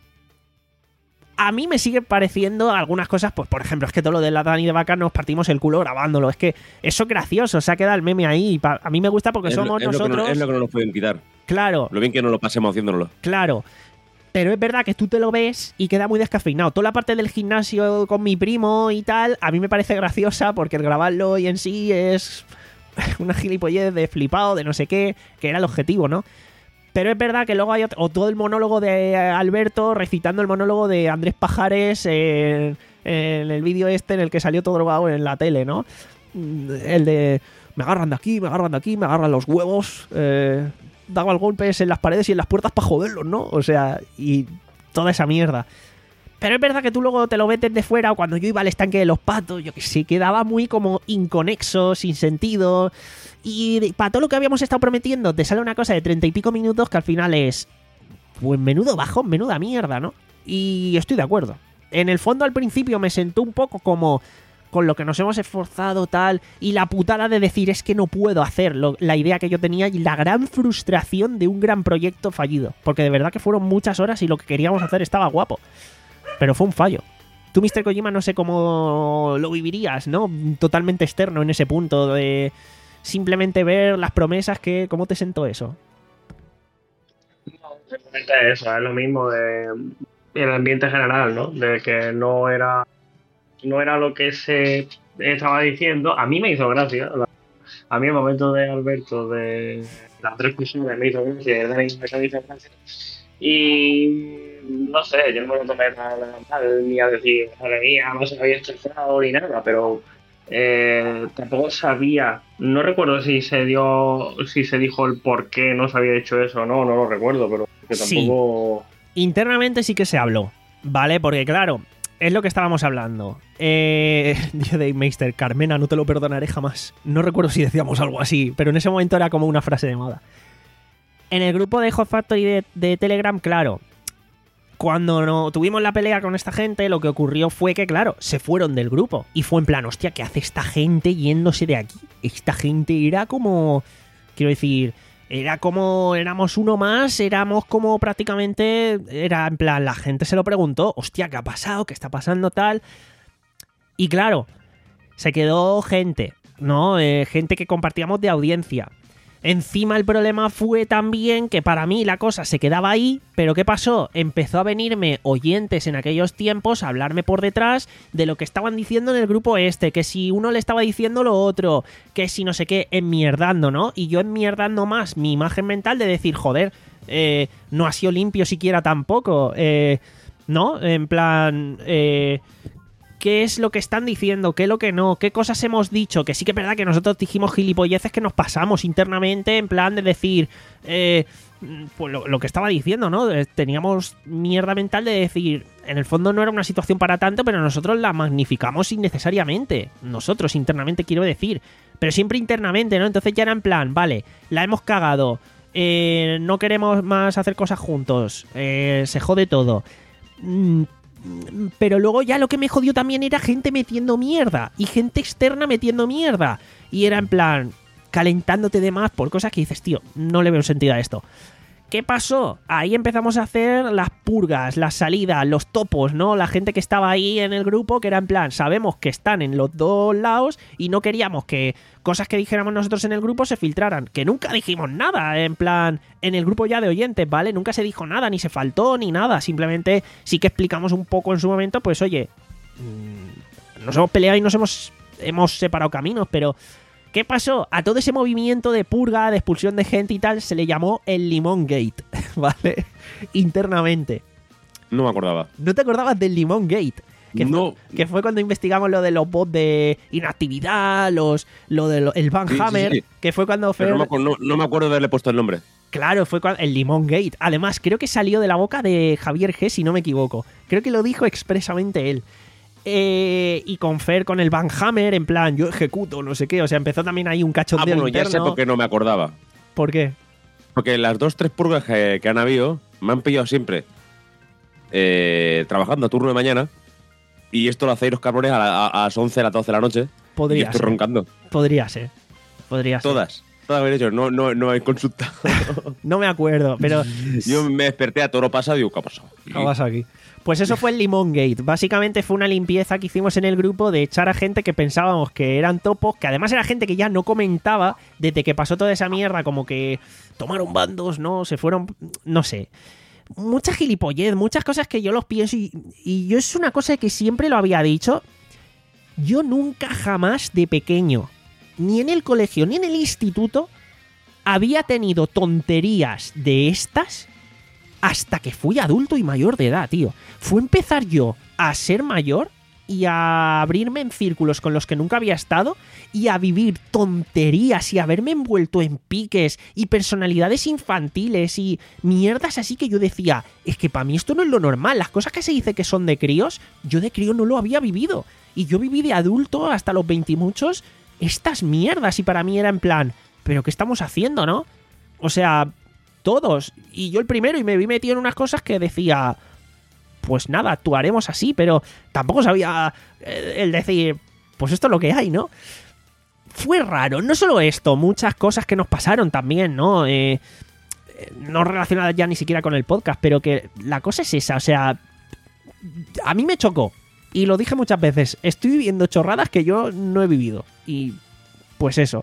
a mí me sigue pareciendo algunas cosas, pues por ejemplo, es que todo lo de la Dani de Vaca nos partimos el culo grabándolo, es que eso es gracioso, se ha quedado el meme ahí, a mí me gusta porque es somos lo, es nosotros... Lo que no, es lo que no nos pueden quitar. Claro. Lo bien que nos lo pasemos haciéndolo. Claro. Pero es verdad que tú te lo ves y queda muy descafeinado. Toda la parte del gimnasio con mi primo y tal, a mí me parece graciosa porque el grabarlo y en sí es una gilipollez de flipado, de no sé qué, que era el objetivo, ¿no? Pero es verdad que luego hay otro, o todo el monólogo de Alberto recitando el monólogo de Andrés Pajares en, en el vídeo este en el que salió todo drogado en la tele, ¿no? El de me agarran de aquí, me agarran de aquí, me agarran los huevos, eh... daban golpes en las paredes y en las puertas para joderlos, ¿no? O sea, y toda esa mierda. Pero es verdad que tú luego te lo ves desde fuera, o cuando yo iba al estanque de los patos, yo que sé, quedaba muy como inconexo, sin sentido. Y para todo lo que habíamos estado prometiendo, te sale una cosa de treinta y pico minutos que al final es... pues menudo bajón, menuda mierda, ¿no? Y estoy de acuerdo. En el fondo al principio me sentó un poco como... con lo que nos hemos esforzado tal, y la putada de decir es que no puedo hacerlo, la idea que yo tenía y la gran frustración de un gran proyecto fallido, porque de verdad que fueron muchas horas y lo que queríamos hacer estaba guapo, pero fue un fallo. Tú, mister Kojima, no sé cómo lo vivirías, ¿no? Totalmente externo en ese punto de simplemente ver las promesas, que ¿cómo te sentó eso? No, simplemente eso, es lo mismo de el ambiente general, ¿no? De que no era no era lo que se estaba diciendo. A mí me hizo gracia. A mí el momento de Alberto, de las tres personas, me hizo gracia, de me hizo gracia. Y no sé, yo no me lo tomé nada mal, ni a decir, madre mía, no se había estresado ni nada, pero eh, tampoco sabía, no recuerdo si se dio, si se dijo el por qué no se había hecho eso o no, no lo recuerdo, pero que tampoco... Sí. Internamente sí que se habló, ¿vale? Porque claro... es lo que estábamos hablando. Eh, Dave Meister, Carmena, no te lo perdonaré jamás. No recuerdo si decíamos algo así, pero en ese momento era como una frase de moda. En el grupo de Hot Factory de, de Telegram, claro, cuando no, tuvimos la pelea con esta gente, lo que ocurrió fue que, claro, se fueron del grupo. Y fue en plan, hostia, ¿qué hace esta gente yéndose de aquí? Esta gente era como... quiero decir... era como, éramos uno más, éramos como prácticamente, era en plan, la gente se lo preguntó, hostia, ¿qué ha pasado? ¿Qué está pasando tal? Y claro, se quedó gente, ¿no? Eh, gente que compartíamos de audiencia. Encima el problema fue también que para mí la cosa se quedaba ahí, pero ¿qué pasó? Empezó a venirme oyentes en aquellos tiempos a hablarme por detrás de lo que estaban diciendo en el grupo este, que si uno le estaba diciendo lo otro, que si no sé qué, enmierdando, ¿no? Y yo enmierdando más mi imagen mental de decir, joder, eh, no ha sido limpio siquiera tampoco, eh, ¿no? En plan, eh... ¿qué es lo que están diciendo? ¿Qué es lo que no? ¿Qué cosas hemos dicho? Que sí que es verdad que nosotros dijimos gilipolleces que nos pasamos internamente en plan de decir... Eh, pues lo, lo que estaba diciendo, ¿no? Teníamos mierda mental de decir... En el fondo no era una situación para tanto, pero nosotros la magnificamos innecesariamente. Nosotros internamente quiero decir. Pero siempre internamente, ¿no? Entonces ya era en plan, vale, la hemos cagado. Eh, no queremos más hacer cosas juntos. Eh, se jode todo. Mm, Pero luego ya lo que me jodió también era gente metiendo mierda y gente externa metiendo mierda. Y era en plan, calentándote de más por cosas que dices, tío, no le veo sentido a esto. ¿Qué pasó? Ahí empezamos a hacer las purgas, las salidas, los topos, ¿no? La gente que estaba ahí en el grupo, que era en plan, sabemos que están en los dos lados y no queríamos que cosas que dijéramos nosotros en el grupo se filtraran. Que nunca dijimos nada, en plan, en el grupo ya de oyentes, ¿vale? Nunca se dijo nada, ni se faltó, ni nada. Simplemente sí que explicamos un poco en su momento, pues oye, mmm, nos hemos peleado y nos hemos, hemos separado caminos, pero... ¿Qué pasó? A todo ese movimiento de purga, de expulsión de gente y tal, se le llamó el Limón Gate, ¿vale? Internamente. No me acordaba. ¿No te acordabas del Limón Gate? Que no. Fue, que fue cuando investigamos lo de los bots de inactividad, los, lo del de Van sí, Hammer, sí, sí. que fue cuando... Fer... No, me no, no me acuerdo de haberle puesto el nombre. Claro, fue cuando, el Limón Gate. Además, creo que salió de la boca de Javier G, si no me equivoco. Creo que lo dijo expresamente él. Eh, y con Fer con el Van Hammer, en plan, yo ejecuto, no sé qué. O sea, empezó también ahí un cachondeo ah, bueno, interno. Ya sé por qué no me acordaba. ¿Por qué? Porque las dos, tres purgas que, que han habido me han pillado siempre eh, trabajando a turno de mañana. Y esto lo hacéis los cabrones a, la, a, a las once, a las doce de la noche. Podría y estoy ser. roncando. Podría ser. Podría ser. Todas. Todas habéis hecho. No, no, no hay consulta. No me acuerdo, pero... Yo me desperté a toro pasado y digo, ¿qué ha pasado? ¿Qué pasa aquí? Pues eso fue el Limón Gate. Básicamente fue una limpieza que hicimos en el grupo de echar a gente que pensábamos que eran topos, que además era gente que ya no comentaba desde que pasó toda esa mierda, como que tomaron bandos, ¿no? Se fueron... no sé. Mucha gilipollez, muchas cosas que yo los pienso y, y yo es una cosa que siempre lo había dicho. Yo nunca jamás de pequeño, ni en el colegio, ni en el instituto, había tenido tonterías de estas hasta que fui adulto y mayor de edad, tío. Fue empezar yo a ser mayor y a abrirme en círculos con los que nunca había estado y a vivir tonterías y a haberme envuelto en piques y personalidades infantiles y mierdas así que yo decía, es que para mí esto no es lo normal. Las cosas que se dice que son de críos, yo de crío no lo había vivido. Y yo viví de adulto hasta los veintimuchos estas mierdas y para mí era en plan, ¿pero qué estamos haciendo, no? O sea... todos, y yo el primero, y me vi metido en unas cosas que decía, pues nada, actuaremos así, pero tampoco sabía el decir, pues esto es lo que hay, ¿no? Fue raro, no solo esto, muchas cosas que nos pasaron también, ¿no? Eh, no relacionadas ya ni siquiera con el podcast, pero que la cosa es esa, o sea, a mí me chocó, y lo dije muchas veces, estoy viviendo chorradas que yo no he vivido, y pues eso.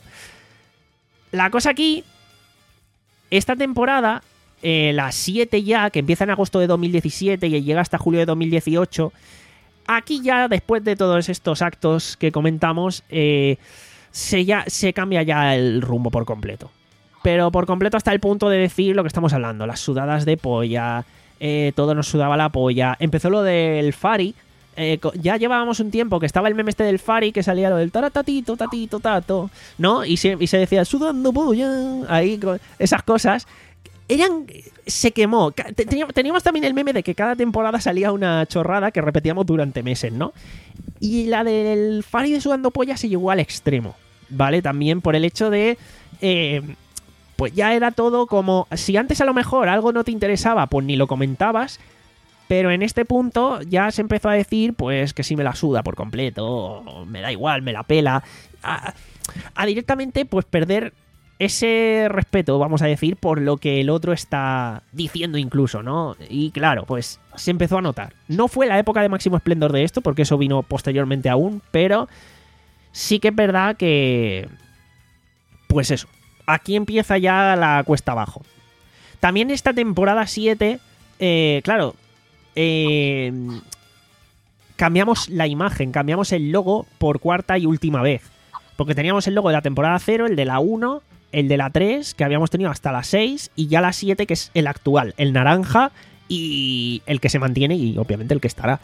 La cosa aquí... Esta temporada, eh, la siete ya, que empieza en agosto de dos mil diecisiete y llega hasta julio de dos mil dieciocho, aquí ya, después de todos estos actos que comentamos, eh, se, ya, se cambia ya el rumbo por completo. Pero por completo hasta el punto de decir lo que estamos hablando, las sudadas de polla, eh, todo nos sudaba la polla. Empezó lo del Fari, eh, ya llevábamos un tiempo que estaba el meme este del Fari, que salía lo del taratatito, tatito, tato, ¿no? Y se, y se decía, sudando polla, ahí, esas cosas. Eran... se quemó. Teníamos, teníamos también el meme de que cada temporada salía una chorrada que repetíamos durante meses, ¿no? Y la del Fari de sudando polla se llegó al extremo, ¿vale? También por el hecho de... Eh, pues ya era todo como... si antes a lo mejor algo no te interesaba, pues ni lo comentabas... Pero en este punto ya se empezó a decir, pues, que sí me la suda por completo, me da igual, me la pela. A, a directamente, pues, perder ese respeto, vamos a decir, por lo que el otro está diciendo incluso, ¿no? Y claro, pues, se empezó a notar. No fue la época de máximo esplendor de esto, porque eso vino posteriormente aún, pero sí que es verdad que... pues eso, aquí empieza ya la cuesta abajo. También esta temporada siete, eh, claro... Eh, cambiamos la imagen, cambiamos el logo por cuarta y última vez. Porque teníamos el logo de la temporada cero, el de la uno, el de la tres, que habíamos tenido hasta la seis, y ya la siete, que es el actual, el naranja y el que se mantiene y obviamente el que estará.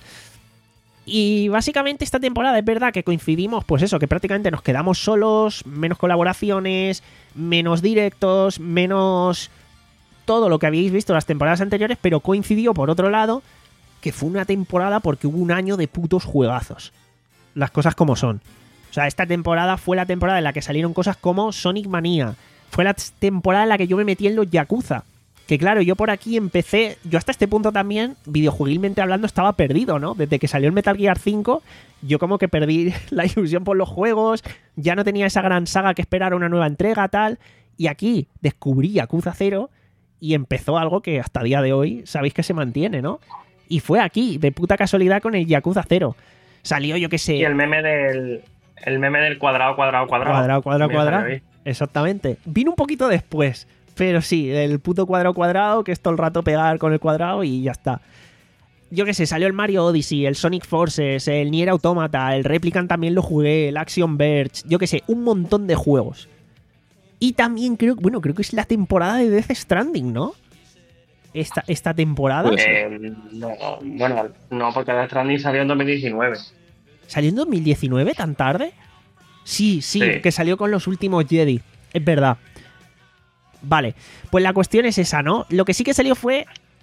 Y básicamente esta temporada es verdad que coincidimos, pues eso, que prácticamente nos quedamos solos, menos colaboraciones, menos directos, menos todo lo que habéis visto las temporadas anteriores, pero coincidió por otro lado que fue una temporada porque hubo un año de putos juegazos. Las cosas como son. O sea, esta temporada fue la temporada en la que salieron cosas como Sonic Mania. Fue la temporada en la que yo me metí en los Yakuza. Que claro, yo por aquí empecé... Yo hasta este punto también, videojueguilmente hablando, estaba perdido, ¿no? Desde que salió el Metal Gear cinco, yo como que perdí la ilusión por los juegos. Ya no tenía esa gran saga que esperar una nueva entrega, tal. Y aquí descubrí Yakuza cero... y empezó algo que hasta día de hoy sabéis que se mantiene, ¿no? Y fue aquí, de puta casualidad, con el Yakuza cero. Salió, yo qué sé... Y el meme del... El meme del cuadrado, cuadrado, cuadrado. Cuadrado, cuadrado, cuadrado. Exactamente. Vino un poquito después, pero sí, el puto cuadrado, cuadrado, que es todo el rato pegar con el cuadrado y ya está. Yo qué sé, salió el Mario Odyssey, el Sonic Forces, el Nier Automata, el Replicant también lo jugué, el Action Verge, yo qué sé, un montón de juegos. Y también creo, bueno, creo que es la temporada de Death Stranding, ¿no? Esta, esta temporada. Eh, no, bueno, no, porque Death Stranding salió en dos mil diecinueve. ¿Salió en dos mil diecinueve tan tarde? Sí, sí, Sí. que salió con los últimos Jedi. Es verdad. Vale, pues la cuestión es esa, ¿no? Lo que sí que salió fue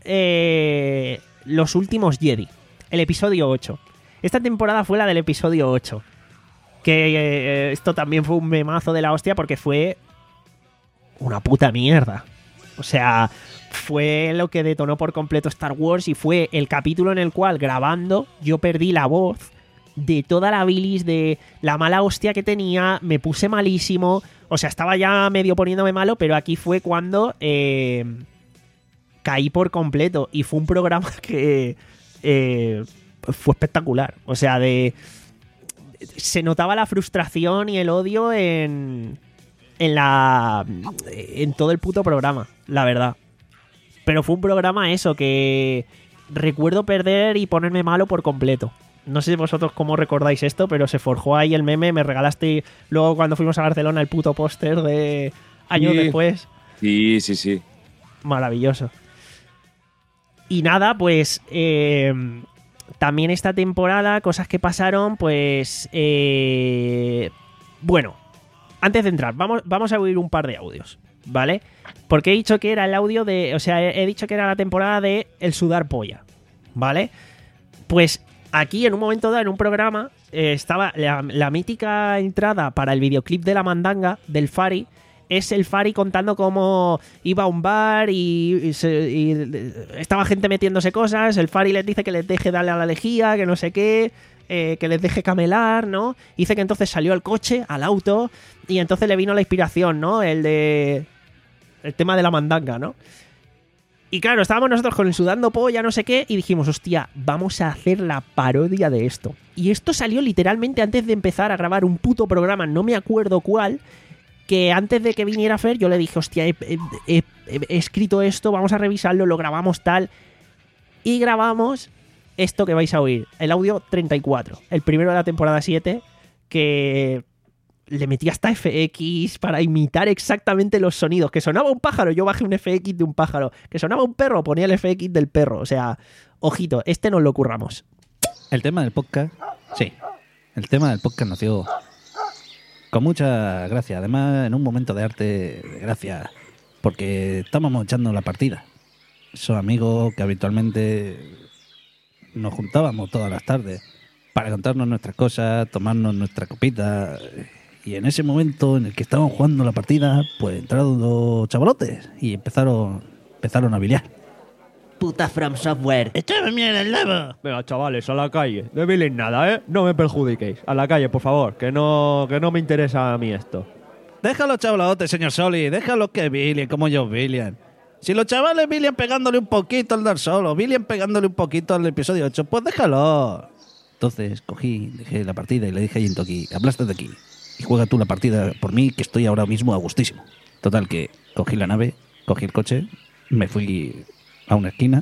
eh, los últimos Jedi, el episodio ocho. Esta temporada fue la del episodio ocho. Que eh, esto también fue un memazo de la hostia porque fue una puta mierda. O sea, fue lo que detonó por completo Star Wars y fue el capítulo en el cual, grabando, yo perdí la voz de toda la bilis, de la mala hostia que tenía, me puse malísimo, o sea, estaba ya medio poniéndome malo, pero aquí fue cuando eh, caí por completo y fue un programa que eh, fue espectacular, o sea, de se notaba la frustración y el odio en en la en todo el puto programa, la verdad, pero fue un programa eso que recuerdo perder y ponerme malo por completo. No sé vosotros cómo recordáis esto, pero se forjó ahí el meme. Me regalaste luego cuando fuimos a Barcelona el puto póster de años Sí. después. Sí, sí, sí. Maravilloso. Y nada, pues eh, también esta temporada, cosas que pasaron, pues... Eh, bueno, antes de entrar, vamos, vamos a oír un par de audios, ¿vale? Porque he dicho que era el audio de... O sea, he, he dicho que era la temporada de El sudar polla, ¿vale? Pues... Aquí, en un momento dado, en un programa, eh, estaba la, la mítica entrada para el videoclip de la mandanga del Fari. Es el Fari contando cómo iba a un bar y, y, se, y estaba gente metiéndose cosas. El Fari les dice que les deje darle a la lejía, que no sé qué, eh, que les deje camelar, ¿no? Dice que entonces salió al coche, al auto, y entonces le vino la inspiración, ¿no? El de... El tema de la mandanga, ¿no? Y claro, estábamos nosotros con el sudando polla, no sé qué, y dijimos, hostia, vamos a hacer la parodia de esto. Y esto salió literalmente antes de empezar a grabar un puto programa, no me acuerdo cuál, que antes de que viniera Fer, yo le dije, hostia, he, he- he- he escrito esto, vamos a revisarlo, lo grabamos tal. Y grabamos esto que vais a oír, el audio treinta y cuatro, el primero de la temporada siete, que... le metí hasta F X para imitar exactamente los sonidos. Que sonaba un pájaro, yo bajé un F X de un pájaro. Que sonaba un perro, ponía el F X del perro. O sea, ojito, este nos lo curramos. El tema del podcast, sí. El tema del podcast nació con mucha gracia. Además, en un momento de arte, de gracia, porque estábamos echando la partida. Esos amigos que habitualmente nos juntábamos todas las tardes para contarnos nuestras cosas, tomarnos nuestra copita. Y en ese momento en el que estaban jugando la partida, pues entraron dos chavalotes y empezaron, empezaron a biliar. Puta From Software. ¡Échame mierda el lava! Venga, chavales, a la calle. No miréis nada, ¿eh? No me perjudiquéis. A la calle, por favor, que no, que no me interesa a mí esto. Déjalo, chavalotes, señor Soli. Déjalo que bilien como ellos bilian. Si los chavales bilian pegándole un poquito al Dark Solo, bilian pegándole un poquito al episodio ocho, pues déjalo. Entonces cogí, dejé la partida y le dije a Jintoki, hablaste de aquí y juega tú la partida por mí, que estoy ahora mismo a gustísimo. Total, que cogí la nave, cogí el coche, me fui a una esquina,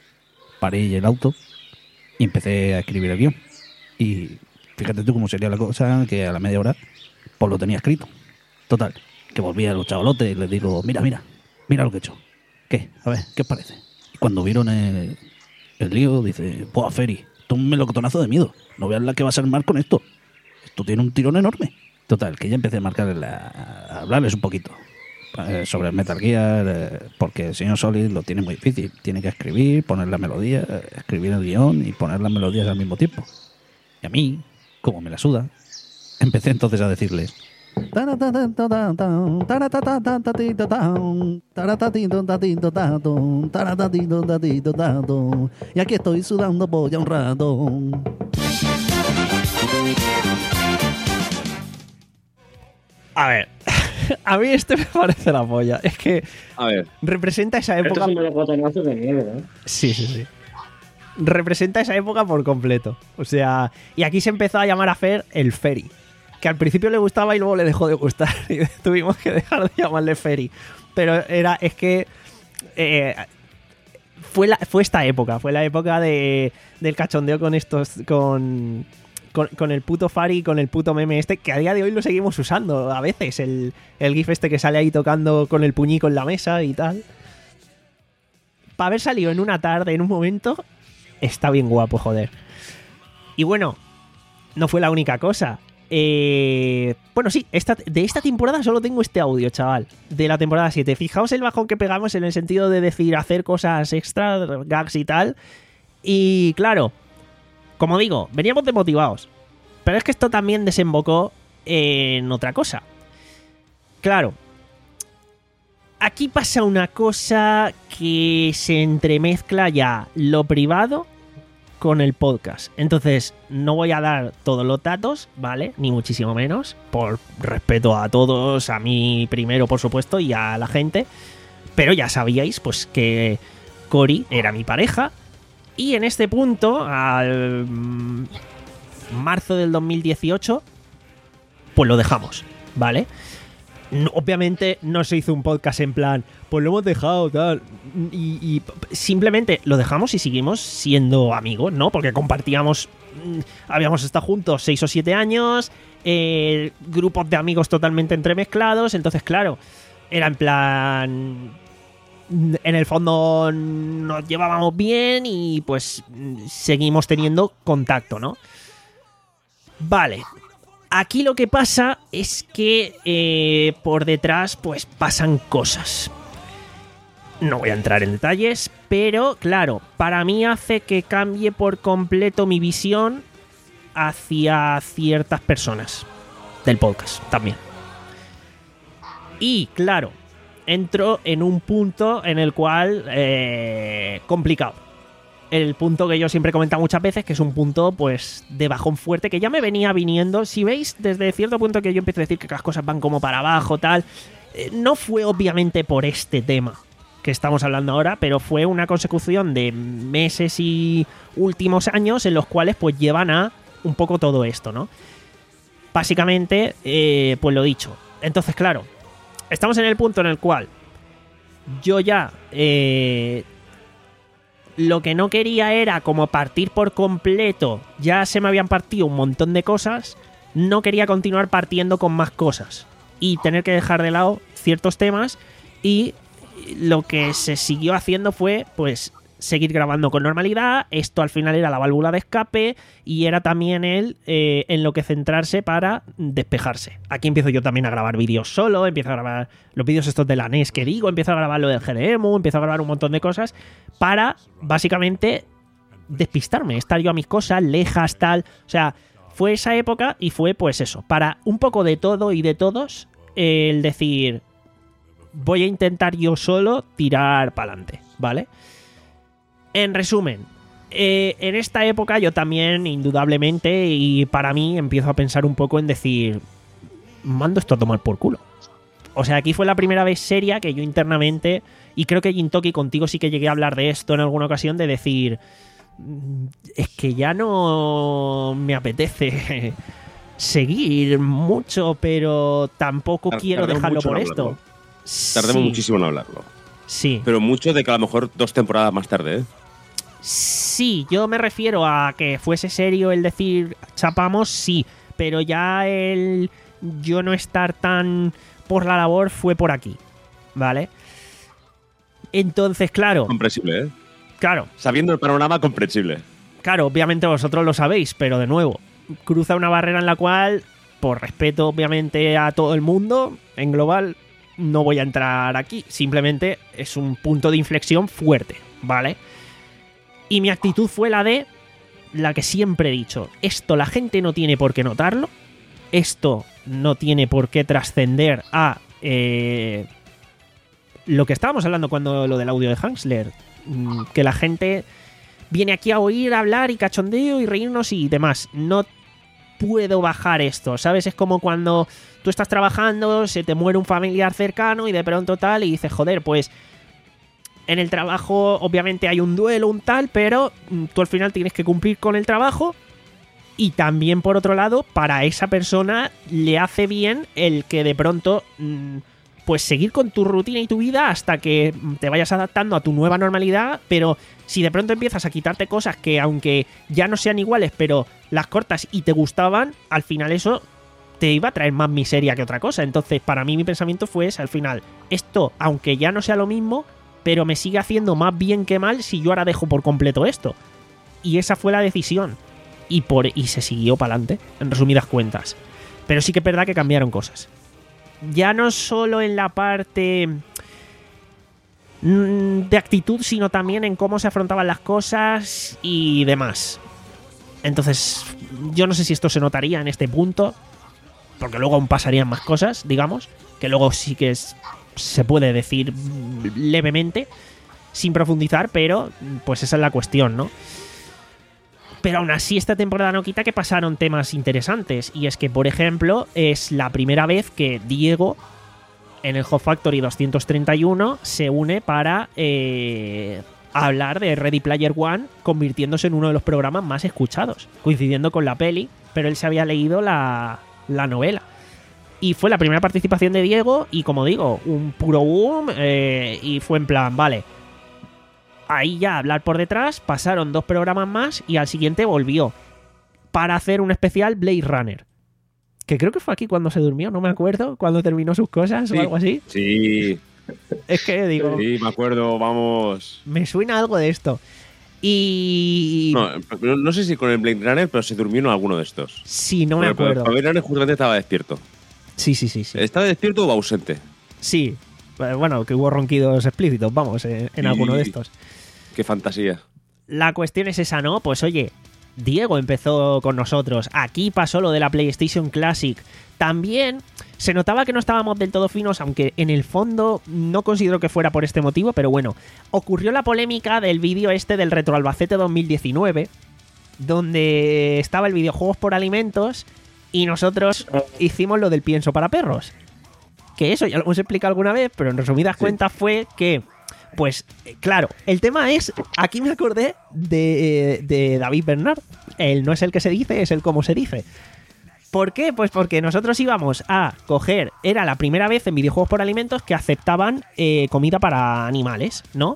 paré el auto y empecé a escribir el guión. Y fíjate tú cómo sería la cosa, que a la media hora pues lo tenía escrito. Total, que volví a los chavalotes y les digo, mira, mira, mira lo que he hecho. ¿Qué? A ver, ¿qué os parece? Y cuando vieron el, el lío, dice, pues Feri, tú un melocotonazo de miedo. No veas la que vas a armar con esto. Esto tiene un tirón enorme. Total, que ya empecé a marcar la, a hablarles un poquito eh, sobre el Metal Gear, eh, porque el señor Solid lo tiene muy difícil. Tiene que escribir, poner la melodía, eh, escribir el guión y poner las melodías al mismo tiempo. Y a mí, como me la suda, empecé entonces a decirles, y aquí estoy sudando polla un rato. A ver, A mí este me parece la polla. Es que A ver. representa esa Esto época. es un melocotonazo de mierda, ¿eh? Sí, sí, sí. Representa esa época por completo. O sea, y aquí se empezó a llamar a Fer el Ferry. Que al principio le gustaba y luego le dejó de gustar. Y tuvimos que dejar de llamarle Ferry. Pero era, es que. Eh, fue, la, fue esta época. Fue la época de, del cachondeo con estos. Con. Con, con el puto Fari y con el puto meme este, que a día de hoy lo seguimos usando a veces. El, el gif este que sale ahí tocando con el puñico en la mesa y tal. Para haber salido en una tarde, en un momento, está bien guapo, joder. Y bueno, no fue la única cosa. Eh, bueno, sí, esta, de esta temporada solo tengo este audio, chaval. De la temporada siete. Fijaos el bajón que pegamos en el sentido de decir hacer cosas extra, gags y tal. Y claro, como digo, veníamos desmotivados. Pero es que esto también desembocó en otra cosa. Claro, aquí pasa una cosa que se entremezcla ya lo privado con el podcast. Entonces, no voy a dar todos los datos, ¿vale? Ni muchísimo menos. Por respeto a todos, a mí primero, por supuesto, y a la gente. Pero ya sabíais, pues, que Cory era mi pareja. Y en este punto, al marzo del dos mil dieciocho, pues lo dejamos, ¿vale? No, obviamente no se hizo un podcast en plan, pues lo hemos dejado, tal. Y, y simplemente lo dejamos y seguimos siendo amigos, ¿no? Porque compartíamos, habíamos estado juntos seis o siete años, eh, grupos de amigos totalmente entremezclados. Entonces, claro, era en plan, en el fondo nos llevábamos bien y pues seguimos teniendo contacto, ¿no? Vale. Aquí lo que pasa es que eh, por detrás pues pasan cosas. No voy a entrar en detalles, pero claro, para mí hace que cambie por completo mi visión hacia ciertas personas del podcast también. Y claro, entro en un punto en el cual eh, complicado. El punto que yo siempre he comentado muchas veces, que es un punto pues de bajón fuerte, que ya me venía viniendo. Si veis, desde cierto punto que yo empiezo a decir que las cosas van como para abajo, tal, eh, no fue obviamente por este tema que estamos hablando ahora, pero fue una consecución de meses y últimos años en los cuales pues llevan a un poco todo esto, ¿no? Básicamente, eh, pues lo dicho. Entonces, claro, estamos en el punto en el cual yo ya... Eh, lo que no quería era como partir por completo. Ya se me habían partido un montón de cosas. No quería continuar partiendo con más cosas y tener que dejar de lado ciertos temas. Y lo que se siguió haciendo fue pues seguir grabando con normalidad. Esto al final era la válvula de escape y era también el eh, en lo que centrarse para despejarse. Aquí empiezo yo también a grabar vídeos solo, empiezo a grabar los vídeos estos de la N E S que digo, empiezo a grabar lo del G D M U, empiezo a grabar un montón de cosas para básicamente despistarme, estar yo a mis cosas, lejas, tal. O sea, fue esa época y fue pues eso, para un poco de todo y de todos, eh, el decir, voy a intentar yo solo tirar para adelante, ¿vale? En resumen, eh, en esta época yo también, indudablemente, y para mí empiezo a pensar un poco en decir, mando esto a tomar por culo. O sea, aquí fue la primera vez seria que yo internamente, y creo que Gintoki contigo sí que llegué a hablar de esto en alguna ocasión, de decir, es que ya no me apetece seguir mucho, pero tampoco Tar- quiero tardemos dejarlo mucho por en esto. hablarlo. Tardemos Sí. muchísimo en hablarlo. Sí. Pero mucho de que a lo mejor dos temporadas más tarde, ¿eh? Sí, yo me refiero a que fuese serio el decir chapamos, sí, pero ya el yo no estar tan por la labor fue por aquí, ¿vale? Entonces, claro, Comprensible, ¿eh? claro, Sabiendo el panorama, comprensible. claro, obviamente vosotros lo sabéis, pero de nuevo, cruza una barrera en la cual, por respeto obviamente a todo el mundo, en global, no voy a entrar aquí, simplemente es un punto de inflexión fuerte, ¿vale? Y mi actitud fue la de la que siempre he dicho. Esto la gente no tiene por qué notarlo. Esto no tiene por qué trascender a eh, lo que estábamos hablando cuando lo del audio de Hansler. Mm, Que la gente viene aquí a oír hablar y cachondeo y reírnos y demás. No puedo bajar esto, ¿sabes? Es como cuando tú estás trabajando, se te muere un familiar cercano y de pronto tal, y dices, joder, pues en el trabajo obviamente hay un duelo, un tal, pero tú al final tienes que cumplir con el trabajo. Y también, por otro lado, para esa persona le hace bien el que de pronto, pues seguir con tu rutina y tu vida hasta que te vayas adaptando a tu nueva normalidad. Pero si de pronto empiezas a quitarte cosas que, aunque ya no sean iguales, pero las cortas y te gustaban, al final eso te iba a traer más miseria que otra cosa. Entonces, para mí mi pensamiento fue ese, al final, esto, aunque ya no sea lo mismo, pero me sigue haciendo más bien que mal si yo ahora dejo por completo esto. Y esa fue la decisión. Y, por, y se siguió para adelante, en resumidas cuentas. Pero sí que es verdad que cambiaron cosas. Ya no solo en la parte de actitud, sino también en cómo se afrontaban las cosas y demás. Entonces, yo no sé si esto se notaría en este punto, porque luego aún pasarían más cosas, digamos, que luego sí que es, se puede decir levemente, sin profundizar, pero pues esa es la cuestión, ¿no? Pero aún así esta temporada no quita que pasaron temas interesantes. Y es que, por ejemplo, es la primera vez que Diego, en el Hot Factory doscientos treinta y uno, se une para eh, hablar de Ready Player One, convirtiéndose en uno de los programas más escuchados, coincidiendo con la peli, pero él se había leído la, la novela. Y fue la primera participación de Diego y, como digo, un puro boom, eh, y fue en plan, vale... Ahí ya hablar por detrás, pasaron dos programas más y al siguiente volvió para hacer un especial Blade Runner. Que creo que fue aquí cuando se durmió, no me acuerdo, cuando terminó sus cosas sí, o algo así. Sí. Es que digo... Sí, me acuerdo, vamos... Me suena algo de esto. Y... No, no sé si con el Blade Runner, pero se durmió en alguno de estos. Sí, no me bueno, acuerdo. El Blade Runner justamente estaba despierto. Sí, sí, sí, sí. ¿Estaba despierto o ausente? Sí. Bueno, que hubo ronquidos explícitos, vamos, en, en alguno de estos. Qué fantasía. La cuestión es esa, ¿no? Pues oye, Diego empezó con nosotros. Aquí pasó lo de la PlayStation Classic. También se notaba que no estábamos del todo finos, aunque en el fondo no considero que fuera por este motivo, pero bueno. Ocurrió la polémica del vídeo este del Retro Albacete dos mil diecinueve, donde estaba el videojuegos por alimentos y nosotros hicimos lo del pienso para perros. Que eso ya lo hemos explicado alguna vez, pero en resumidas sí. cuentas fue que... Pues, claro, el tema es... Aquí me acordé de, de David Bernard. El no es el que se dice, es el cómo se dice. ¿Por qué? Pues porque nosotros íbamos a coger... Era la primera vez en videojuegos por alimentos que aceptaban eh, comida para animales, ¿no?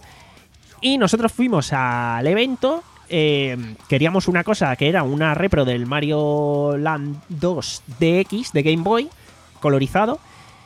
Y nosotros fuimos al evento... Eh, queríamos una cosa que era una repro del Mario Land dos D X de Game Boy, colorizado...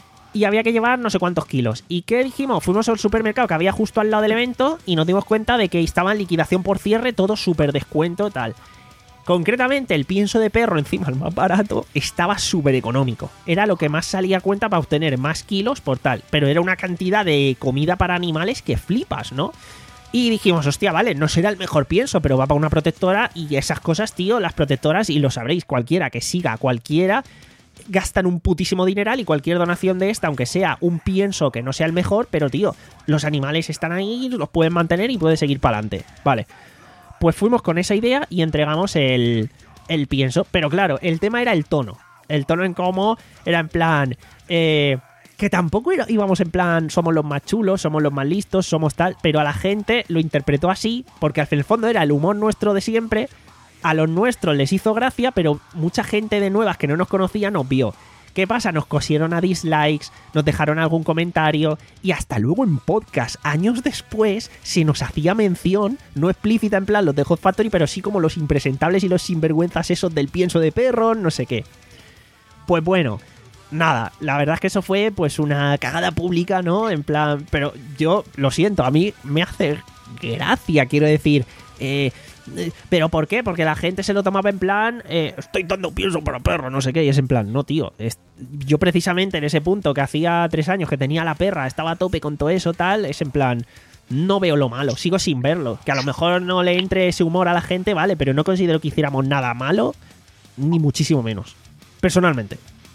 Y había que llevar no sé cuántos kilos. ¿Y qué dijimos? Fuimos al supermercado que había justo al lado del evento y nos dimos cuenta de que estaba en liquidación por cierre, todo súper descuento, tal. Concretamente, el pienso de perro, encima el más barato, estaba súper económico. Era lo que más salía a cuenta para obtener más kilos por tal. Pero era una cantidad de comida para animales que flipas, ¿no? Y dijimos, hostia, vale, no será el mejor pienso, pero va para una protectora y esas cosas, tío, las protectoras, y lo sabréis, cualquiera que siga, cualquiera... gastan un putísimo dineral y cualquier donación de esta, aunque sea un pienso que no sea el mejor, pero tío, los animales están ahí, los pueden mantener y puede seguir para adelante. Vale, pues fuimos con esa idea y entregamos el, el pienso, pero claro, el tema era el tono. El tono en cómo era en plan... Eh, que tampoco era, íbamos en plan somos los más chulos, somos los más listos, somos tal, pero a la gente lo interpretó así, porque al fin, el fondo era el humor nuestro de siempre. A los nuestros les hizo gracia, pero mucha gente de nuevas que no nos conocía nos vio. ¿Qué pasa? Nos cosieron a dislikes, nos dejaron algún comentario y hasta luego en podcast, años después, se nos hacía mención, no explícita en plan los de Hot Factory, pero sí como los impresentables y los sinvergüenzas esos del pienso de perro, no sé qué. Pues bueno, nada, la verdad es que eso fue pues una cagada pública, ¿no? En plan, pero yo lo siento, a mí me hace gracia, quiero decir... Eh, ¿Pero por qué? Porque la gente se lo tomaba en plan eh, estoy dando pienso para perro, no sé qué. Y es en plan, no tío, es, yo precisamente en ese punto que hacía tres años que tenía la perra, estaba a tope con todo eso tal, es en plan, no veo lo malo, sigo sin verlo. Que a lo mejor no le entre ese humor a la gente, vale, pero no considero que hiciéramos nada malo, ni muchísimo menos, personalmente.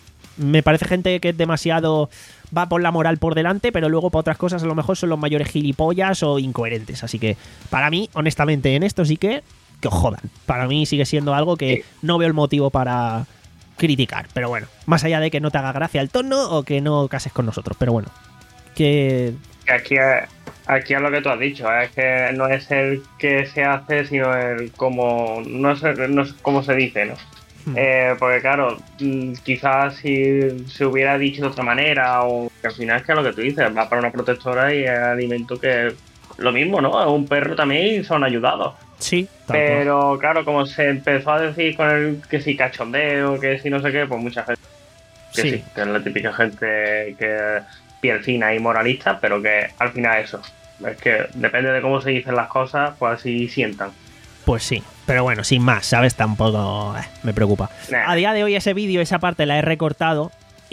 Me parece gente que es demasiado... va por la moral por delante, pero luego para otras cosas a lo mejor son los mayores gilipollas o incoherentes. Así que, para mí, honestamente, en esto sí que que os jodan. Para mí sigue siendo algo que sí. no veo el motivo para criticar. Pero bueno, más allá de que no te haga gracia el tono o que no cases con nosotros. Pero bueno, que... Aquí, aquí es lo que tú has dicho, es que no es el que se hace, sino el cómo, no sé, no sé cómo se dice, ¿no? Hmm. Eh, porque claro, quizás si se hubiera dicho de otra manera, o que al final es que lo que tú dices, va para una protectora y es alimento que lo mismo, ¿no? Es un perro también y son ayudados. Sí, pero cual. Claro, como se empezó a decir con el que si cachondeo, que si no sé qué, pues mucha gente que sí, sí que es la típica gente que piel fina y moralista, pero que al final eso, es que depende de cómo se dicen las cosas, pues así sientan. Pues sí, pero bueno, sin más, ¿sabes? Tampoco eh, me preocupa. Nah. A día de hoy ese vídeo, esa parte la he recortado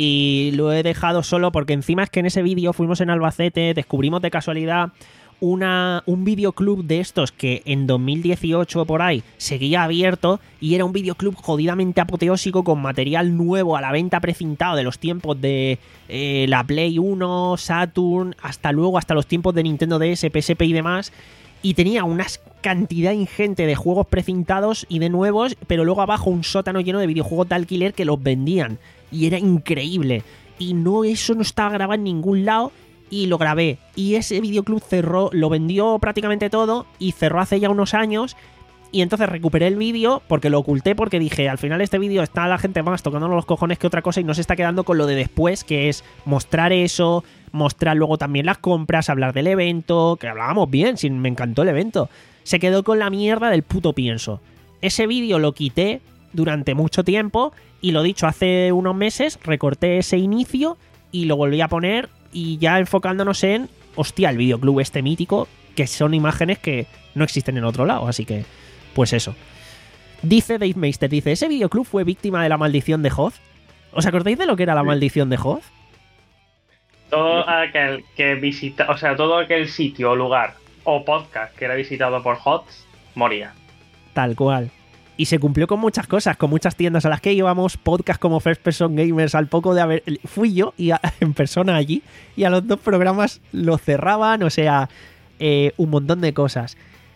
y lo he dejado solo porque encima es que en ese vídeo fuimos en Albacete, descubrimos de casualidad una, un videoclub de estos que en dos mil dieciocho por ahí seguía abierto y era un videoclub jodidamente apoteósico con material nuevo a la venta precintado de los tiempos de eh, la Play uno, Saturn, hasta luego, hasta los tiempos de Nintendo D S, P S P y demás. Y tenía una cantidad ingente de juegos precintados y de nuevos, pero luego abajo un sótano lleno de videojuegos de alquiler que los vendían. Y era increíble. Y no, eso no estaba grabado en ningún lado. Y lo grabé. Y ese videoclub cerró, lo vendió prácticamente todo y cerró hace ya unos años. Y entonces recuperé el vídeo porque lo oculté porque dije, al final este vídeo está la gente más tocándonos los cojones que otra cosa y no se está quedando con lo de después, que es mostrar eso, mostrar luego también las compras, hablar del evento, que hablábamos bien, sí, me encantó el evento. Se quedó con la mierda del puto pienso. Ese vídeo lo quité durante mucho tiempo y lo dicho, hace unos meses recorté ese inicio y lo volví a poner y ya enfocándonos en, hostia, el videoclub este mítico, que son imágenes que no existen en otro lado, así que, pues eso. Dice Dave Meister, dice, ¿ese videoclub fue víctima de la maldición de Hoth? ¿Os acordáis de lo que era la maldición de Hoth? Todo aquel que visita, o sea, todo aquel sitio o lugar o podcast que era visitado por Hoth, moría. Tal cual. Y se cumplió con muchas cosas, con muchas tiendas a las que íbamos, podcast como First Person Gamers, al poco de haber... Fui yo y a, en persona allí, y a los dos programas lo cerraban, o sea, eh, un montón de cosas.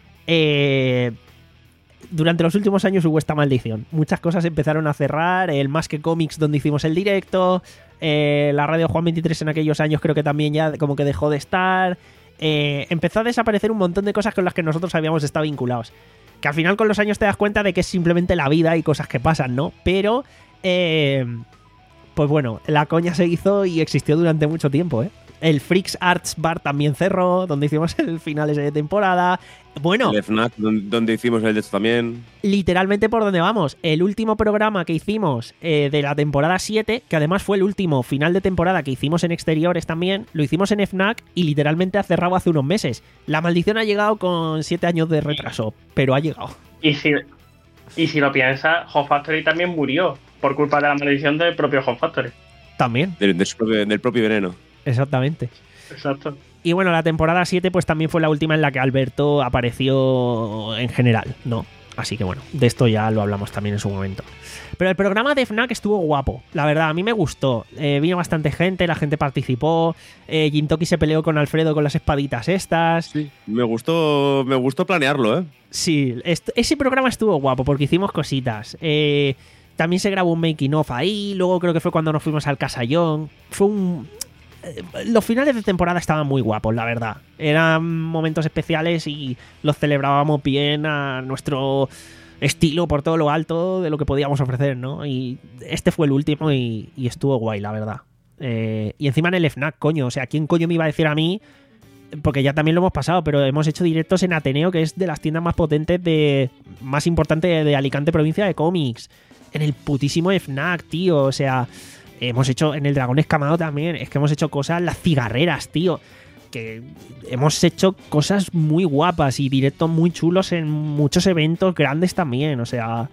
Eh, durante los últimos años hubo esta maldición. Muchas cosas empezaron a cerrar, el Más que Comics donde hicimos el directo, eh, la radio Juan veintitrés en aquellos años creo que también ya como que dejó de estar... Eh, empezó a desaparecer un montón de cosas con las que nosotros habíamos estado vinculados. Que al final con los años te das cuenta de que es simplemente la vida y cosas que pasan, ¿no? Pero, eh, pues bueno, la coña se hizo y existió durante mucho tiempo, ¿eh? El Freaks Arts Bar también cerró, donde hicimos el final de temporada. Bueno, el F N A C, donde hicimos el de esto también. Literalmente por donde vamos. El último programa que hicimos eh, de la temporada siete, que además fue el último final de temporada que hicimos en exteriores también, lo hicimos en F N A C y literalmente ha cerrado hace unos meses. La maldición ha llegado con siete años de retraso, pero ha llegado. Y si, y si lo piensas, Home Factory también murió por culpa de la maldición del propio Home Factory. También. Del, del, propio, del propio veneno. Exactamente. Exacto. Y bueno, la temporada siete pues también fue la última en la que Alberto apareció en general, ¿no? Así que bueno, de esto ya lo hablamos también en su momento. Pero el programa de F N A C estuvo guapo, la verdad, a mí me gustó. Eh, vino bastante gente, la gente participó, eh, Jintoki se peleó con Alfredo con las espaditas estas. Sí, me gustó, me gustó planearlo, ¿eh? Sí, est- ese programa estuvo guapo porque hicimos cositas. Eh, también se grabó un making of ahí, luego creo que fue cuando nos fuimos al Casallón. Fue un... Los finales de temporada estaban muy guapos, la verdad. Eran momentos especiales y los celebrábamos bien a nuestro estilo por todo lo alto de lo que podíamos ofrecer, ¿no? Y este fue el último y, y estuvo guay, la verdad. Eh, y encima en el F N A C, coño. O sea, ¿quién coño me iba a decir a mí? Porque ya también lo hemos pasado, pero hemos hecho directos en Ateneo, que es de las tiendas más potentes, de más importante de, de Alicante, provincia de cómics. En el putísimo F N A C, tío. O sea... Hemos hecho en el Dragón Escamado también. Es que hemos hecho cosas, las cigarreras, tío. Que hemos hecho cosas muy guapas y directos muy chulos en muchos eventos grandes también. O sea.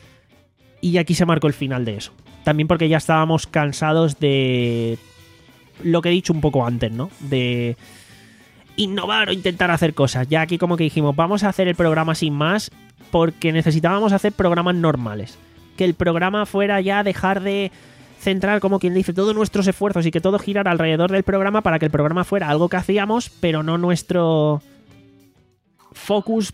Y aquí se marcó el final de eso. También porque ya estábamos cansados de lo que he dicho un poco antes, ¿no? De innovar o intentar hacer cosas. Ya aquí como que dijimos, vamos a hacer el programa sin más porque necesitábamos hacer programas normales. Que el programa fuera ya dejar de centrar, como quien dice, todos nuestros esfuerzos y que todo girara alrededor del programa para que el programa fuera algo que hacíamos, pero no nuestro focus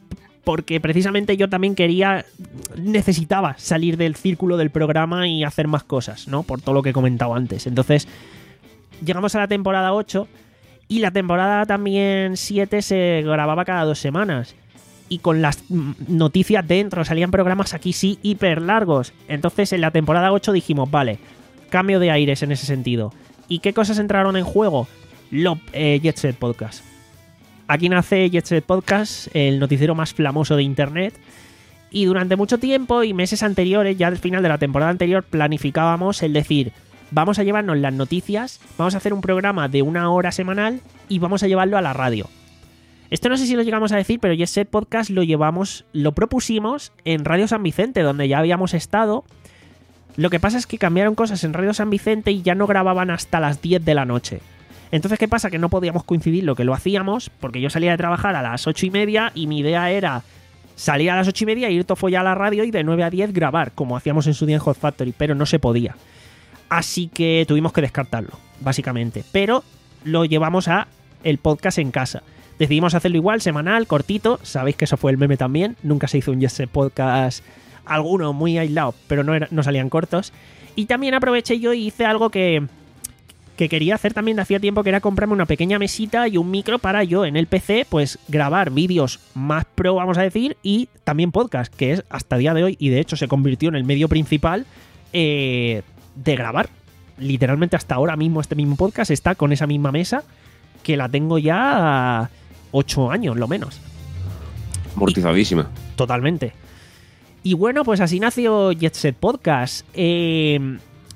porque precisamente yo también quería, necesitaba salir del círculo del programa y hacer más cosas, ¿no? Por todo lo que he comentado antes. Entonces, llegamos a la temporada ocho y la temporada también siete se grababa cada dos semanas. Y con las noticias dentro, salían programas aquí sí hiper largos. Entonces, en la temporada ocho dijimos, vale, cambio de aires en ese sentido. ¿Y qué cosas entraron en juego? Lo, eh, Jet Set Podcast. Aquí nace Jet Set Podcast, el noticiero más famoso de internet. Y durante mucho tiempo y meses anteriores, ya al final de la temporada anterior, planificábamos el decir, vamos a llevarnos las noticias, vamos a hacer un programa de una hora semanal y vamos a llevarlo a la radio. Esto no sé si lo llegamos a decir, pero Jet Set Podcast lo llevamos, lo propusimos en Radio San Vicente, donde ya habíamos estado. Lo que pasa es que cambiaron cosas en Radio San Vicente y ya no grababan hasta las diez de la noche. Entonces, ¿qué pasa? Que no podíamos coincidir lo que lo hacíamos, porque yo salía de trabajar a las ocho y media y mi idea era salir a las ocho y media, ir todo follado a la radio y de nueve a diez grabar, como hacíamos en su día en Hot Factory, pero no se podía. Así que tuvimos que descartarlo, básicamente. Pero lo llevamos a el podcast en casa. Decidimos hacerlo igual, semanal, cortito. Sabéis que eso fue el meme también. Nunca se hizo un Jet Set Podcast, alguno muy aislado, pero no, era, no salían cortos. Y también aproveché yo y hice algo que... que quería hacer también de hacía tiempo, que era comprarme una pequeña mesita y un micro para yo en el P C pues grabar vídeos más pro, vamos a decir, y también podcast, que es hasta el día de hoy, y de hecho se convirtió en el medio principal eh, de grabar. Literalmente hasta ahora mismo este mismo podcast está con esa misma mesa, que la tengo ya ocho años, lo menos. Amortizadísima. Y, totalmente. Y bueno, pues así nació Jet Set Podcast. Eh...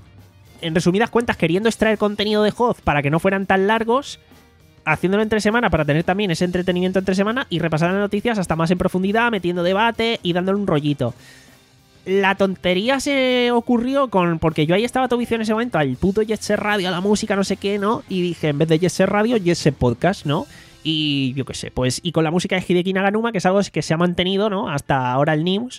En resumidas cuentas, queriendo extraer contenido de J O Z para que no fueran tan largos, haciéndolo entre semana para tener también ese entretenimiento entre semana y repasar las noticias hasta más en profundidad, metiendo debate y dándole un rollito. La tontería se ocurrió con porque yo ahí estaba todo vicio en ese momento al puto Jet Set Radio, a la música, no sé qué, ¿no? Y dije, en vez de Jet Set Radio, Jet Set Podcast, ¿no? Y yo qué sé, pues y con la música de Hideki Naganuma, que es algo que se ha mantenido, ¿no? Hasta ahora el News.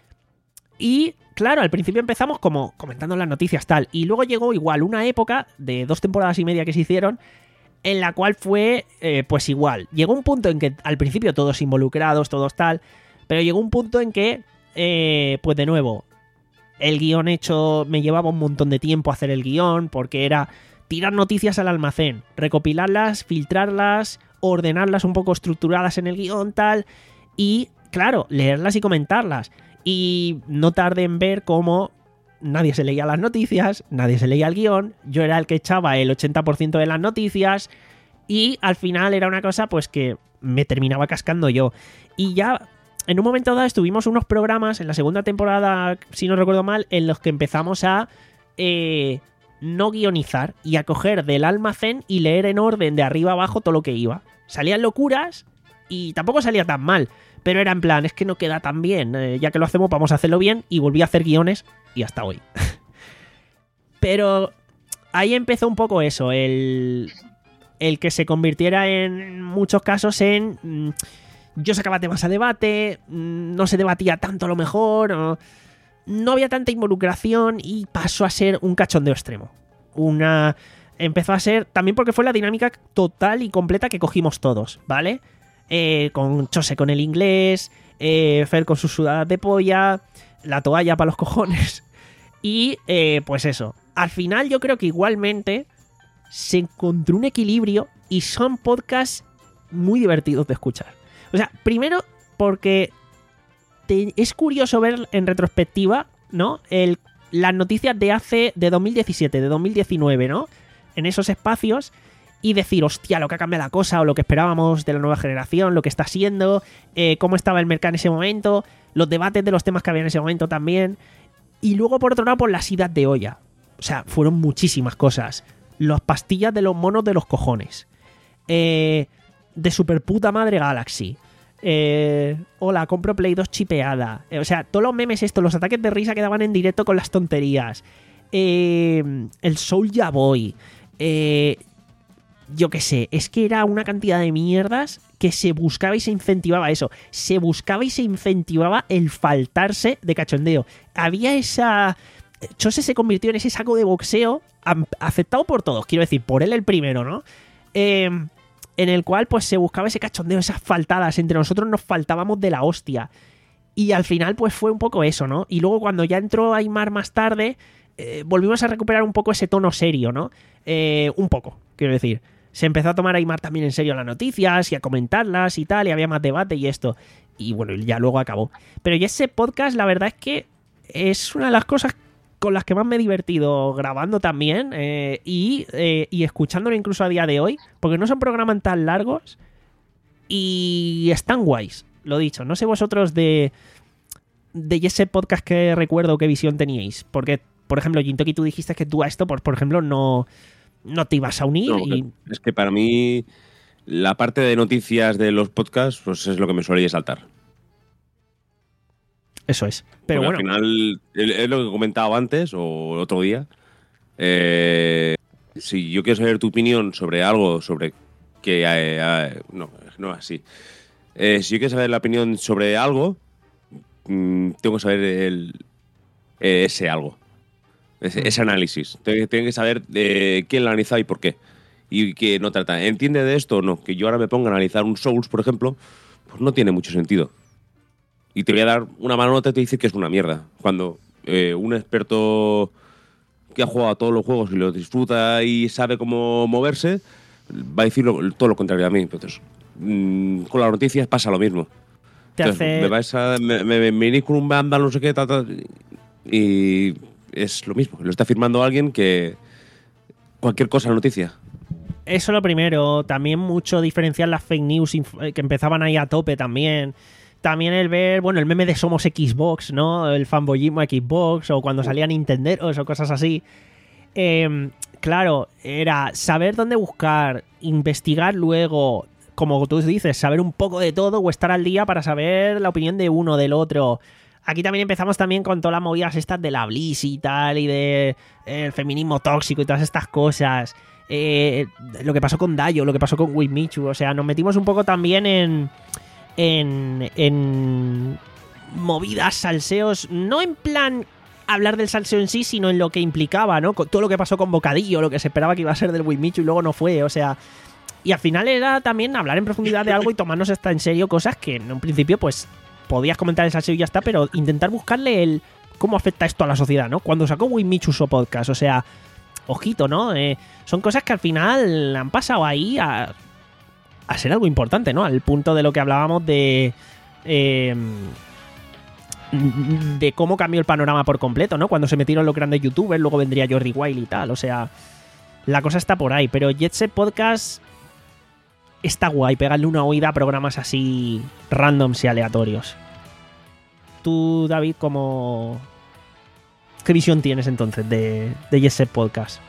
Y claro, al principio empezamos como comentando las noticias tal, y luego llegó igual una época de dos temporadas y media que se hicieron en la cual fue eh, pues igual. Llegó un punto en que al principio todos involucrados, todos tal, pero llegó un punto en que eh, pues de nuevo el guión hecho me llevaba un montón de tiempo hacer el guión porque era tirar noticias al almacén, recopilarlas, filtrarlas, ordenarlas un poco estructuradas en el guión tal, y claro, leerlas y comentarlas. Y no tardé en ver cómo nadie se leía las noticias, nadie se leía el guión, yo era el que echaba el ochenta por ciento de las noticias y al final era una cosa pues que me terminaba cascando yo. Y ya en un momento dado estuvimos unos programas en la segunda temporada, si no recuerdo mal, en los que empezamos a eh, no guionizar y a coger del almacén y leer en orden de arriba abajo todo lo que iba. Salían locuras y tampoco salía tan mal. Pero era en plan, es que no queda tan bien, eh, ya que lo hacemos vamos a hacerlo bien, y volví a hacer guiones y hasta hoy. Pero ahí empezó un poco eso, el, el que se convirtiera en muchos casos en... Mmm, yo sacaba temas a debate, mmm, no se debatía tanto a lo mejor, no, no había tanta involucración y pasó a ser un cachondeo extremo. Una... Empezó a ser, también porque fue la dinámica total y completa que cogimos todos, ¿vale? Eh, con Chose con el inglés, eh, Fer con sus sudadas de polla, la toalla para los cojones. Y eh, pues eso, al final yo creo que igualmente se encontró un equilibrio y son podcasts muy divertidos de escuchar. O sea, primero porque te, es curioso ver en retrospectiva, ¿no? El, las noticias de hace, de dos mil diecisiete, de dos mil diecinueve, ¿no? En esos espacios. Y decir, hostia, lo que ha cambiado la cosa o lo que esperábamos de la nueva generación, lo que está siendo, eh, cómo estaba el mercado en ese momento, los debates de los temas que había en ese momento también. Y luego, por otro lado, por las idas de olla. O sea, fueron muchísimas cosas. Las pastillas de los monos de los cojones. Eh, de super puta madre Galaxy. Eh, hola, compro Play dos chipeada. Eh, o sea, todos los memes estos, los ataques de risa que daban en directo con las tonterías. Eh, el Soulja Boy. Eh... Yo qué sé, es que era una cantidad de mierdas que se buscaba y se incentivaba eso. Se buscaba y se incentivaba el faltarse de cachondeo. Había esa... Chose se convirtió en ese saco de boxeo aceptado por todos. Quiero decir, por él el primero, ¿no? Eh, en el cual pues se buscaba ese cachondeo, esas faltadas. Entre nosotros nos faltábamos de la hostia. Y al final pues fue un poco eso, ¿no? Y luego cuando ya entró Aimar más tarde, eh, volvimos a recuperar un poco ese tono serio, ¿no? Eh, un poco, quiero decir. Se empezó a tomar Aimar también en serio las noticias y a comentarlas y tal, y había más debate y esto. Y bueno, ya luego acabó. Pero ya ese podcast, la verdad es que es una de las cosas con las que más me he divertido grabando también eh, y, eh, y escuchándolo incluso a día de hoy, porque no son programas tan largos y están guays, lo dicho. No sé vosotros de, de ese podcast que recuerdo qué visión teníais, porque, por ejemplo, Jintoki, tú dijiste que tú a esto, por, por ejemplo, no... no te ibas a unir. No, y... Es que para mí la parte de noticias de los podcasts pues es lo que me suele saltar. Eso es. Pero Porque bueno. Al final, es lo que comentaba antes o el otro día. Eh, si yo quiero saber tu opinión sobre algo, sobre que... Eh, eh, no, no es así. Eh, si yo quiero saber la opinión sobre algo, mmm, tengo que saber el, eh, ese algo. Ese, ese análisis. Tengo que saber de quién lo ha analizado y por qué. Y que no trata. ¿Entiende de esto o no? Que yo ahora me ponga a analizar un Souls, por ejemplo, pues no tiene mucho sentido. Y te voy a dar una mala nota y te dice que es una mierda. Cuando eh, un experto que ha jugado a todos los juegos y lo disfruta y sabe cómo moverse, va a decir lo, todo lo contrario a mí. Entonces, mmm, con las noticias pasa lo mismo. Te Entonces, hace... me vais a me, me, me venís con un banda, no sé qué, tal, tal, y es lo mismo. Lo está firmando alguien que cualquier cosa es noticia. Eso lo primero. También mucho diferenciar las fake news que empezaban ahí a tope también. También el ver, bueno, el meme de Somos Xbox, ¿no? El fanboyismo Xbox o cuando salían Nintenderos o cosas así. Eh, claro, era saber dónde buscar, investigar luego, como tú dices, saber un poco de todo o estar al día para saber la opinión de uno, del otro. Aquí también empezamos también con todas las movidas estas de la Bliss y tal, y de eh, el feminismo tóxico y todas estas cosas. Eh, lo que pasó con Dayo, lo que pasó con Wismichu. O sea, nos metimos un poco también en... En, en movidas, salseos, no en plan hablar del salseo en sí, sino en lo que implicaba, ¿no? Con todo lo que pasó con Bocadillo, lo que se esperaba que iba a ser del Wismichu y luego no fue, o sea... Y al final era también hablar en profundidad de algo y tomarnos hasta en serio cosas que en un principio, pues, podías comentar el salseo y ya está, pero intentar buscarle el cómo afecta esto a la sociedad, ¿no? Cuando sacó Wismichu su podcast, o sea, ojito, ¿no? Eh, son cosas que al final han pasado ahí a... a ser algo importante, ¿no? Al punto de lo que hablábamos de... Eh, de cómo cambió el panorama por completo, ¿no? Cuando se metieron los grandes youtubers, luego vendría Jordi Wild y tal, o sea... La cosa está por ahí, pero Jet Set Podcast está guay, pegarle una oída a programas así randoms y aleatorios. Tú, David, ¿cómo... ¿qué visión tienes entonces de, de Jet Set Podcast?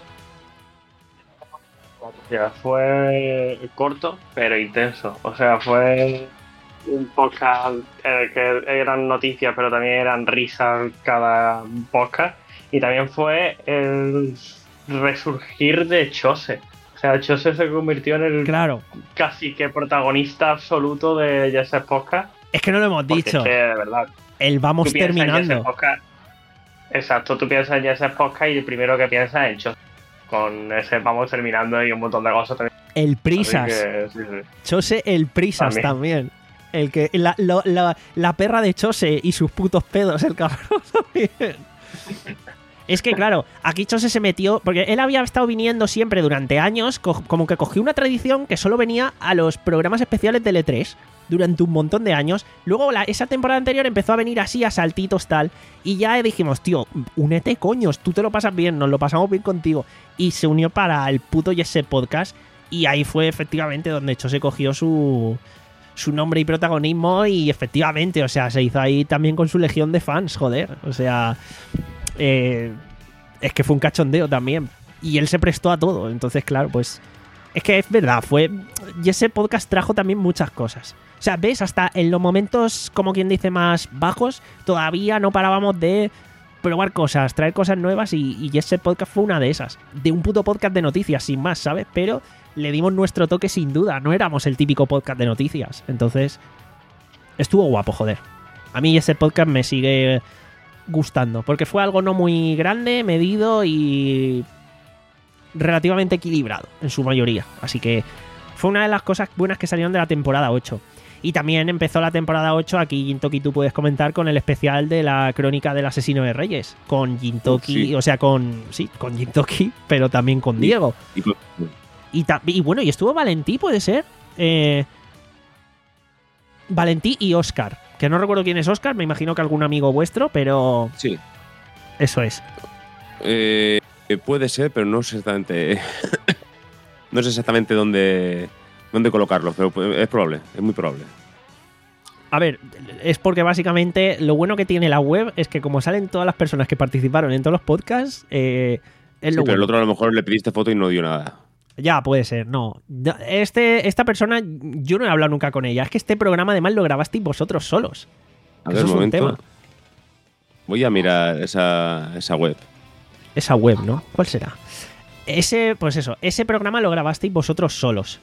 Ya, fue corto, pero intenso. O sea, fue un podcast en el que eran noticias, pero también eran risas cada podcast. Y también fue el resurgir de Chose. O sea, Chose se convirtió en el claro. casi que protagonista absoluto de Jet Set Podcast. Es que no lo hemos dicho. Es que, de verdad. El vamos terminando. Exacto, tú piensas en Jet Set Podcast y el primero que piensas es en Chose. Con ese vamos terminando y un montón de cosas también. El Prisas. Que, sí, sí. Chose el Prisas también. también. El que la, la, la, la perra de Chose y sus putos pedos, el cabrón también. Es que claro, aquí Chose se metió, porque él había estado viniendo siempre durante años, co- como que cogió una tradición que solo venía a los programas especiales de E tres durante un montón de años. Luego la, esa temporada anterior empezó a venir así a saltitos tal, y ya dijimos, tío, únete coños, tú te lo pasas bien, nos lo pasamos bien contigo. Y se unió para el puto Jet Set Podcast, y ahí fue efectivamente donde Chose cogió su... su nombre y protagonismo, y efectivamente, o sea, se hizo ahí también con su legión de fans, joder, o sea, eh, es que fue un cachondeo también, y él se prestó a todo, entonces claro, pues, es que es verdad, fue, y ese podcast trajo también muchas cosas, o sea, ves, hasta en los momentos, como quien dice, más bajos, todavía no parábamos de probar cosas, traer cosas nuevas, y, y ese podcast fue una de esas, de un puto podcast de noticias, sin más, ¿sabes? Pero le dimos nuestro toque sin duda, no éramos el típico podcast de noticias. Entonces, estuvo guapo, joder. A mí ese podcast me sigue gustando, porque fue algo no muy grande, medido y relativamente equilibrado en su mayoría. Así que Fue una de las cosas buenas que salieron de la temporada ocho. Y también empezó la temporada ocho, aquí Gintoki tú puedes comentar, con el especial de la crónica del asesino de Reyes. Con Gintoki, Sí. o sea, con sí, con Gintoki, pero también con Diego. Y con- Y, ta- y bueno, y estuvo Valentí, puede ser. Eh, Valentí y Óscar. Que no recuerdo quién es Óscar, me imagino que algún amigo vuestro, pero Sí. eso es. Eh, puede ser, pero no sé exactamente. no sé exactamente dónde, dónde colocarlo, pero es probable, es muy probable. A ver, es porque básicamente lo bueno que tiene la web es que como salen todas las personas que participaron en todos los podcasts, eh, es Sí, lo pero el bueno. otro a lo mejor le pediste foto y no dio nada. Ya, puede ser, no. No, Este, esta persona, yo no he hablado nunca con ella. Es que este programa además lo grabasteis vosotros solos. A Que ver, eso un es un momento. tema. Voy a mirar esa, esa web. Esa web, ¿no? ¿Cuál será? Ese, pues eso, ese programa lo grabasteis vosotros solos.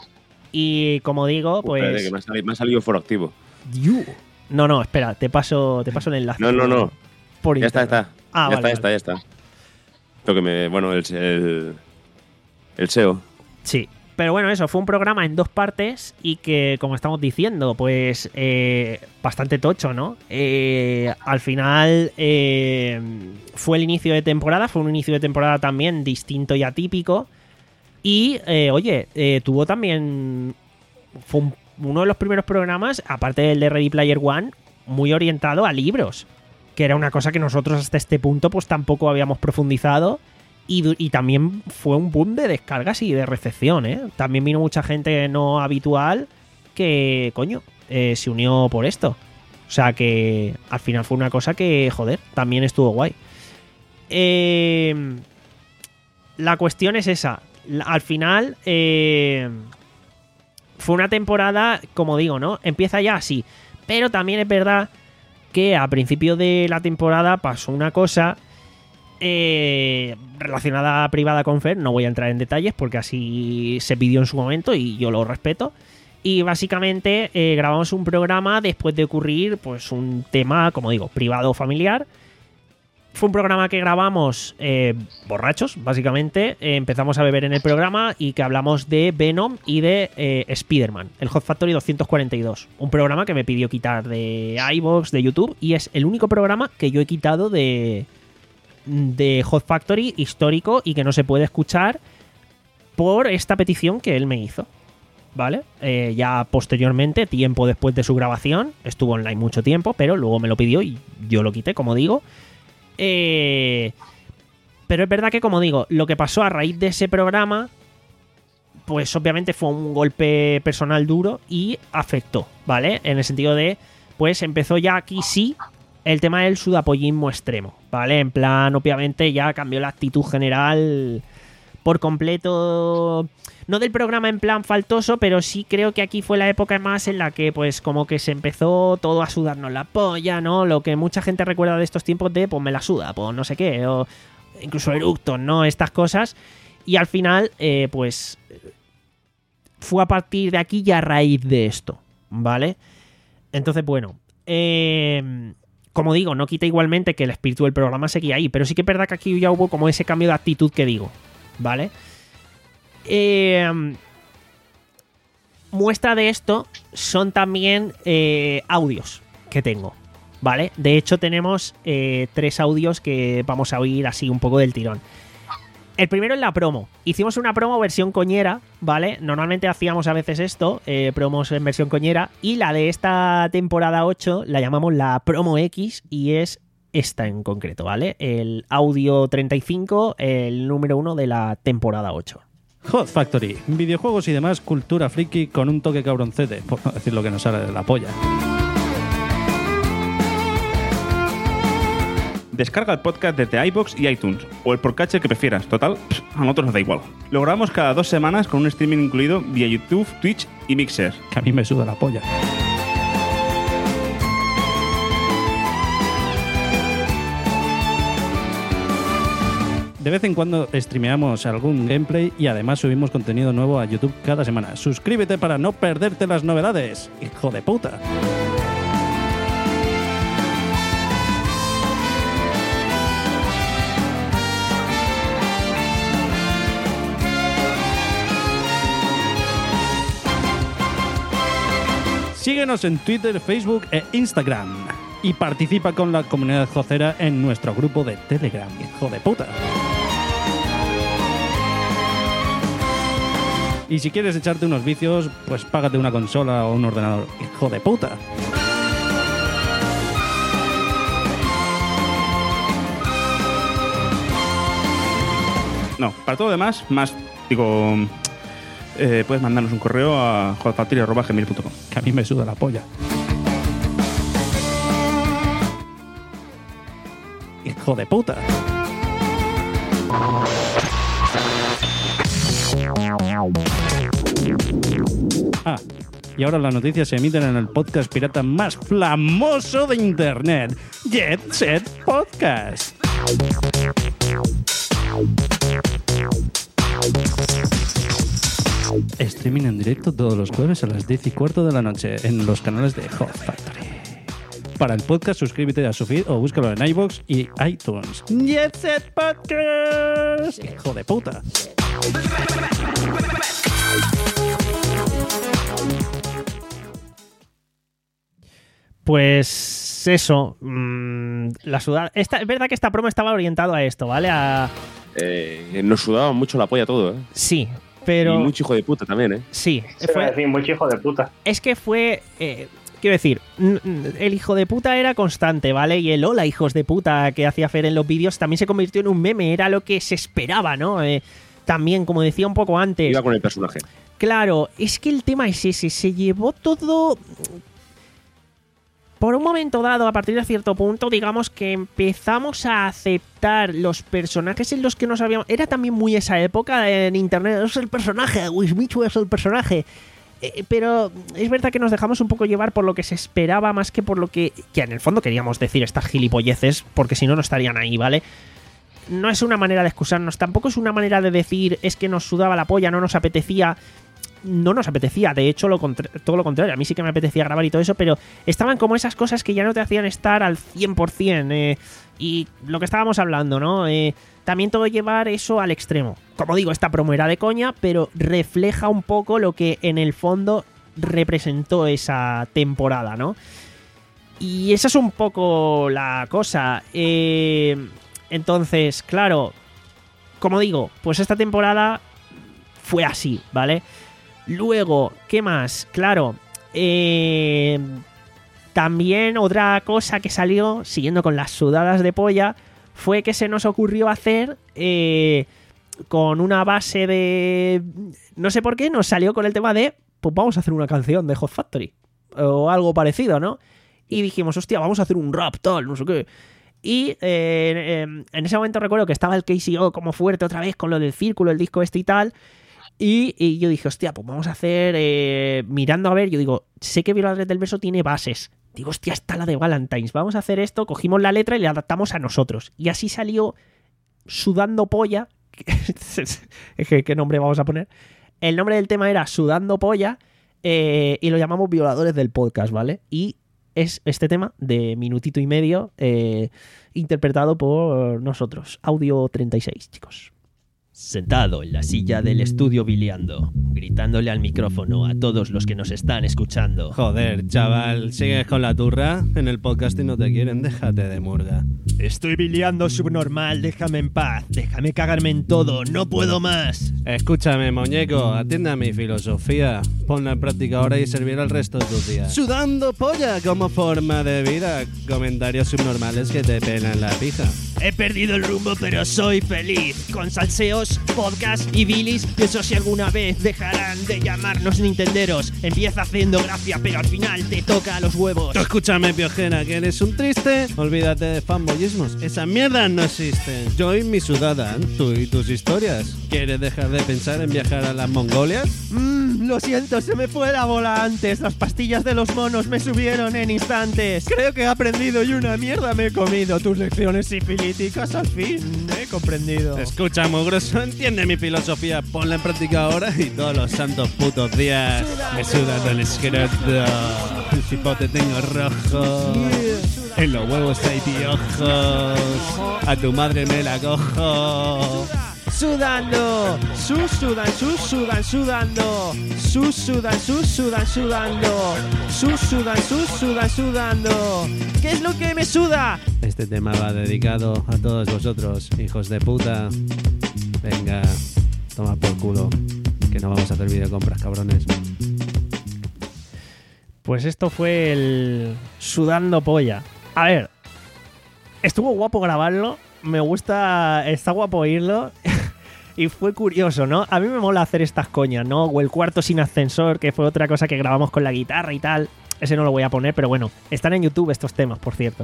Y como digo, Espérate, pues... que me ha salido, me ha salido foro activo. You. No, no, espera, te paso, te paso el enlace. No, no, no. Por Ya está, ya internet. está. Ah, ya vale, está, ya está, ya está. Lo que me. Bueno, el, el, el S E O. Sí, pero bueno, eso, fue un programa en dos partes y que, como estamos diciendo, pues eh, bastante tocho, ¿no? Eh, al final eh, fue el inicio de temporada, fue un inicio de temporada también distinto y atípico. Y, eh, oye, eh, tuvo también... Fue un- uno de los primeros programas, aparte del de Ready Player One, muy orientado a libros, que era una cosa que nosotros hasta este punto pues tampoco habíamos profundizado. Y, du- y también fue un boom de descargas y de recepción, ¿eh? También vino mucha gente no habitual que, coño, eh, se unió por esto. O sea que al final fue una cosa que, joder, también estuvo guay. Eh, la cuestión es esa. La- Al final eh, fue una temporada, como digo, ¿no? Empieza ya así. Pero también es verdad que a principio de la temporada pasó una cosa... Eh, relacionada privada con Fer, no voy a entrar en detalles porque así se pidió en su momento y yo lo respeto. Y básicamente eh, grabamos un programa después de ocurrir pues un tema, como digo, privado o familiar. Fue un programa que grabamos eh, borrachos, básicamente. Eh, empezamos a beber en el programa y que hablamos de Venom y de eh, Spider-Man, el Hot Factory doscientos cuarenta y dos. Un programa que me pidió quitar de iVoox, de YouTube, y es el único programa que yo he quitado de... de Hot Factory histórico y que no se puede escuchar por esta petición que él me hizo, ¿vale? Eh, ya posteriormente, tiempo después de su grabación, estuvo online mucho tiempo, pero luego me lo pidió y yo lo quité, como digo. Eh, pero es verdad que, como digo, lo que pasó a raíz de ese programa, pues obviamente fue un golpe personal duro y afectó, ¿vale? En el sentido de, pues empezó ya aquí sí el tema del sudapollismo extremo, ¿vale? En plan, obviamente ya cambió la actitud general por completo, no del programa en plan faltoso, pero sí creo que aquí fue la época más en la que pues como que se empezó todo a sudarnos la polla, ¿no? Lo que mucha gente recuerda de estos tiempos de pues me la suda, pues no sé qué, o incluso eructos, ¿no? Estas cosas. Y al final, eh, pues fue a partir de aquí y a raíz de esto, ¿vale? Entonces, bueno, eh... como digo, no quita igualmente que el espíritu del programa seguía ahí, pero sí que es verdad que aquí ya hubo como ese cambio de actitud que digo, ¿vale? Eh, muestra de esto son también eh, audios que tengo, ¿vale? De hecho tenemos eh, tres audios que vamos a oír así un poco del tirón. El primero es la promo. Hicimos una promo versión coñera, ¿vale? Normalmente hacíamos a veces esto, eh, promos en versión coñera, y la de esta temporada ocho la llamamos la promo X y es esta en concreto, ¿vale? El audio treinta y cinco, el número uno de la temporada ocho. Hot Factory, videojuegos y demás cultura friki con un toque cabroncete, por no decir lo que nos sale de la polla. Descarga el podcast desde iVoox y iTunes, o el podcatcher que prefieras. Total, pff, a nosotros nos da igual. Lo grabamos cada dos semanas con un streaming incluido vía YouTube, Twitch y Mixer. Que a mí me suda la polla. De vez en cuando streameamos algún gameplay y además subimos contenido nuevo a YouTube cada semana. Suscríbete para no perderte las novedades, hijo de puta. Síguenos en Twitter, Facebook e Instagram. Y participa con la comunidad jocera en nuestro grupo de Telegram, hijo de puta. Y si quieres echarte unos vicios, pues págate una consola o un ordenador, hijo de puta. No, para todo lo demás, más, digo, eh, puedes mandarnos un correo a jodfactory arroba gmail punto com. Que a mí me suda la polla. Hijo de puta. Ah, y ahora las noticias se emiten en el podcast pirata más famoso de internet, Jet Set Podcast. Streaming en directo todos los jueves a las diez y cuarto de la noche en los canales de Hot Factory. Para el podcast, suscríbete a su feed o búscalo en iVoox y iTunes. Jet Set Podcast. Hijo de puta. Pues eso, mmm, la sudada. Esta, es verdad que esta promo estaba orientado a esto, ¿vale? A... Eh, nos sudaba mucho la polla todo, ¿eh? Sí, pero... Y mucho hijo de puta también, ¿eh? Sí. Fue decir, mucho hijo de puta. Es que fue... Eh, quiero decir, el hijo de puta era constante, ¿vale? Y el hola hijos de puta que hacía Fer en los vídeos también se convirtió en un meme, era lo que se esperaba, ¿no? Eh, también, como decía un poco antes... Iba con el personaje. Claro, es que el tema es ese, se llevó todo... Por un momento dado, a partir de cierto punto, digamos que empezamos a aceptar los personajes en los que no sabíamos... Era también muy esa época en internet, es el personaje, Wismichu es el personaje... Eh, pero es verdad que nos dejamos un poco llevar por lo que se esperaba más que por lo que, que en el fondo queríamos decir estas gilipolleces, porque si no, no estarían ahí, ¿vale? No es una manera de excusarnos, tampoco es una manera de decir es que nos sudaba la polla, no nos apetecía. No nos apetecía, de hecho lo contra- todo lo contrario, a mí sí que me apetecía grabar y todo eso, pero estaban como esas cosas que ya no te hacían estar al cien por ciento, eh, y lo que estábamos hablando, ¿no? Eh, también todo llevar eso al extremo. Como digo, esta promo era de coña, pero refleja un poco lo que en el fondo representó esa temporada, ¿no? Y esa es un poco la cosa. Eh, entonces, claro, como digo, pues esta temporada fue así, ¿vale? Luego, ¿qué más? Claro, eh, también otra cosa que salió, siguiendo con las sudadas de polla, fue que se nos ocurrió hacer eh, con una base de... No sé por qué, nos salió con el tema de, pues vamos a hacer una canción de Hot Factory, o algo parecido, ¿no? Y dijimos, hostia, vamos a hacer un rap, tal, no sé qué. Y eh, eh, en ese momento recuerdo que estaba el K C O como fuerte otra vez con lo del círculo, el disco este y tal. Y, y yo dije, hostia, pues vamos a hacer... Eh, mirando a ver, yo digo, sé que Violadores del Verso tiene bases. Digo, hostia, está la de Valentine's. Vamos a hacer esto, cogimos la letra y la adaptamos a nosotros. Y así salió Sudando Polla. ¿Qué, qué nombre vamos a poner? El nombre del tema era Sudando Polla eh, y lo llamamos Violadores del Podcast, ¿vale? Y es este tema de minutito y medio eh, interpretado por nosotros. Audio treinta y seis, chicos. Sentado en la silla del estudio biliando, gritándole al micrófono a todos los que nos están escuchando. Joder, chaval, sigues con la turra. En el podcast y no te quieren, déjate de murga. Estoy biliando subnormal, déjame en paz, déjame cagarme en todo, no puedo más. Escúchame, muñeco, atiende a mi filosofía. Ponla en práctica ahora y servirá el resto de tus días. Sudando polla como forma de vida. Comentarios subnormales que te pelan la pija. He perdido el rumbo, pero soy feliz. Con salseos, podcast y bilis. Pienso si alguna vez dejarán de llamarnos nintenderos. Empieza haciendo gracia, pero al final te toca los huevos. Tú escúchame, piojera, que eres un triste. Olvídate de fanboyismos. Esas mierdas no existen. Yo y mi sudada, tú y tus historias. ¿Quieres dejar de pensar en viajar a las Mongolias? Mmm, lo siento, se me fue la bola antes. Las pastillas de los monos me subieron en instantes. Creo que he aprendido y una mierda me he comido. Tus lecciones sifilíticas al fin he comprendido. Escucha, mugroso, entiende mi filosofía. Ponla en práctica ahora y todos los santos putos días me sudan el escroto. El cipote tengo rojo. Yeah. En los huevos hay piojos. A tu madre me la cojo. Sudando, sus sudan, sus sudan, sudando, sus sudan, sus sudan, sudando, sus sudan, sus sudan, sudando. ¿Qué es lo que me suda? Este tema va dedicado a todos vosotros, hijos de puta. Venga, toma por culo, que no vamos a hacer videocompras, cabrones. Pues esto fue el Sudando Polla. A ver, estuvo guapo grabarlo, me gusta, está guapo oírlo. Y fue curioso, ¿no? A mí me mola hacer estas coñas, ¿no? O el cuarto sin ascensor, que fue otra cosa que grabamos con la guitarra y tal. Ese no lo voy a poner, pero bueno, están en YouTube estos temas, por cierto.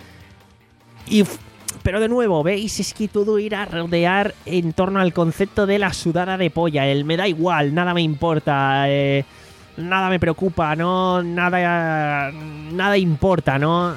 Y, pero de nuevo, ¿veis? Es que todo irá a rodear en torno al concepto de la sudada de polla. El me da igual, nada me importa, eh, nada me preocupa, ¿no? Nada, nada importa, ¿no?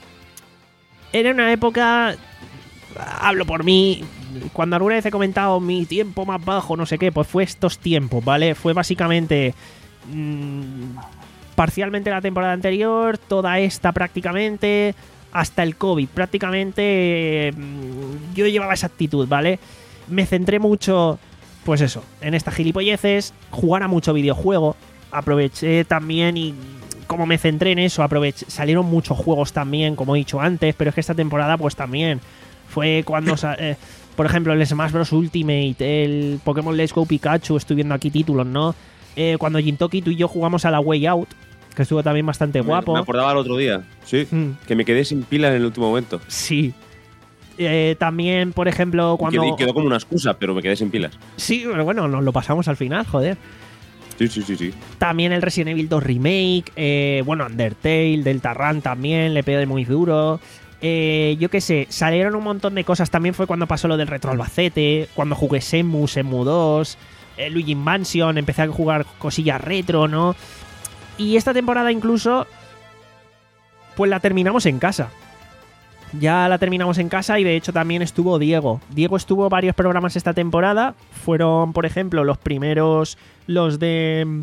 Era una época, hablo por mí, cuando alguna vez he comentado mi tiempo más bajo, no sé qué, pues fue estos tiempos, ¿vale? Fue básicamente mmm, parcialmente la temporada anterior, toda esta prácticamente, hasta el COVID, prácticamente mmm, yo llevaba esa actitud, ¿vale? Me centré mucho, pues eso, en estas gilipolleces, jugar a mucho videojuego, aproveché también y como me centré en eso, aproveché, salieron muchos juegos también, como he dicho antes, pero es que esta temporada pues también fue cuando... eh, por ejemplo, el Smash Bros. Ultimate, el Pokémon Let's Go Pikachu, estoy viendo aquí títulos, ¿no? Eh, cuando Jintoki, tú y yo jugamos a la Way Out, que estuvo también bastante guapo. Me acordaba el otro día, sí, mm. que me quedé sin pilas en el último momento. Sí. Eh, también, por ejemplo, cuando... Y quedó, quedó como una excusa, pero me quedé sin pilas. Sí, pero bueno, nos lo pasamos al final, joder. Sí, sí, sí, sí. También el Resident Evil dos Remake, eh, bueno, Undertale, Deltarune también, le pegué muy duro... Eh, yo qué sé, salieron un montón de cosas. También fue cuando pasó lo del Retro Albacete, cuando jugué Shenmue, Shenmue dos, eh, Luigi Mansion, empecé a jugar cosillas retro, ¿no? Y esta temporada incluso, pues la terminamos en casa. Ya la terminamos en casa y de hecho también estuvo Diego. Diego estuvo varios programas esta temporada. Fueron, por ejemplo, los primeros, los de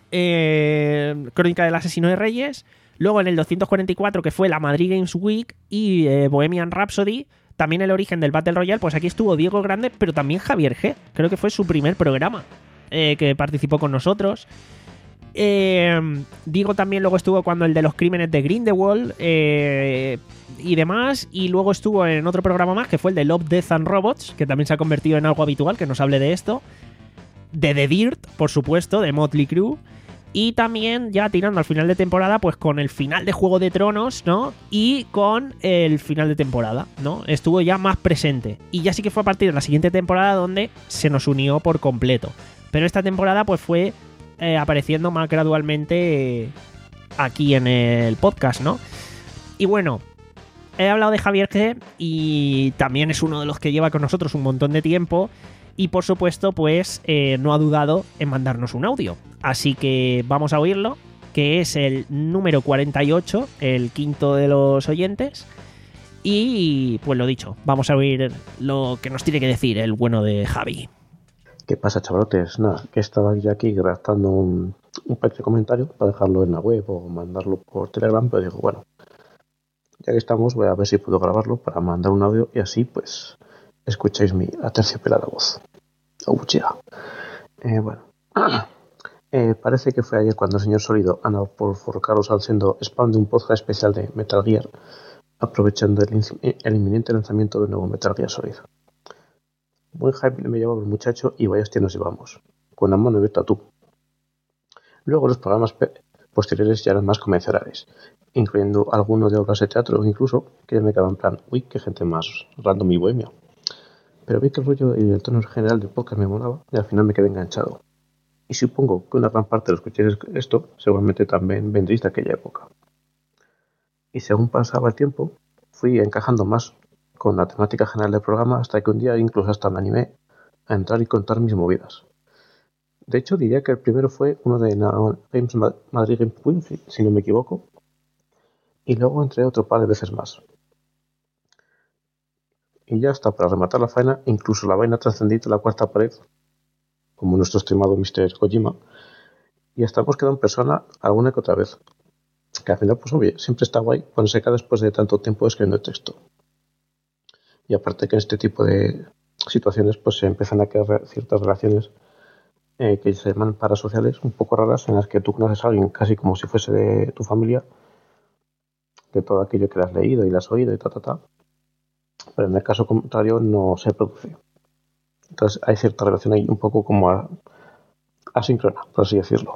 eh, Crónica del Asesino de Reyes. Luego en el doscientos cuarenta y cuatro, que fue la Madrid Games Week y eh, Bohemian Rhapsody, también el origen del Battle Royale, pues aquí estuvo Diego Grande, pero también Javier G. Creo que fue su primer programa eh, que participó con nosotros. Eh, Diego también luego estuvo cuando el de los crímenes de Grindelwald eh, y demás. Y luego estuvo en otro programa más, que fue el de Love, Death and Robots, que también se ha convertido en algo habitual, que nos hable de esto. De The Dirt, por supuesto, de Motley Crue. Y también ya tirando al final de temporada, pues con el final de Juego de Tronos, ¿no? Y con el final de temporada, ¿no? Estuvo ya más presente. Y ya sí que fue a partir de la siguiente temporada donde se nos unió por completo. Pero esta temporada pues fue eh, apareciendo más gradualmente eh, aquí en el podcast, ¿no? Y bueno, he hablado de Javier G. y también es uno de los que lleva con nosotros un montón de tiempo. Y por supuesto, pues eh, no ha dudado en mandarnos un audio. Así que vamos a oírlo, que es el número cuarenta y ocho, el quinto de los oyentes. Y pues lo dicho, vamos a oír lo que nos tiene que decir el bueno de Javi. ¿Qué pasa, chavalotes? Nada, que estaba yo aquí redactando un, un pequeño comentario para dejarlo en la web o mandarlo por Telegram, pero digo, bueno, ya que estamos, voy a ver si puedo grabarlo para mandar un audio y así, pues, escucháis mi aterciopelada voz. Auchea. Eh, bueno. Eh, parece que fue ayer cuando el señor Sólido anda por forcaros haciendo spam de un podcast especial de Metal Gear, aprovechando el, el inminente lanzamiento del nuevo Metal Gear Solid. Buen hype me llevaba el muchacho y vaya hostia nos llevamos, con la mano abierta tú. Luego los programas posteriores ya eran más convencionales, incluyendo algunos de obras de teatro, incluso que ya me quedaba en plan, uy, qué gente más random y bohemia. Pero vi que el rollo y el tono general del podcast me molaba y al final me quedé enganchado. Y supongo que una gran parte de los que escuchéis esto seguramente también vendréis de aquella época. Y según pasaba el tiempo, fui encajando más con la temática general del programa hasta que un día incluso hasta me animé a entrar y contar mis movidas. De hecho, diría que el primero fue uno de Games Madrid Games Week, si no me equivoco, y luego entré otro par de veces más. Y ya hasta para rematar la faena, incluso la vaina trascendiente la cuarta pared, como nuestro estimado mister Kojima, y hasta hemos quedado en persona alguna que otra vez. Que al final, pues obvio, siempre está guay cuando se queda después de tanto tiempo escribiendo el texto. Y aparte que en este tipo de situaciones pues se empiezan a crear ciertas relaciones eh, que se llaman parasociales, un poco raras, en las que tú conoces a alguien casi como si fuese de tu familia, de todo aquello que le has leído y le has oído y ta, ta, ta. Pero en el caso contrario no se produce. Entonces hay cierta relación ahí un poco como a, asíncrona, por así decirlo.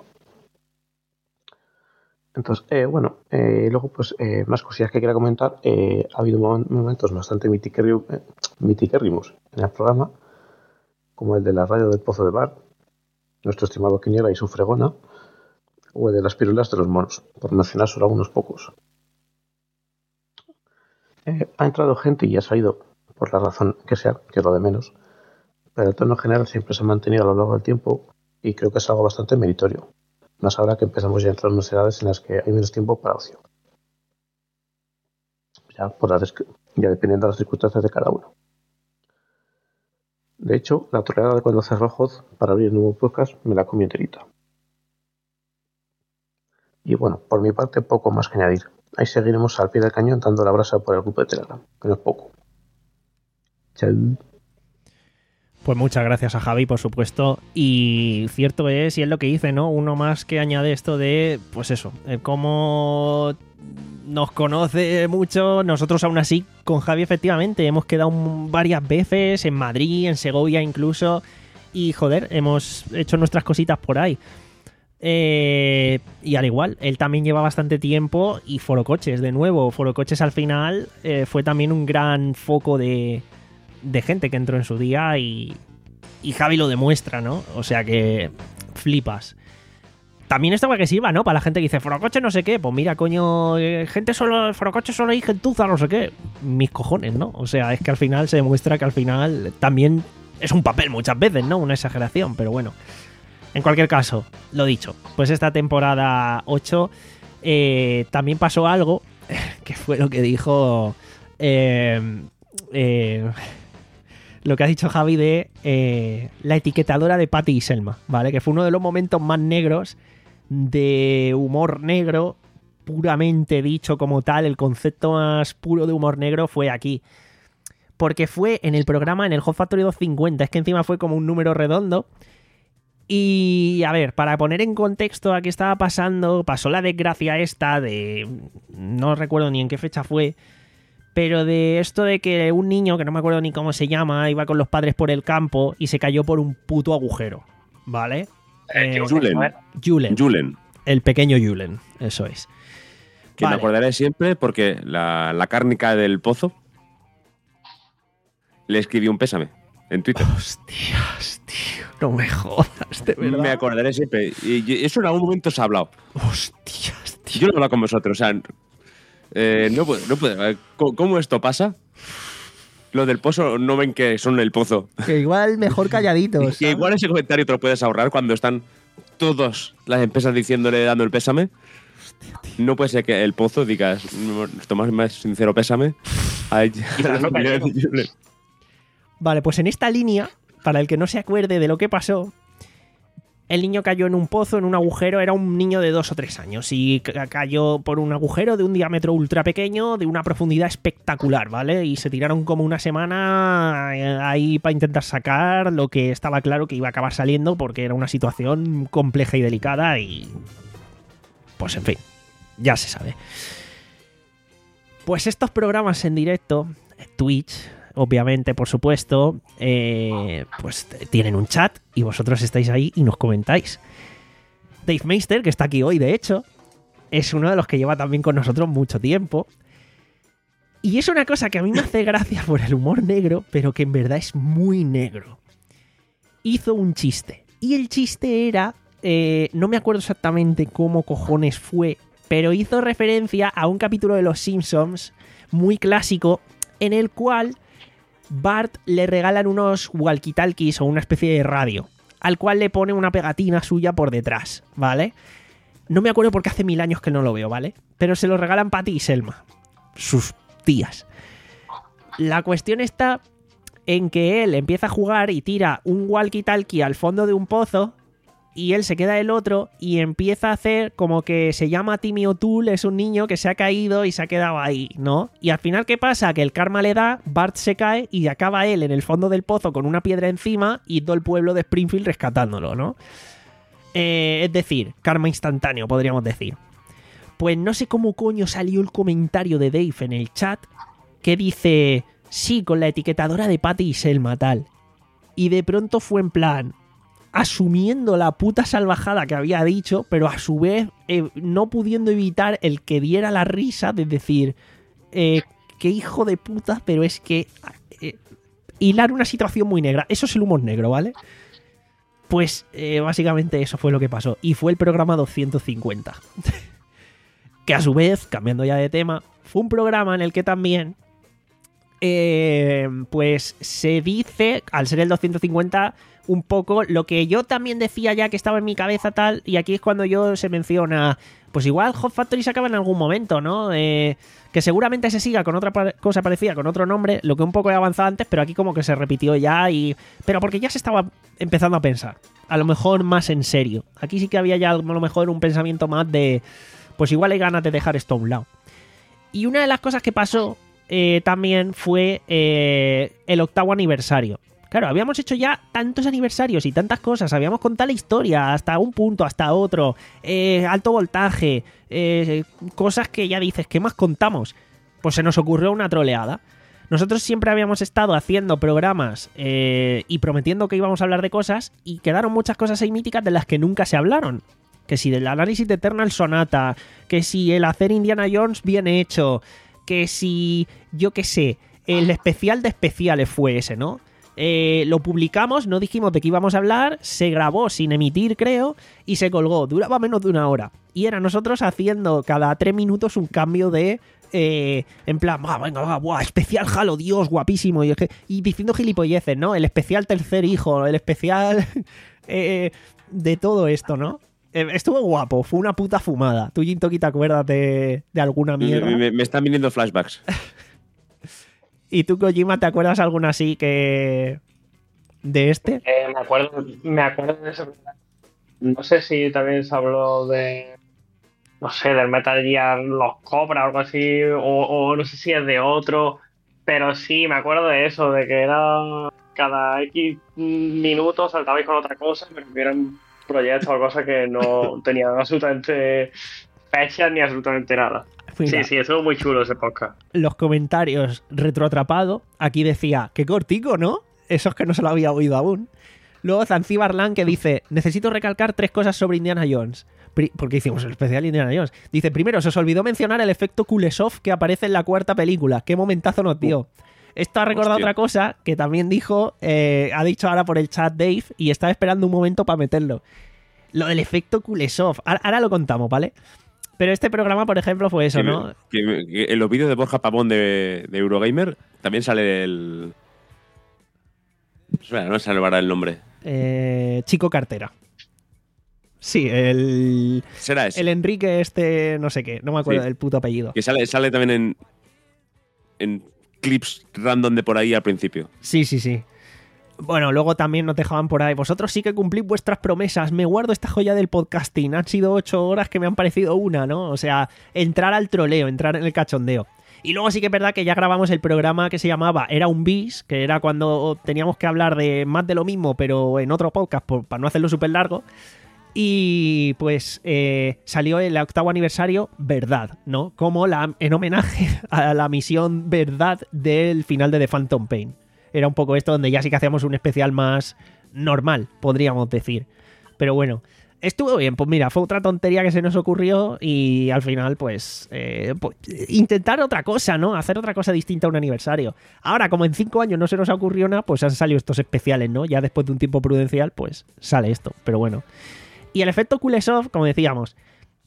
Entonces, eh, bueno, eh, luego pues eh, más cosillas que quería comentar. Eh, ha habido mom- momentos bastante mitiquérrimos eh, mitiquérrimos en el programa, como el de la radio del Pozo de Bar, nuestro estimado Quiniela y su fregona, o el de las pirulas de los monos, por mencionar solo unos pocos. Eh, ha entrado gente y ha salido, por la razón que sea, que es lo de menos, pero el tono general siempre se ha mantenido a lo largo del tiempo y creo que es algo bastante meritorio. Más ahora que empezamos ya a entrar en unas edades en las que hay menos tiempo para ocio. Ya, por las, ya dependiendo de las circunstancias de cada uno. De hecho, la toreada de cuando cerró Hoz para abrir el nuevo podcast me la comí enterita. Y bueno, por mi parte, poco más que añadir. Ahí seguiremos al pie del cañón dando la brasa por el grupo de Telegram, que no es poco. Chao. Pues muchas gracias a Javi, por supuesto. Y cierto es, y es lo que dice, ¿no? Uno más que añade esto de, pues eso, el cómo nos conoce mucho. Nosotros aún así, con Javi, efectivamente, hemos quedado varias veces en Madrid, en Segovia incluso. Y, joder, hemos hecho nuestras cositas por ahí. Eh, y al igual, él también lleva bastante tiempo. Y Forocoches, de nuevo, Forocoches al final eh, fue también un gran foco de... de gente que entró en su día y, y Javi lo demuestra, ¿no? O sea que flipas. También esto para que sirva, ¿no? Para la gente que dice Forocoche no sé qué. Pues mira, coño, eh, gente solo, Forocoche solo hay gentuza, no sé qué. Mis cojones, ¿no? O sea, es que al final se demuestra que al final también es un papel muchas veces, ¿no? Una exageración, pero bueno. En cualquier caso, lo dicho, pues esta temporada ocho eh, también pasó algo que fue lo que dijo... Eh, eh, lo que ha dicho Javi de eh, la etiquetadora de Patty y Selma, ¿vale? Que fue uno de los momentos más negros de humor negro, puramente dicho como tal. El concepto más puro de humor negro fue aquí. Porque fue en el programa, en el Hot Factory doscientos cincuenta, es que encima fue como un número redondo. Y a ver, para poner en contexto a qué estaba pasando, pasó la desgracia esta de... no recuerdo ni en qué fecha fue... pero de esto de que un niño, que no me acuerdo ni cómo se llama, iba con los padres por el campo y se cayó por un puto agujero, ¿vale? Eh, Julen. Julen. Julen. El pequeño Julen, eso es. Que Vale. me acordaré siempre porque la, la cárnica del pozo le escribió un pésame en Twitter. Hostias, tío, no me jodas, de verdad. Me acordaré siempre. Y y eso en algún momento se ha hablado. Hostias, tío. Yo no he hablado con vosotros, o sea... Eh, no puedo, no puedo. ¿Cómo, ¿Cómo esto pasa? Lo del pozo no ven que son el pozo. Que igual mejor calladitos. Que igual ese comentario te lo puedes ahorrar cuando están todas las empresas diciéndole, dando el pésame. No puede ser que el pozo digas, nuestro más, más sincero pésame. Ay, Vale, pues en esta línea, para el que no se acuerde de lo que pasó, el niño cayó en un pozo, en un agujero. Era un niño de dos o tres años y ca- cayó por un agujero de un diámetro ultra pequeño, de una profundidad espectacular, ¿vale? Y se tiraron como una semana ahí para intentar sacar lo que estaba claro que iba a acabar saliendo, porque era una situación compleja y delicada y... pues en fin, ya se sabe. Pues estos programas en directo, Twitch... obviamente, por supuesto, eh, pues tienen un chat y vosotros estáis ahí y nos comentáis. Dave Meister, que está aquí hoy, de hecho, es uno de los que lleva también con nosotros mucho tiempo. Y es una cosa que a mí me hace gracia por el humor negro, pero que en verdad es muy negro. Hizo un chiste. Y el chiste era... Eh, no me acuerdo exactamente cómo cojones fue, pero hizo referencia a un capítulo de Los Simpsons muy clásico en el cual... Bart le regalan unos walkie-talkies o una especie de radio, al cual le pone una pegatina suya por detrás, ¿vale? No me acuerdo porque hace mil años que no lo veo, ¿vale? Pero se lo regalan Patty y Selma, sus tías. La cuestión está en que él empieza a jugar y tira un walkie-talkie al fondo de un pozo y él se queda el otro y empieza a hacer como que se llama Timmy O'Toole, es un niño que se ha caído y se ha quedado ahí, ¿no? Y al final, ¿qué pasa? Que el karma le da, Bart se cae y acaba él en el fondo del pozo con una piedra encima y todo el pueblo de Springfield rescatándolo, ¿no? Eh, es decir, karma instantáneo, podríamos decir. Pues no sé cómo coño salió el comentario de Dave en el chat que dice, sí, con la etiquetadora de Patty y Selma, tal. Y de pronto fue en plan, asumiendo la puta salvajada que había dicho, pero a su vez eh, no pudiendo evitar el que diera la risa de decir, eh, qué hijo de puta, pero es que eh, hilar una situación muy negra. Eso es el humor negro, ¿vale? Pues eh, básicamente eso fue lo que pasó. Y fue el programa doscientos cincuenta. Que a su vez, cambiando ya de tema, fue un programa en el que también eh, pues se dice, al ser el doscientos cincuenta, un poco lo que yo también decía ya que estaba en mi cabeza tal, y aquí es cuando yo se menciona, pues igual Hot Factory se acaba en algún momento, ¿no? Eh, que seguramente se siga con otra pa- cosa parecida, con otro nombre, lo que un poco he avanzado antes, pero aquí como que se repitió ya, y pero porque ya se estaba empezando a pensar, a lo mejor más en serio. Aquí sí que había ya a lo mejor un pensamiento más de, pues igual hay ganas de dejar esto a un lado. Y una de las cosas que pasó eh, también fue eh, el octavo aniversario. Claro, habíamos hecho ya tantos aniversarios y tantas cosas, habíamos contado la historia hasta un punto, hasta otro, eh, alto voltaje, eh, cosas que ya dices, ¿qué más contamos? Pues se nos ocurrió una troleada. Nosotros siempre habíamos estado haciendo programas eh, y prometiendo que íbamos a hablar de cosas, y quedaron muchas cosas ahí míticas de las que nunca se hablaron. Que si del análisis de Eternal Sonata, que si el hacer Indiana Jones bien hecho, que si, yo qué sé, el especial de especiales fue ese, ¿no? Eh, lo publicamos, no dijimos de qué íbamos a hablar, se grabó sin emitir, creo, y se colgó. Duraba menos de una hora. Y era nosotros haciendo cada tres minutos un cambio de... Eh, en plan, ah, venga, va, buah, especial Halo, Dios, guapísimo. Y, y diciendo gilipolleces, ¿no? El especial tercer hijo, el especial eh, de todo esto, ¿no? Eh, estuvo guapo, fue una puta fumada. ¿Tú, Jintoki, te acuerdas de, de alguna mierda? Me, me, me están viniendo flashbacks. ¿Y tú, Kojima, te acuerdas alguna así que... de este? Eh, me acuerdo, me acuerdo de eso. No sé si también se habló de... no sé, del Metal Gear Los Cobra o algo así, o, o no sé si es de otro, pero sí, me acuerdo de eso, de que era cada X minutos saltabais con otra cosa, pero que eran proyectos o cosas que no tenían absolutamente fechas ni absolutamente nada. Mira, sí, sí, estuvo muy chulo ese podcast. Los comentarios retroatrapado, aquí decía, qué cortico, ¿no? Eso es que no se lo había oído aún. Luego Zanzíbar que dice, necesito recalcar tres cosas sobre Indiana Jones. Porque hicimos el especial Indiana Jones. Dice, primero, se os olvidó mencionar el efecto Kuleshov que aparece en la cuarta película. Qué momentazo nos dio. Uh, Esto ha recordado hostia. Otra cosa que también dijo, eh, ha dicho ahora por el chat Dave, y estaba esperando un momento para meterlo. Lo del efecto Kuleshov. Ahora, ahora lo contamos, ¿vale? Pero este programa, por ejemplo, fue eso, que, ¿no? Que, que en los vídeos de Borja Pavón de, de Eurogamer también sale el... Espera, no sale ahora el nombre. Eh, Chico Cartera. Sí, el... Será ese. El Enrique este, no sé qué, no me acuerdo sí. del puto apellido. Que sale, sale también en, en clips random de por ahí al principio. Sí, sí, sí. Bueno, luego también nos dejaban por ahí. Vosotros sí que cumplís vuestras promesas. Me guardo esta joya del podcasting. Han sido ocho horas que me han parecido una, ¿no? O sea, entrar al troleo, entrar en el cachondeo. Y luego sí que es verdad que ya grabamos el programa que se llamaba Era un bis, que era cuando teníamos que hablar de más de lo mismo, pero en otro podcast, por, para no hacerlo súper largo. Y pues eh, salió el octavo aniversario Verdad, ¿no? Como la, en homenaje a la misión Verdad del final de The Phantom Pain. Era un poco esto donde ya sí que hacíamos un especial más normal, podríamos decir. Pero bueno, estuvo bien. Pues mira, fue otra tontería que se nos ocurrió y al final pues, eh, pues intentar otra cosa, ¿no? Hacer otra cosa distinta a un aniversario. Ahora, como en cinco años no se nos ha ocurrido nada, pues han salido estos especiales, ¿no? Ya después de un tiempo prudencial, pues sale esto. Pero bueno. Y el efecto Kuleshov, como decíamos,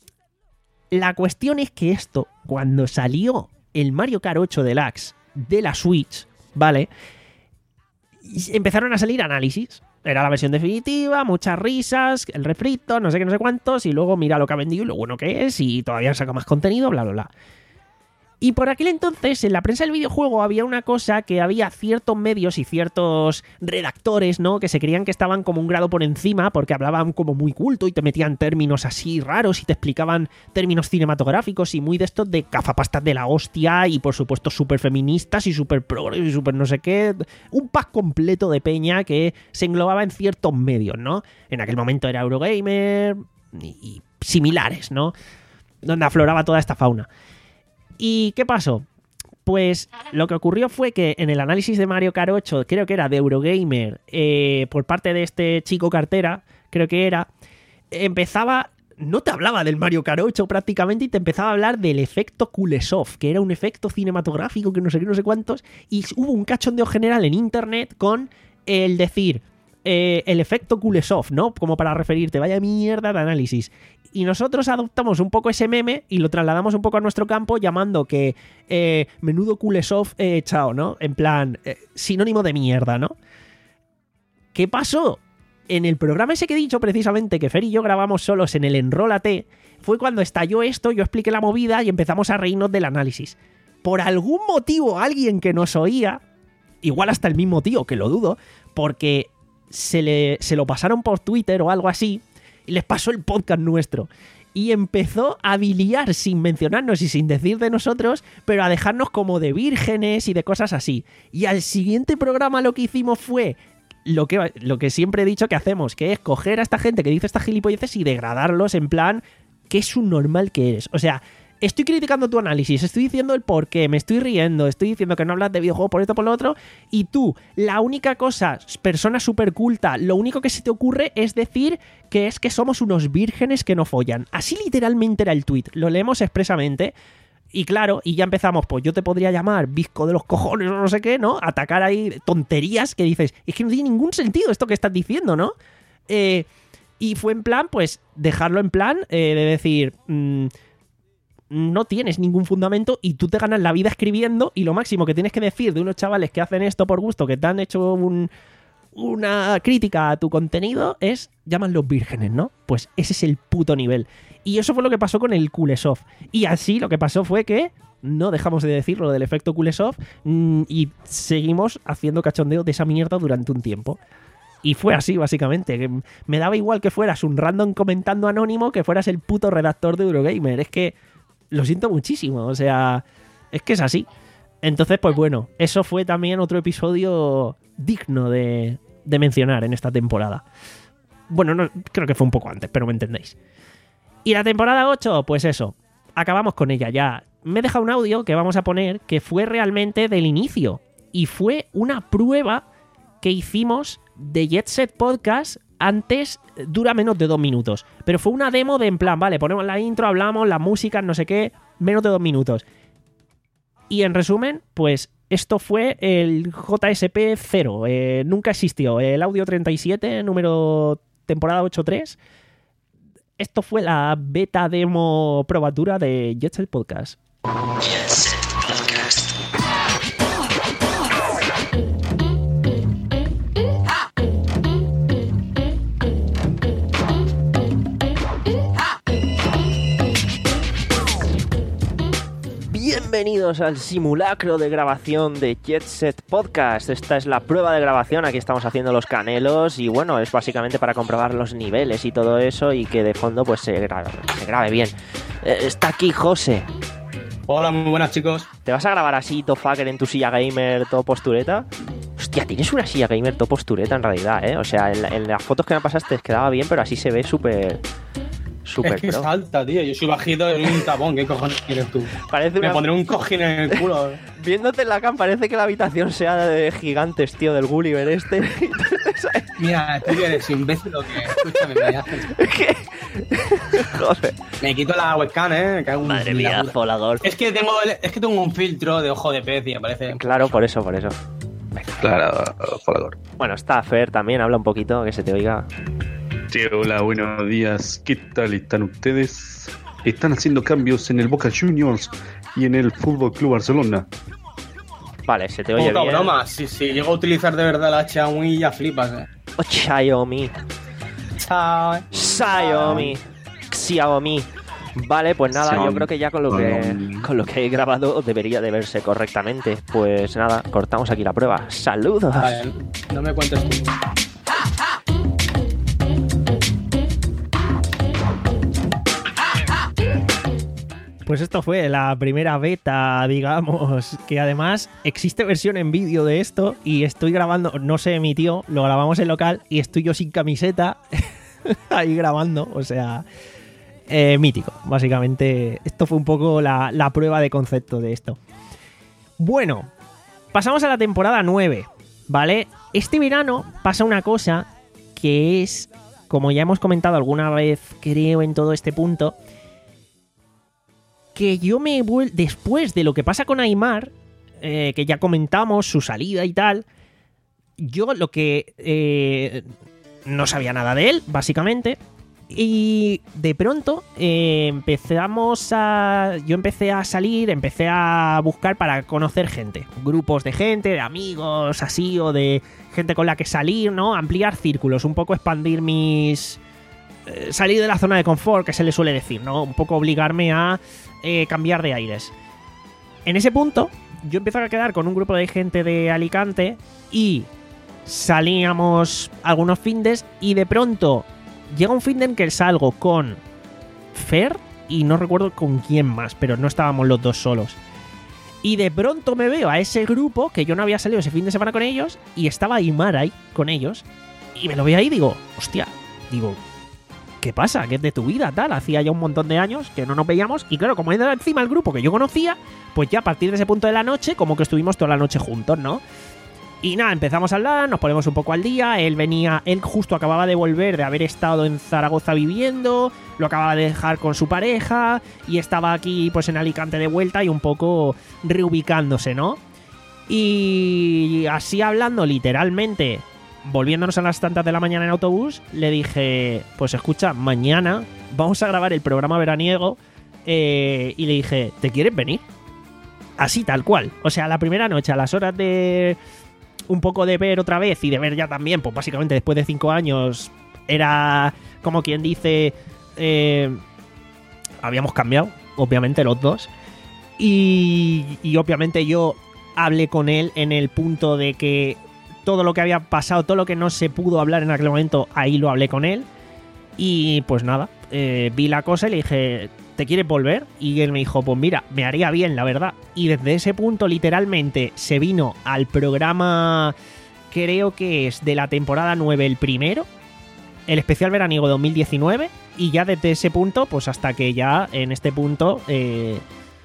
la cuestión es que esto, cuando salió el Mario Kart ocho Deluxe de la Switch, ¿vale? Empezaron a salir análisis. Era la versión definitiva, muchas risas, el refrito, no sé qué, no sé cuántos, y luego mira lo que ha vendido y lo bueno que es, y todavía saca más contenido, bla, bla, bla. Y por aquel entonces, en la prensa del videojuego había una cosa que había ciertos medios y ciertos redactores, ¿no? Que se creían que estaban como un grado por encima porque hablaban como muy culto y te metían términos así raros y te explicaban términos cinematográficos y muy de estos de gafapastas de la hostia y por supuesto súper feministas y súper progres y súper no sé qué. Un pack completo de peña que se englobaba en ciertos medios, ¿no? En aquel momento era Eurogamer y, y similares, ¿no? Donde afloraba toda esta fauna. ¿Y qué pasó? Pues lo que ocurrió fue que en el análisis de Mario Kart ocho, creo que era de Eurogamer, eh, por parte de este chico cartera, creo que era, empezaba, no te hablaba del Mario Kart ocho prácticamente y te empezaba a hablar del efecto Kuleshov, que era un efecto cinematográfico que no sé qué, no sé cuántos, y hubo un cachondeo general en internet con el decir... Eh, el efecto Kuleshov, ¿no? Como para referirte, vaya mierda de análisis. Y nosotros adoptamos un poco ese meme y lo trasladamos un poco a nuestro campo llamando que eh, menudo Kuleshov eh, chao, ¿no? En plan, eh, sinónimo de mierda, ¿no? ¿Qué pasó? En el programa ese que he dicho precisamente que Fer y yo grabamos solos en el Enrólate, fue cuando estalló esto, yo expliqué la movida y empezamos a reírnos del análisis. Por algún motivo alguien que nos oía, igual hasta el mismo tío, que lo dudo, porque... Se, le, se lo pasaron por Twitter o algo así y les pasó el podcast nuestro y empezó a biliar sin mencionarnos y sin decir de nosotros, pero a dejarnos como de vírgenes y de cosas así. Y al siguiente programa lo que hicimos fue lo que, lo que siempre he dicho que hacemos, que es coger a esta gente que dice estas gilipolleces y degradarlos en plan que es un normal que eres. O sea, estoy criticando tu análisis, estoy diciendo el por qué, me estoy riendo, estoy diciendo que no hablas de videojuegos por esto, por lo otro, y tú, la única cosa, persona súper culta, lo único que se te ocurre es decir que es que somos unos vírgenes que no follan. Así literalmente era el tweet, lo leemos expresamente, y claro, y ya empezamos, pues yo te podría llamar bizco de los cojones o no sé qué, ¿no? Atacar ahí tonterías que dices, es que no tiene ningún sentido esto que estás diciendo, ¿no? Eh, y fue en plan, pues, dejarlo en plan eh, de decir... Mmm, no tienes ningún fundamento y tú te ganas la vida escribiendo y lo máximo que tienes que decir de unos chavales que hacen esto por gusto, que te han hecho un, una crítica a tu contenido es, llaman los vírgenes, ¿no? Pues ese es el puto nivel. Y eso fue lo que pasó con el Kuleshov. Y así lo que pasó fue que no dejamos de decir lo del efecto Kuleshov mmm, y seguimos haciendo cachondeo de esa mierda durante un tiempo. Y fue así, básicamente. Me daba igual que fueras un random comentando anónimo que fueras el puto redactor de Eurogamer. Es que lo siento muchísimo, o sea, es que es así. Entonces, pues bueno, eso fue también otro episodio digno de, de mencionar en esta temporada. Bueno, no, creo que fue un poco antes, pero me entendéis. Y la temporada ocho, pues eso, acabamos con ella ya. Me he dejado un audio que vamos a poner que fue realmente del inicio. Y fue una prueba que hicimos de Jet Set Podcast. Antes dura menos de dos minutos. Pero fue una demo de en plan, vale, ponemos la intro, hablamos, las músicas, no sé qué, menos de dos minutos. Y en resumen, pues esto fue el J S P cero. Eh, nunca existió. El audio treinta y siete, número temporada ocho tres. Esto fue la beta demo probatura de Jet Set Podcast. Jet Set Podcast. Bienvenidos al simulacro de grabación de Jet Set Podcast. Esta es la prueba de grabación, aquí estamos haciendo los canelos y bueno, es básicamente para comprobar los niveles y todo eso y que de fondo pues se grabe, se grabe bien. Eh, está aquí José. Hola, muy buenas chicos. ¿Te vas a grabar así, Tofaker, en tu silla gamer, todo postureta? Hostia, tienes una silla gamer todo postureta en realidad, ¿eh? O sea, en, la, en las fotos que me pasaste quedaba bien, pero así se ve súper... Super es que pro. Es alta, tío. Yo soy bajito y un tapón. ¿Qué cojones quieres tú? Parece Me una... pondré un cojín en el culo. Viéndote en la cam parece que la habitación sea de gigantes, tío, del Gulliver este. Mira, tú que eres imbécil o que... Escúchame, me haces... ¿Qué? Joder. Me quito la webcam, ¿eh? Me Madre mía, volador. Es que, tengo, es que tengo un filtro de ojo de pez y me parece... Claro, por eso, por eso. Claro, volador. Bueno, está Fer también, habla un poquito, que se te oiga. Sí, hola, buenos días. ¿Qué tal están ustedes? Están haciendo cambios en el Boca Juniors y en el Fútbol Club Barcelona. Vale, se te oye Poca bien. broma, si, si llego a utilizar de verdad la Xiaomi ya flipas, eh. Oh, Xiaomi. Chao. Xiaomi. Xiaomi. Vale, pues nada, Sí. yo creo que ya con lo que con lo que he grabado debería de verse correctamente. Pues nada, cortamos aquí la prueba. ¡Saludos! Vale, no me cuentes tú. Pues esto fue la primera beta, digamos, que además existe versión en vídeo de esto y estoy grabando, no se emitió, lo grabamos en local y estoy yo sin camiseta ahí grabando, o sea, eh, mítico. Básicamente, esto fue un poco la, la prueba de concepto de esto. Bueno, pasamos a la temporada nueve, ¿vale? Este verano pasa una cosa que es, como ya hemos comentado alguna vez, creo, en todo este punto, que yo me vuelvo, después de lo que pasa con Aimar, eh, que ya comentamos su salida y tal, yo lo que eh, no sabía nada de él, básicamente, y de pronto eh, empezamos a, yo empecé a salir, empecé a buscar para conocer gente, grupos de gente, de amigos, así, o de gente con la que salir, ¿no? Ampliar círculos, un poco expandir mis, eh, salir de la zona de confort, que se le suele decir, ¿no? Un poco obligarme a Eh, cambiar de aires. En ese punto, yo empiezo a quedar con un grupo de gente de Alicante y salíamos algunos findes y de pronto llega un finde en que salgo con Fer y no recuerdo con quién más, pero no estábamos los dos solos. Y de pronto me veo a ese grupo que yo no había salido ese fin de semana con ellos y estaba Aimar ahí con ellos y me lo veo ahí y digo, hostia, digo, ¿qué pasa? ¿Qué es de tu vida? Tal, hacía ya un montón de años que no nos veíamos y claro, como era encima el grupo que yo conocía, pues ya a partir de ese punto de la noche como que estuvimos toda la noche juntos, ¿no? Y nada, empezamos a hablar, nos ponemos un poco al día, él venía, él justo acababa de volver de haber estado en Zaragoza viviendo, lo acababa de dejar con su pareja y estaba aquí pues en Alicante de vuelta y un poco reubicándose, ¿no? Y así hablando literalmente, volviéndonos a las tantas de la mañana en autobús, le dije, pues escucha, mañana vamos a grabar el programa veraniego eh, y le dije, ¿te quieres venir? Así, tal cual. O sea, la primera noche, a las horas de un poco de ver otra vez y de ver ya también, pues básicamente después de cinco años, era como quien dice, eh, habíamos cambiado, obviamente los dos, y, y obviamente yo hablé con él en el punto de que todo lo que había pasado, todo lo que no se pudo hablar en aquel momento, ahí lo hablé con él. Y pues nada, eh, vi la cosa y le dije, ¿te quieres volver? Y él me dijo, pues mira, me haría bien, la verdad. Y desde ese punto, literalmente, se vino al programa, creo que es de la temporada nueve, el primero, el especial veraniego dos mil diecinueve. Y ya desde ese punto, pues hasta que ya en este punto, eh,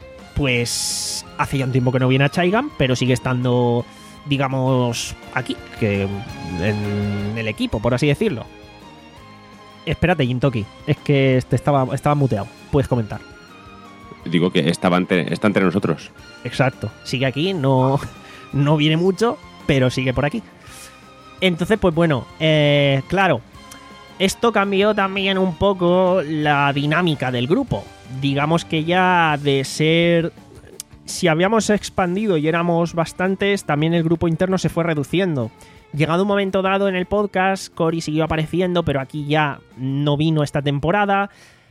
pues hace ya un tiempo que no viene a Chaigan, pero sigue estando, digamos, aquí, que en el equipo, por así decirlo. Espérate, Jintoki, es que este estaba, estaba muteado. Puedes comentar. Digo que estaba entre, está entre nosotros. Exacto, sigue aquí, no, no viene mucho, pero sigue por aquí. Entonces, pues bueno, eh, claro, esto cambió también un poco la dinámica del grupo. Digamos que ya de ser, si habíamos expandido y éramos bastantes, también el grupo interno se fue reduciendo. Llegado un momento dado en el podcast, Cory siguió apareciendo, pero aquí ya no vino esta temporada.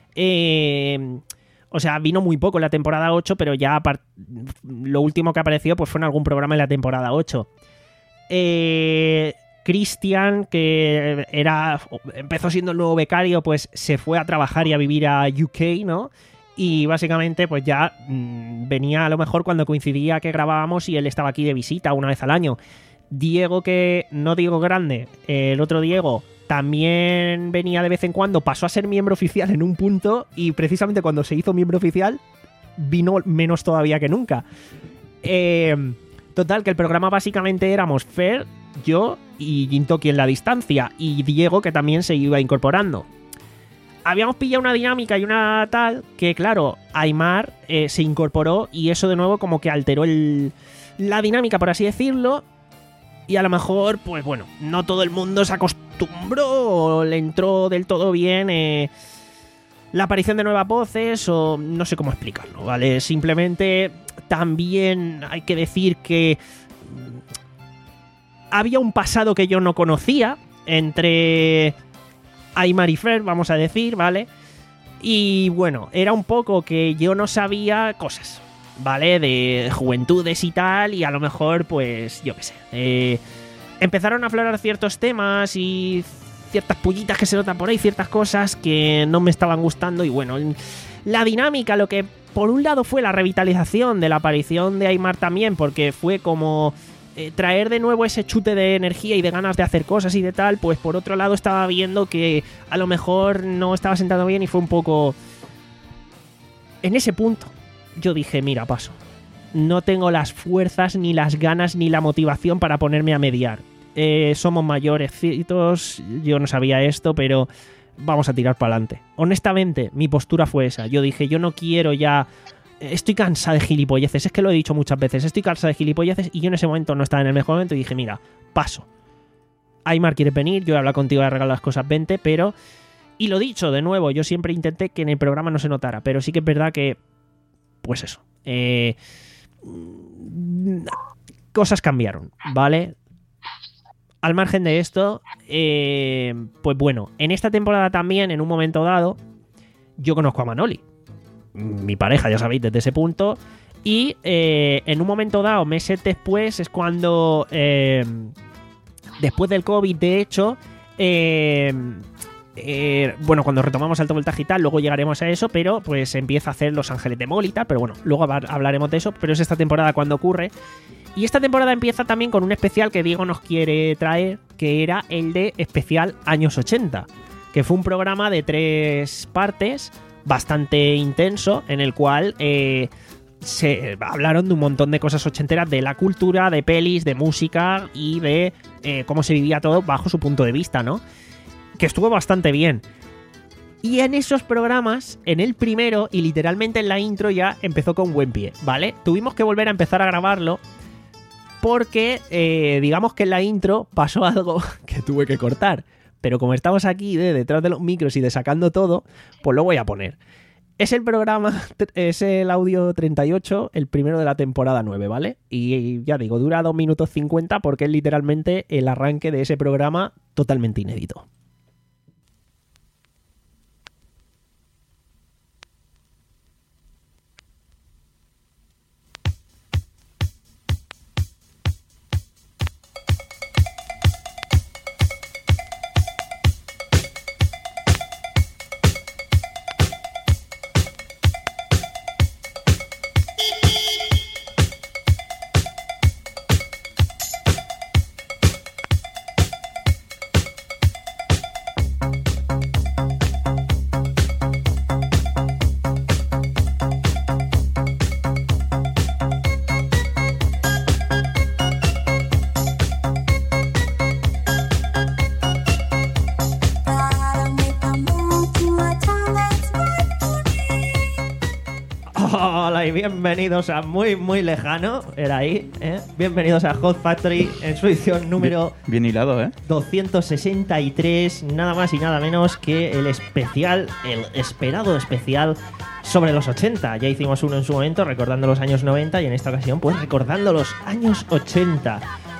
Eh, o sea, vino muy poco en la temporada ocho, pero ya lo último que apareció pues fue en algún programa en la temporada ocho. Eh, Christian, que era empezó siendo el nuevo becario, pues se fue a trabajar y a vivir a U K, ¿no? Y básicamente pues ya mmm, venía a lo mejor cuando coincidía que grabábamos y él estaba aquí de visita una vez al año. Diego, que no Diego Grande, el otro Diego, también venía de vez en cuando, pasó a ser miembro oficial en un punto y precisamente cuando se hizo miembro oficial vino menos todavía que nunca. Eh, total, que el programa básicamente éramos Fer, yo y Jintoki en la distancia y Diego, que también se iba incorporando. Habíamos pillado una dinámica y una tal que, claro, Aimar eh, se incorporó y eso de nuevo como que alteró el, la dinámica, por así decirlo. Y a lo mejor, pues bueno, no todo el mundo se acostumbró o le entró del todo bien eh, la aparición de nuevas voces o no sé cómo explicarlo, ¿vale? Simplemente también hay que decir que había un pasado que yo no conocía entre Aimar y Fer, vamos a decir, ¿vale? Y bueno, era un poco que yo no sabía cosas, ¿vale? De juventudes y tal, y a lo mejor, pues, yo qué sé. Eh, empezaron a aflorar ciertos temas y ciertas pullitas que se notan por ahí, ciertas cosas que no me estaban gustando. Y bueno, la dinámica, lo que por un lado fue la revitalización de la aparición de Aymar también, porque fue como eh, traer de nuevo ese chute de energía y de ganas de hacer cosas y de tal, pues por otro lado estaba viendo que a lo mejor no estaba sentando bien y fue un poco... En ese punto yo dije, mira, paso. No tengo las fuerzas, ni las ganas, ni la motivación para ponerme a mediar. Eh, somos mayorecitos, yo no sabía esto, pero vamos a tirar para adelante. Honestamente, mi postura fue esa. Yo dije, yo no quiero ya... Estoy cansada de gilipolleces, es que lo he dicho muchas veces, estoy cansada de gilipolleces y yo en ese momento no estaba en el mejor momento y dije, mira, paso. Aymar quiere venir, yo he hablado contigo de arreglar las cosas, vente, pero... Y lo dicho, de nuevo, yo siempre intenté que en el programa no se notara, pero sí que es verdad que... Pues eso. Eh... Cosas cambiaron, ¿vale? Al margen de esto, eh... pues bueno, en esta temporada también, en un momento dado, yo conozco a Manoli. Mi pareja, ya sabéis, desde ese punto. Y eh, en un momento dado, meses después, es cuando... Eh, después del COVID, de hecho... Eh, Eh, bueno, cuando retomamos Alto Voltaje y tal, luego llegaremos a eso, pero pues empieza a hacer Los Ángeles de Mol y tal, pero bueno, luego hablaremos de eso, pero es esta temporada cuando ocurre. Y esta temporada empieza también con un especial que Diego nos quiere traer, que era el de especial años ochenta, que fue un programa de tres partes, bastante intenso, en el cual eh, se hablaron de un montón de cosas ochenteras, de la cultura, de pelis, de música y de eh, cómo se vivía todo bajo su punto de vista, ¿no? Que estuvo bastante bien. Y en esos programas, en el primero y literalmente en la intro ya empezó con buen pie, ¿vale? Tuvimos que volver a empezar a grabarlo porque, eh, digamos que en la intro pasó algo que tuve que cortar. Pero como estamos aquí de detrás de los micros y de sacando todo, pues lo voy a poner. Es el programa, es el audio treinta y ocho, el primero de la temporada nueve, ¿vale? Y ya digo, dura dos minutos cincuenta porque es literalmente el arranque de ese programa totalmente inédito. Hola y bienvenidos a Muy Muy Lejano, era ahí, ¿eh? Bienvenidos a Hot Factory en su edición número bien, bien hilado, ¿eh? doscientos sesenta y tres, nada más y nada menos que el especial, el esperado especial sobre los ochenta. Ya hicimos uno en su momento recordando los años noventa y en esta ocasión pues recordando los años ochenta.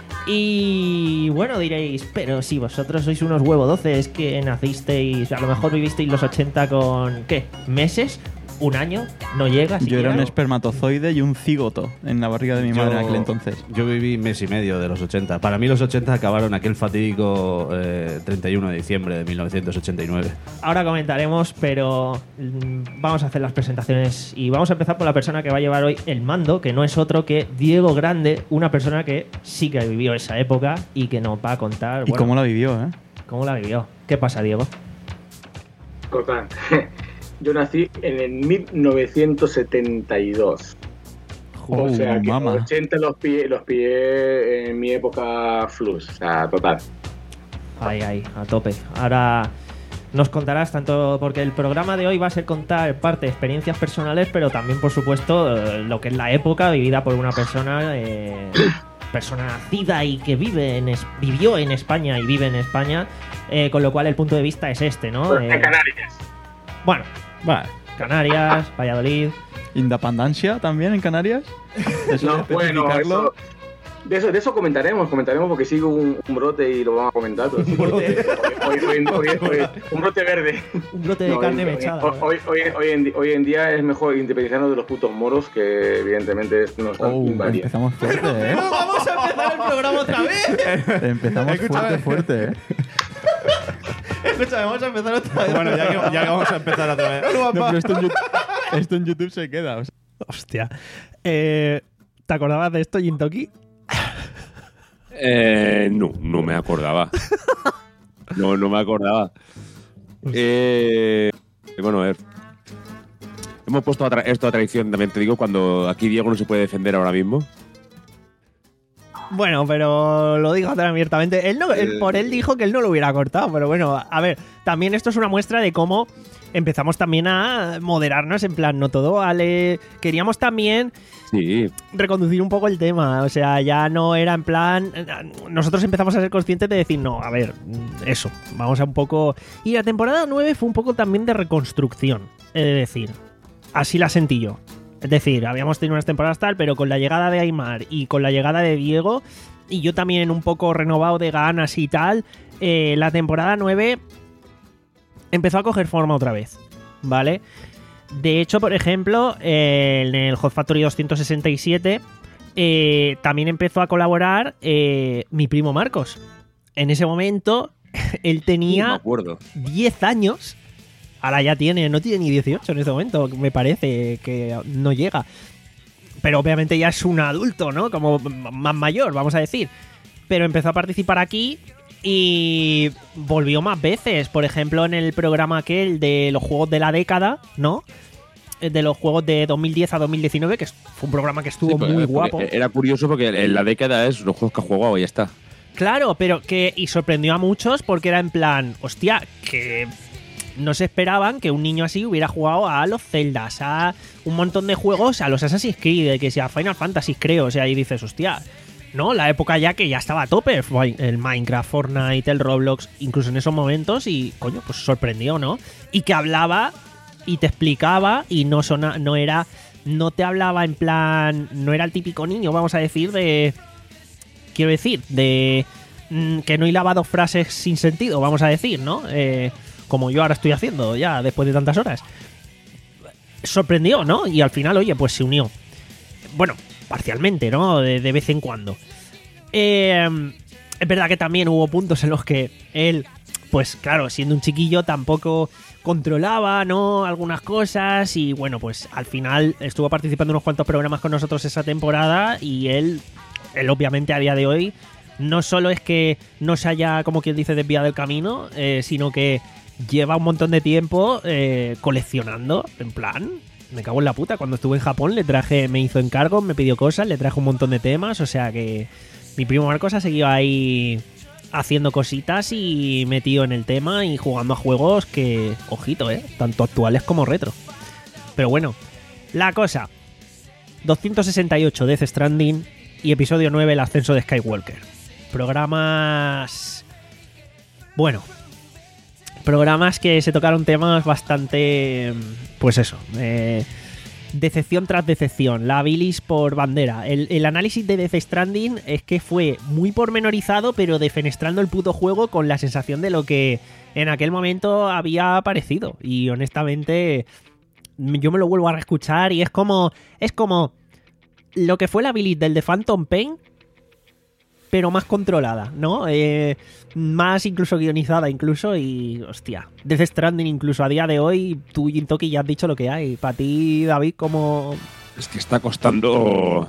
Y bueno, diréis, pero si vosotros sois unos huevo doces que nacisteis, a lo mejor vivisteis los ochenta con, ¿qué? ¿Meses? ¿Un año? ¿No llega? Yo era un espermatozoide y un cigoto en la barriga de mi madre en aquel entonces. Yo viví mes y medio de los ochenta. Para mí los ochenta acabaron aquel fatídico eh, treinta y uno de diciembre de mil novecientos ochenta y nueve. Ahora comentaremos, pero mmm, vamos a hacer las presentaciones y vamos a empezar por la persona que va a llevar hoy el mando, que no es otro que Diego Grande, una persona que sí que vivió esa época y que nos va a contar... ¿Y bueno, cómo la vivió, eh? ¿Cómo la vivió? ¿Qué pasa, Diego? Total. Yo nací en el mil novecientos setenta y dos. Oh, o sea que mama. los ochenta los pillé, los pillé en mi época flux. O sea, total. Ay, ay, a tope. Ahora nos contarás tanto, porque el programa de hoy va a ser contar parte de experiencias personales, pero también, por supuesto, eh, lo que es la época vivida por una persona, eh, persona nacida y que vive en es, vivió en España y vive en España, eh, con lo cual el punto de vista es este, ¿no? En Eh, Canarias. bueno, Vale. Canarias, Valladolid. ¿Independencia también en Canarias? ¿Eso No, de bueno, especificarlo? eso, De eso, de eso comentaremos, comentaremos porque sigo un, un brote y lo vamos a comentar. Pero sí, Un brote. Hoy, hoy, hoy, hoy, hoy, un brote verde. Un brote de No, carne hoy, mechada. Hoy, hoy, hoy, hoy en, di- hoy en día es mejor independizarnos de los putos moros que evidentemente no están Oh, invadidos. empezamos fuerte, ¿eh? ¡Vamos a empezar el programa otra vez! Empezamos Escúchame. fuerte, fuerte, ¿eh? Escúchame, vamos a empezar otra vez. Bueno, ya que, ya que vamos a empezar otra vez. No, pero esto en YouTube, esto en YouTube se queda. O sea. Hostia. Eh, ¿Te acordabas de esto, Jintoki? Eh, no, no me acordaba. No, no me acordaba. Eh, bueno, a ver. Hemos puesto a tra- esto a traición, también te digo, cuando aquí Diego no se puede defender ahora mismo. Bueno, pero lo digo tan abiertamente. Él no, él, Eh. por él dijo que él no lo hubiera cortado, pero bueno, a ver, también esto es una muestra de cómo empezamos también a moderarnos, en plan, no todo vale. Queríamos también Sí. reconducir un poco el tema, o sea, ya no era en plan. Nosotros empezamos a ser conscientes de decir, no, a ver, eso, vamos a un poco. Y la temporada nueve fue un poco también de reconstrucción, he de decir. Así la sentí yo. Es decir, habíamos tenido unas temporadas tal, pero con la llegada de Aymar y con la llegada de Diego, y yo también un poco renovado de ganas y tal, eh, la temporada nueve empezó a coger forma otra vez, ¿vale? De hecho, por ejemplo, eh, en el Hot Factory doscientos sesenta y siete eh, también empezó a colaborar eh, mi primo Marcos. En ese momento, él No me tenía acuerdo. diez años. Ahora ya tiene, no tiene ni dieciocho en este momento, me parece que no llega. Pero obviamente ya es un adulto, ¿no? Como más mayor, vamos a decir. Pero empezó a participar aquí y volvió más veces. Por ejemplo, en el programa aquel de los juegos de la década, ¿no? De los juegos de dos mil diez a dos mil diecinueve, que fue un programa que estuvo Sí, porque- muy porque guapo. Era curioso porque en la década es los juegos que ha jugado y ya está. Claro, pero que. Y sorprendió a muchos porque era en plan. Hostia, que. No se esperaban que un niño así hubiera jugado a los Zeldas, a un montón de juegos, a los Assassin's Creed, que sea Final Fantasy, creo. O sea, y dices, hostia, ¿no? La época ya que ya estaba a tope, el Minecraft, Fortnite, el Roblox, incluso en esos momentos, y coño, pues sorprendió, ¿no? Y que hablaba y te explicaba y no sona, no era, no te hablaba en plan, no era el típico niño, vamos a decir, de, quiero decir, de mm, que no hilaba dos frases sin sentido, vamos a decir, ¿no? Eh, como yo ahora estoy haciendo ya después de tantas horas. Sorprendió, ¿no? Y al final, oye, pues se unió. Bueno, parcialmente, ¿no? De, de vez en cuando. Eh, es verdad que también hubo puntos en los que él, pues claro, siendo un chiquillo tampoco controlaba, ¿no? Algunas cosas y bueno, pues al final estuvo participando en unos cuantos programas con nosotros esa temporada y él, él obviamente a día de hoy no solo es que no se haya, como quien dice, desviado del camino, eh, sino que lleva un montón de tiempo eh, coleccionando, en plan, me cago en la puta. Cuando estuve en Japón le traje, me hizo encargos, me pidió cosas, le traje un montón de temas, o sea que mi primo Marcos ha seguido ahí haciendo cositas y metido en el tema y jugando a juegos que, ojito, eh, tanto actuales como retro. Pero bueno, la cosa, doscientos sesenta y ocho Death Stranding y episodio nueve El ascenso de Skywalker. Programas... Bueno... Programas que se tocaron temas bastante, pues eso, eh, decepción tras decepción, la bilis por bandera. El, el análisis de Death Stranding es que fue muy pormenorizado, pero defenestrando el puto juego con la sensación de lo que en aquel momento había aparecido. Y honestamente, yo me lo vuelvo a reescuchar y es como, es como lo que fue la bilis del de Phantom Pain, pero más controlada, ¿no? Eh, más incluso guionizada, incluso, y hostia, Death Stranding incluso a día de hoy, tú, Jintoki, ya has dicho lo que hay. Para ti, David, ¿cómo...? Es que está costando...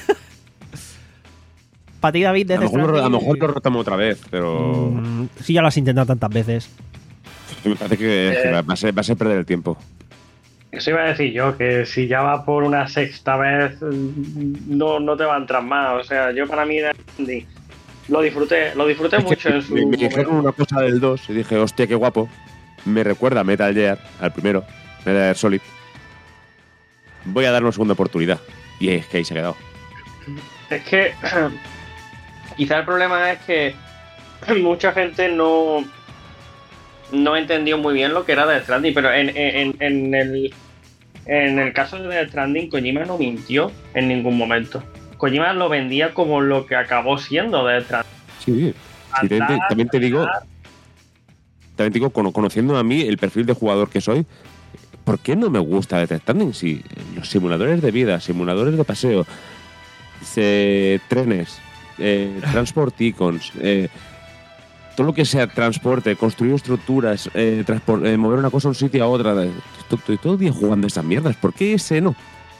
Para ti, David, A Death lo, mejor, lo- Stranding... a lo mejor lo rotamos otra vez, pero... Mm, sí, ya lo has intentado tantas veces. Me parece que, Eh. que va, a ser, va a ser perder el tiempo. Eso iba a decir yo, que si ya va por una sexta vez, no, no te va a entrar más. O sea, yo para mí lo disfruté, lo disfruté Es que mucho en su me, me dijeron momento. una cosa del dos y dije, hostia, qué guapo. Me recuerda a Metal Gear, al primero, Metal Gear Solid. Voy a dar una segunda oportunidad. Y es que ahí se ha quedado. Es que quizá el problema es que mucha gente no no entendió muy bien lo que era Death Stranding, pero en, en, en el en el caso de Death Stranding, Kojima no mintió en ningún momento. Kojima lo vendía como lo que acabó siendo de tra- Sí, sí, también, te, también te digo, también te digo, cono- conociendo a mí el perfil de jugador que soy, ¿por qué no me gusta Death Stranding? Si los simuladores de vida, simuladores de paseo, se, trenes, eh, transport icons, eh, todo lo que sea transporte, construir estructuras, eh, transpor- eh, mover una cosa a un sitio a otra, de- estoy, estoy todo el día jugando esas mierdas, ¿por qué ese no?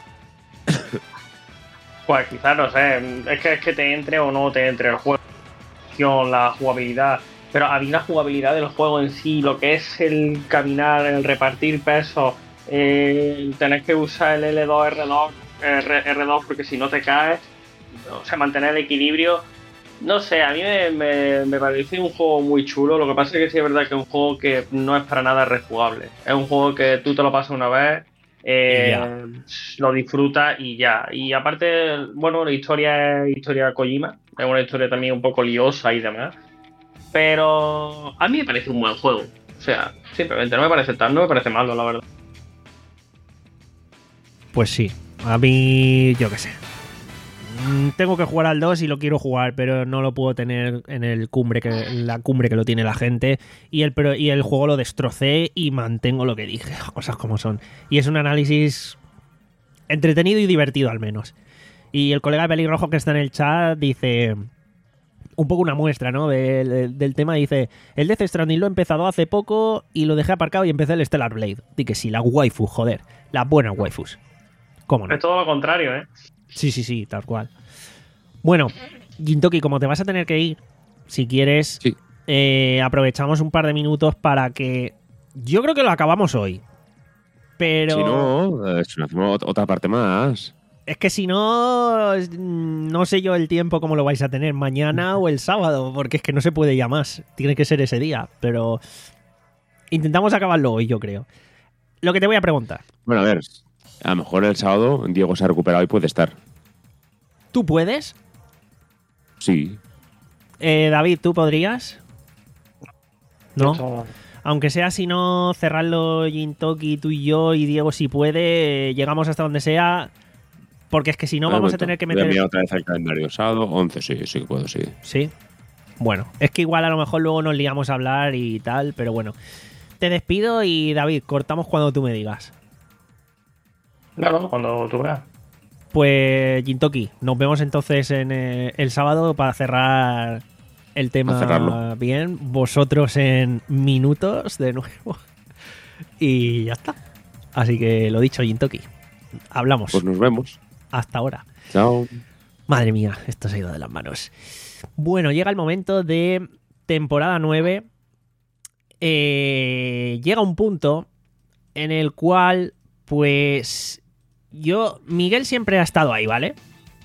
Pues quizás, no sé, es que, es que te entre o no te entre el juego, la jugabilidad, pero había una jugabilidad del juego en sí, lo que es el caminar, el repartir peso, eh, el tener que usar el L dos, R dos, R dos porque si no te caes, o sea, mantener el equilibrio, no sé, a mí me, me, me parece un juego muy chulo, lo que pasa es que sí es verdad que es un juego que no es para nada rejugable, es un juego que tú te lo pasas una vez, Eh, lo disfruta y ya. Y aparte, bueno, la historia es historia Kojima, es una historia también un poco liosa y demás. Pero a mí me parece un buen juego. O sea, simplemente no me parece tan, no me parece malo, la verdad. Pues sí, a mí, yo qué sé. Mm, Tengo que jugar al dos y lo quiero jugar, pero no lo puedo tener en el cumbre que, en la cumbre que lo tiene la gente. Y el, pero- y el juego lo destrocé y mantengo lo que dije, cosas como son. Y es un análisis entretenido y divertido al menos. Y el colega de Pelirrojo que está en el chat dice un poco una muestra, ¿no? del, del- del tema. Dice, el Death Stranding lo he empezado hace poco y lo dejé aparcado y empecé el Stellar Blade. Di que sí, la waifu, joder, las buenas waifus. ¿Cómo no? Es todo lo contrario, ¿eh? Sí, sí, sí, tal cual. Bueno, Gintoki, como te vas a tener que ir, si quieres, eh, aprovechamos un par de minutos para que... Yo creo que lo acabamos hoy. Pero... Si no, eh, si no hacemos ot- otra parte más. Es que si no, es- no sé yo el tiempo cómo lo vais a tener, mañana o el sábado, porque es que no se puede ya más. Tiene que ser ese día, pero intentamos acabarlo hoy, yo creo. Lo que te voy a preguntar, Bueno, a ver, a lo mejor el sábado Diego se ha recuperado y puede estar. ¿tú puedes? Sí. Eh, David, ¿tú podrías? ¿No? Aunque sea si no, cerrarlo Gintoki, tú y yo y Diego si puede, eh, llegamos hasta donde sea, porque es que si no Vale, vamos a momento. tener que Voy a meter... mirar otra vez el calendario. Sábado, once, sí, sí que puedo, sí. Sí. Bueno, es que igual a lo mejor luego nos liamos a hablar y tal, pero bueno. Te despido y David, cortamos cuando tú me digas. Claro, cuando tú veas. Pues Gintoki, nos vemos entonces en eh, el sábado para cerrar el tema Para cerrarlo. bien. Vosotros en minutos de nuevo. Y ya está. Así que lo dicho, Gintoki. Hablamos. Pues nos vemos. Hasta ahora. Chao. Madre mía, esto se ha ido de las manos. Bueno, llega el momento de temporada nueve. Eh, llega un punto en el cual, pues, yo, Miguel siempre ha estado ahí, ¿vale?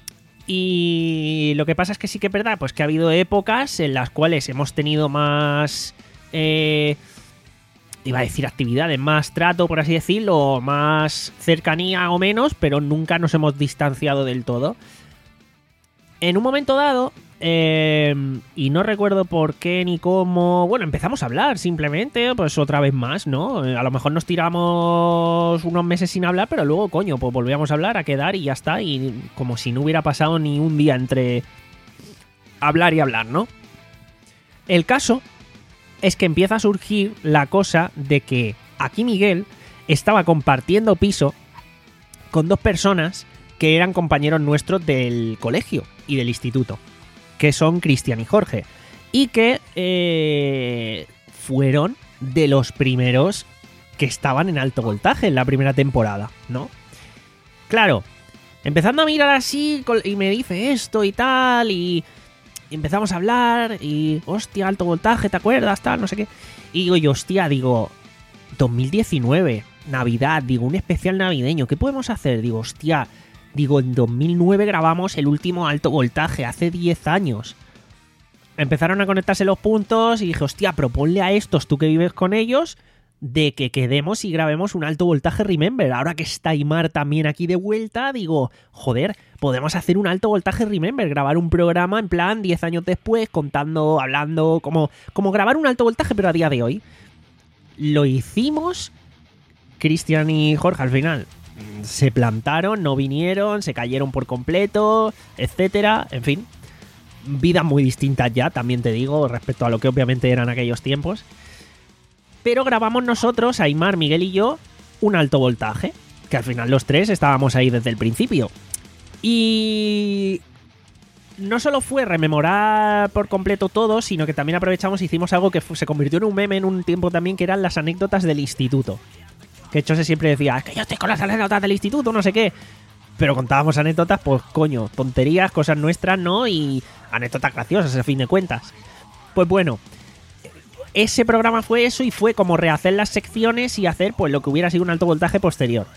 Y lo que pasa es que sí que es verdad, pues que ha habido épocas en las cuales hemos tenido más... Eh, iba a decir actividades, más trato, por así decirlo, más cercanía o menos, pero nunca nos hemos distanciado del todo. En un momento dado, eh, y no recuerdo por qué ni cómo, bueno, empezamos a hablar simplemente, pues otra vez más, ¿no? Eh, A lo mejor nos tiramos unos meses sin hablar, pero luego, coño, pues volvíamos a hablar, a quedar y ya está, y como si no hubiera pasado ni un día entre hablar y hablar, ¿no? El caso es que empieza a surgir la cosa de que aquí Miguel estaba compartiendo piso con dos personas que eran compañeros nuestros del colegio y del instituto, que son Cristian y Jorge, y que eh, fueron de los primeros que estaban en alto voltaje en la primera temporada, ¿no? Claro, empezando a mirar así, col- y me dice esto y tal, y y empezamos a hablar, y hostia, alto voltaje, ¿te acuerdas? Tal, no sé qué. Y digo, y hostia, digo, dos mil diecinueve, Navidad, digo, un especial navideño, ¿qué podemos hacer? Digo, hostia, digo, en dos mil nueve grabamos el último alto voltaje, hace diez años. Empezaron a conectarse los puntos y dije, hostia, proponle a estos, tú que vives con ellos, de que quedemos y grabemos un alto voltaje Remember. Ahora que está Aymar también aquí de vuelta, digo, joder, podemos hacer un alto voltaje Remember, grabar un programa en plan diez años después, contando, hablando, como, como grabar un alto voltaje, pero a día de hoy. Lo hicimos, Cristian y Jorge al final se plantaron, no vinieron, se cayeron por completo, etcétera, en fin. Vidas muy distintas ya, también te digo, respecto a lo que obviamente eran aquellos tiempos. Pero grabamos nosotros, Aimar, Miguel y yo, un alto voltaje, que al final los tres estábamos ahí desde el principio. Y no solo fue rememorar por completo todo, sino que también aprovechamos y hicimos algo que se convirtió en un meme en un tiempo también, que eran las anécdotas del instituto. Que Chose siempre decía, es que yo estoy con las anécdotas del instituto, no sé qué. Pero contábamos anécdotas, pues coño, tonterías, cosas nuestras, ¿no? Y anécdotas graciosas, a fin de cuentas. Pues bueno, ese programa fue eso y fue como rehacer las secciones y hacer pues lo que hubiera sido un alto voltaje posterior.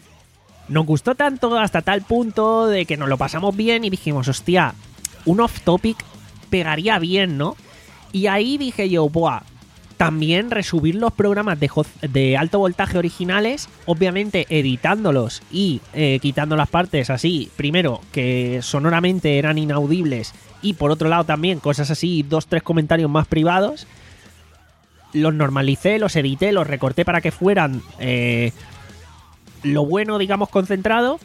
Nos gustó tanto hasta tal punto de que nos lo pasamos bien y dijimos, hostia, un off-topic pegaría bien, ¿no? Y ahí dije yo, buah, también resubir los programas de, de alto voltaje originales, obviamente editándolos y eh, quitando las partes así, primero, que sonoramente eran inaudibles, y por otro lado también cosas así, dos, tres comentarios más privados. Los normalicé, los edité, los recorté para que fueran eh, lo bueno, digamos, concentrado,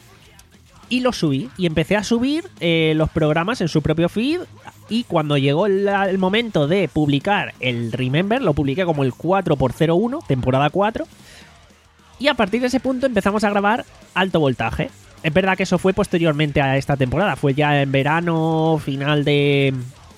y los subí. Y empecé a subir eh, los programas en su propio feed. Y cuando llegó el, el momento de publicar el Remember, lo publiqué como el cuatro por cero uno, temporada cuatro. Y a partir de ese punto empezamos a grabar alto voltaje. Es verdad que eso fue posteriormente a esta temporada. Fue ya en verano, final de...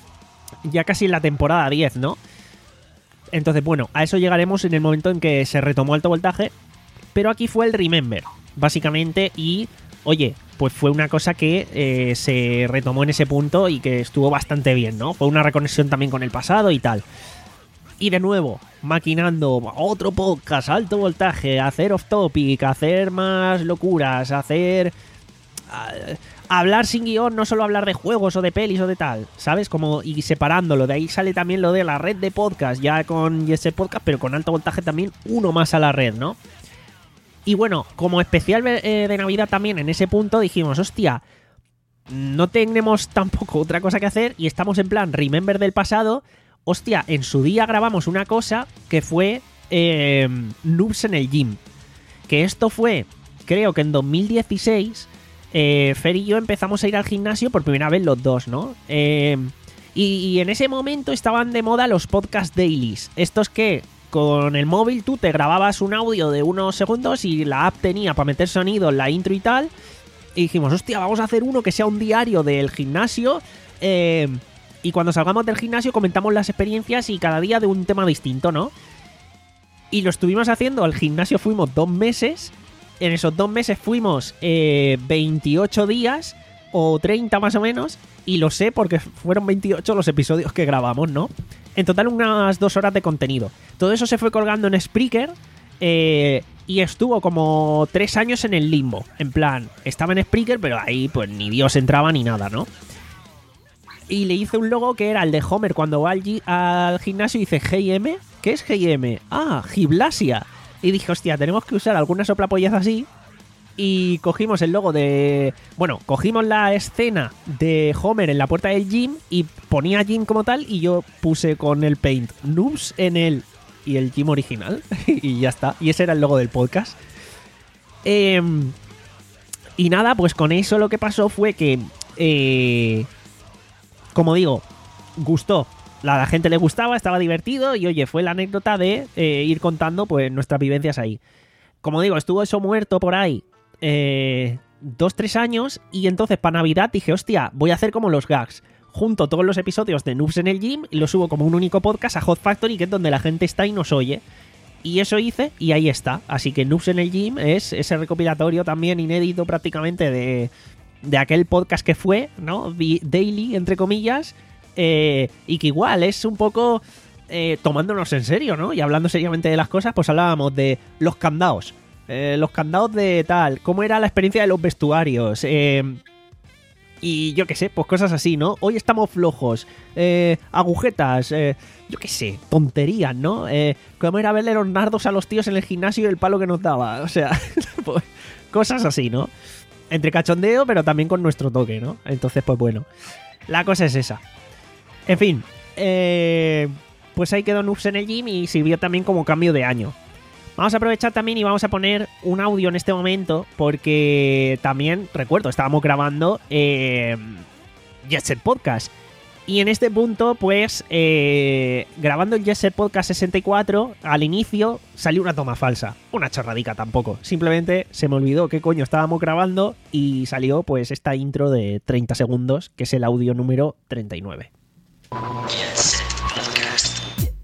ya casi en la temporada diez, ¿no? Entonces, bueno, a eso llegaremos en el momento en que se retomó alto voltaje. Pero aquí fue el Remember, básicamente, y... oye, pues fue una cosa que eh, se retomó en ese punto y que estuvo bastante bien, ¿no? Fue una reconexión también con el pasado y tal. Y de nuevo, maquinando otro podcast, alto voltaje, hacer off topic, hacer más locuras, hacer... Uh, hablar sin guión, no solo hablar de juegos o de pelis o de tal, ¿sabes? Como y separándolo. De ahí sale también lo de la red de podcast, ya con ese podcast, pero con alto voltaje también uno más a la red, ¿no? Y bueno, como especial eh, de Navidad también en ese punto dijimos, hostia, no tenemos tampoco otra cosa que hacer y estamos en plan Remember del pasado. Hostia, en su día grabamos una cosa que fue eh, Noobs en el Gym. Que esto fue, creo que en dos mil dieciséis, eh, Fer y yo empezamos a ir al gimnasio por primera vez los dos, ¿no? Eh, y, y en ese momento estaban de moda los podcast dailies. Estos que... con el móvil tú te grababas un audio de unos segundos y la app tenía para meter sonido en la intro y tal. Y dijimos, hostia, vamos a hacer uno que sea un diario del gimnasio. Eh, y cuando salgamos del gimnasio comentamos las experiencias y cada día de un tema distinto, ¿no? Y lo estuvimos haciendo. Al gimnasio fuimos dos meses. En esos dos meses fuimos eh, veintiocho días o treinta más o menos. Y lo sé porque fueron veintiocho los episodios que grabamos, ¿no? En total unas dos horas de contenido. Todo eso se fue colgando en Spreaker eh, y estuvo como tres años en el limbo. En plan, estaba en Spreaker, pero ahí pues ni Dios entraba ni nada, ¿no? Y le hice un logo que era el de Homer cuando va al, al gimnasio y dice G I M. ¿Qué es G I M? Ah, Giblasia. Y dije, hostia, tenemos que usar alguna soplapollez así. Y cogimos el logo de... bueno, cogimos la escena de Homer en la puerta del gym y ponía gym como tal y yo puse con el paint Noobs en el... y el gym original. Y ya está. Y ese era el logo del podcast. Eh, y nada, pues con eso lo que pasó fue que... Eh, como digo, gustó. A la gente le gustaba, estaba divertido y oye, fue la anécdota de eh, ir contando pues nuestras vivencias ahí. Como digo, estuvo eso muerto por ahí eh, dos, tres años y entonces para Navidad dije, hostia, voy a hacer como los gags. Junto todos los episodios de Noobs en el Gym y los subo como un único podcast a Hot Factory, que es donde la gente está y nos oye. Y eso hice y ahí está. Así que Noobs en el Gym es ese recopilatorio también inédito prácticamente de, de aquel podcast que fue, ¿no? Daily, entre comillas. Eh, y que igual es un poco eh, tomándonos en serio, ¿no? Y hablando seriamente de las cosas, pues hablábamos de los candados. Eh, los candados de tal, cómo era la experiencia de los vestuarios. Eh, y yo qué sé, pues cosas así, ¿no? Hoy estamos flojos. Eh, agujetas, eh, yo qué sé, tonterías, ¿no? Eh, cómo era verle los nardos a los tíos en el gimnasio y el palo que nos daba. O sea, pues, cosas así, ¿no? Entre cachondeo, pero también con nuestro toque, ¿no? Entonces, pues bueno, la cosa es esa. En fin, eh, pues ahí quedó Noobs en el Gym y sirvió también como cambio de año. Vamos a aprovechar también y vamos a poner un audio en este momento porque también, recuerdo, estábamos grabando eh, Jet Set Podcast. Y en este punto, pues, eh, grabando el Jet Set Podcast sesenta y cuatro, al inicio salió una toma falsa. Una chorradica tampoco. Simplemente se me olvidó qué coño estábamos grabando y salió, pues, esta intro de treinta segundos, que es el audio número treinta y nueve. Jet Set Podcast.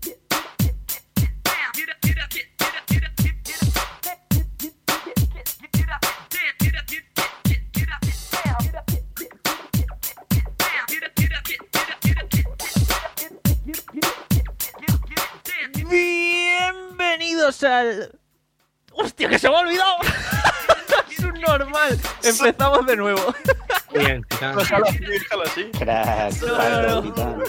Bienvenidos al... ¡Hostia, que se me ha olvidado! Es un normal. Empezamos de nuevo. Bien, déjalo así, déjalo así. Crack, no, no, no.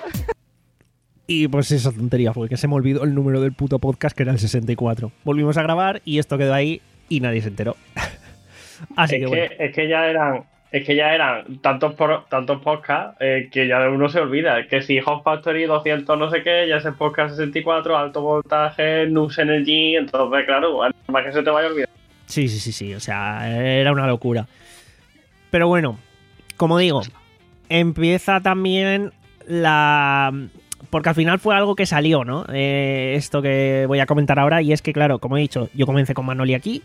Y pues esa tontería fue que se me olvidó el número del puto podcast, que era el sesenta y cuatro. Volvimos a grabar y esto quedó ahí y nadie se enteró. Así es que, que bueno. Es que ya eran... Es que ya eran tantos por, tantos podcasts eh, que ya uno se olvida. Que si Hot Factory doscientos no sé qué, ya es el podcast sesenta y cuatro, alto voltaje, Nux Energy, entonces claro, más que se te vaya a olvidar. Sí, sí, sí, sí, o sea, era una locura. Pero bueno, como digo, empieza también la... Porque al final fue algo que salió, ¿no? Eh, esto que voy a comentar ahora, y es que claro, como he dicho, yo comencé con Manoli aquí.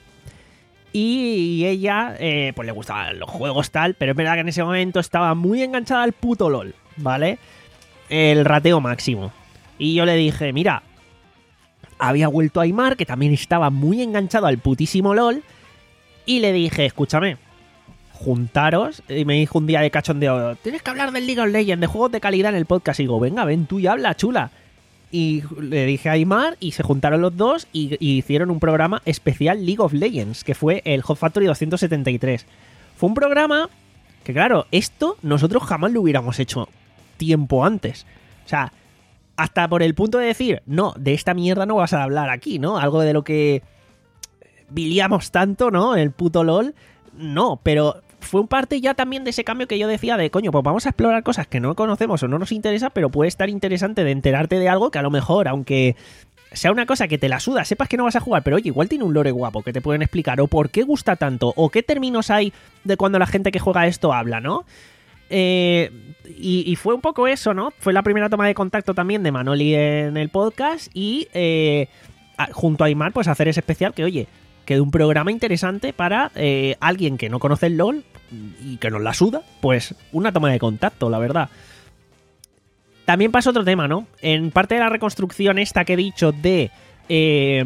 Y ella, eh, pues le gustaban los juegos tal, pero es verdad que en ese momento estaba muy enganchada al puto LOL, ¿vale? El rateo máximo. Y yo le dije, mira, había vuelto Aymar, que también estaba muy enganchado al putísimo LOL, y le dije, escúchame, juntaros, y me dijo un día de cachondeo, tienes que hablar del League of Legends, de juegos de calidad en el podcast, y digo, venga, ven tú y habla, chula. Y le dije a Aymar y se juntaron los dos y, y hicieron un programa especial League of Legends, que fue el Hot Factory doscientos setenta y tres. Fue un programa que, claro, esto nosotros jamás lo hubiéramos hecho tiempo antes. O sea, hasta por el punto de decir, no, de esta mierda no vas a hablar aquí, ¿no? Algo de lo que biliamos tanto, ¿no? El puto LOL. No, pero fue un parte ya también de ese cambio que yo decía de, coño, pues vamos a explorar cosas que no conocemos o no nos interesa, pero puede estar interesante de enterarte de algo que a lo mejor, aunque sea una cosa que te la suda, sepas que no vas a jugar, pero oye, igual tiene un lore guapo que te pueden explicar, o por qué gusta tanto, o qué términos hay de cuando la gente que juega esto habla, ¿no? Eh, y, y fue un poco eso, ¿no? Fue la primera toma de contacto también de Manoli en el podcast y eh, a, junto a Aymar, pues hacer ese especial que, oye, quedó un programa interesante para eh, alguien que no conoce el LOL y que nos la suda, pues una toma de contacto, la verdad. También pasa otro tema, ¿no? En parte de la reconstrucción esta que he dicho de eh,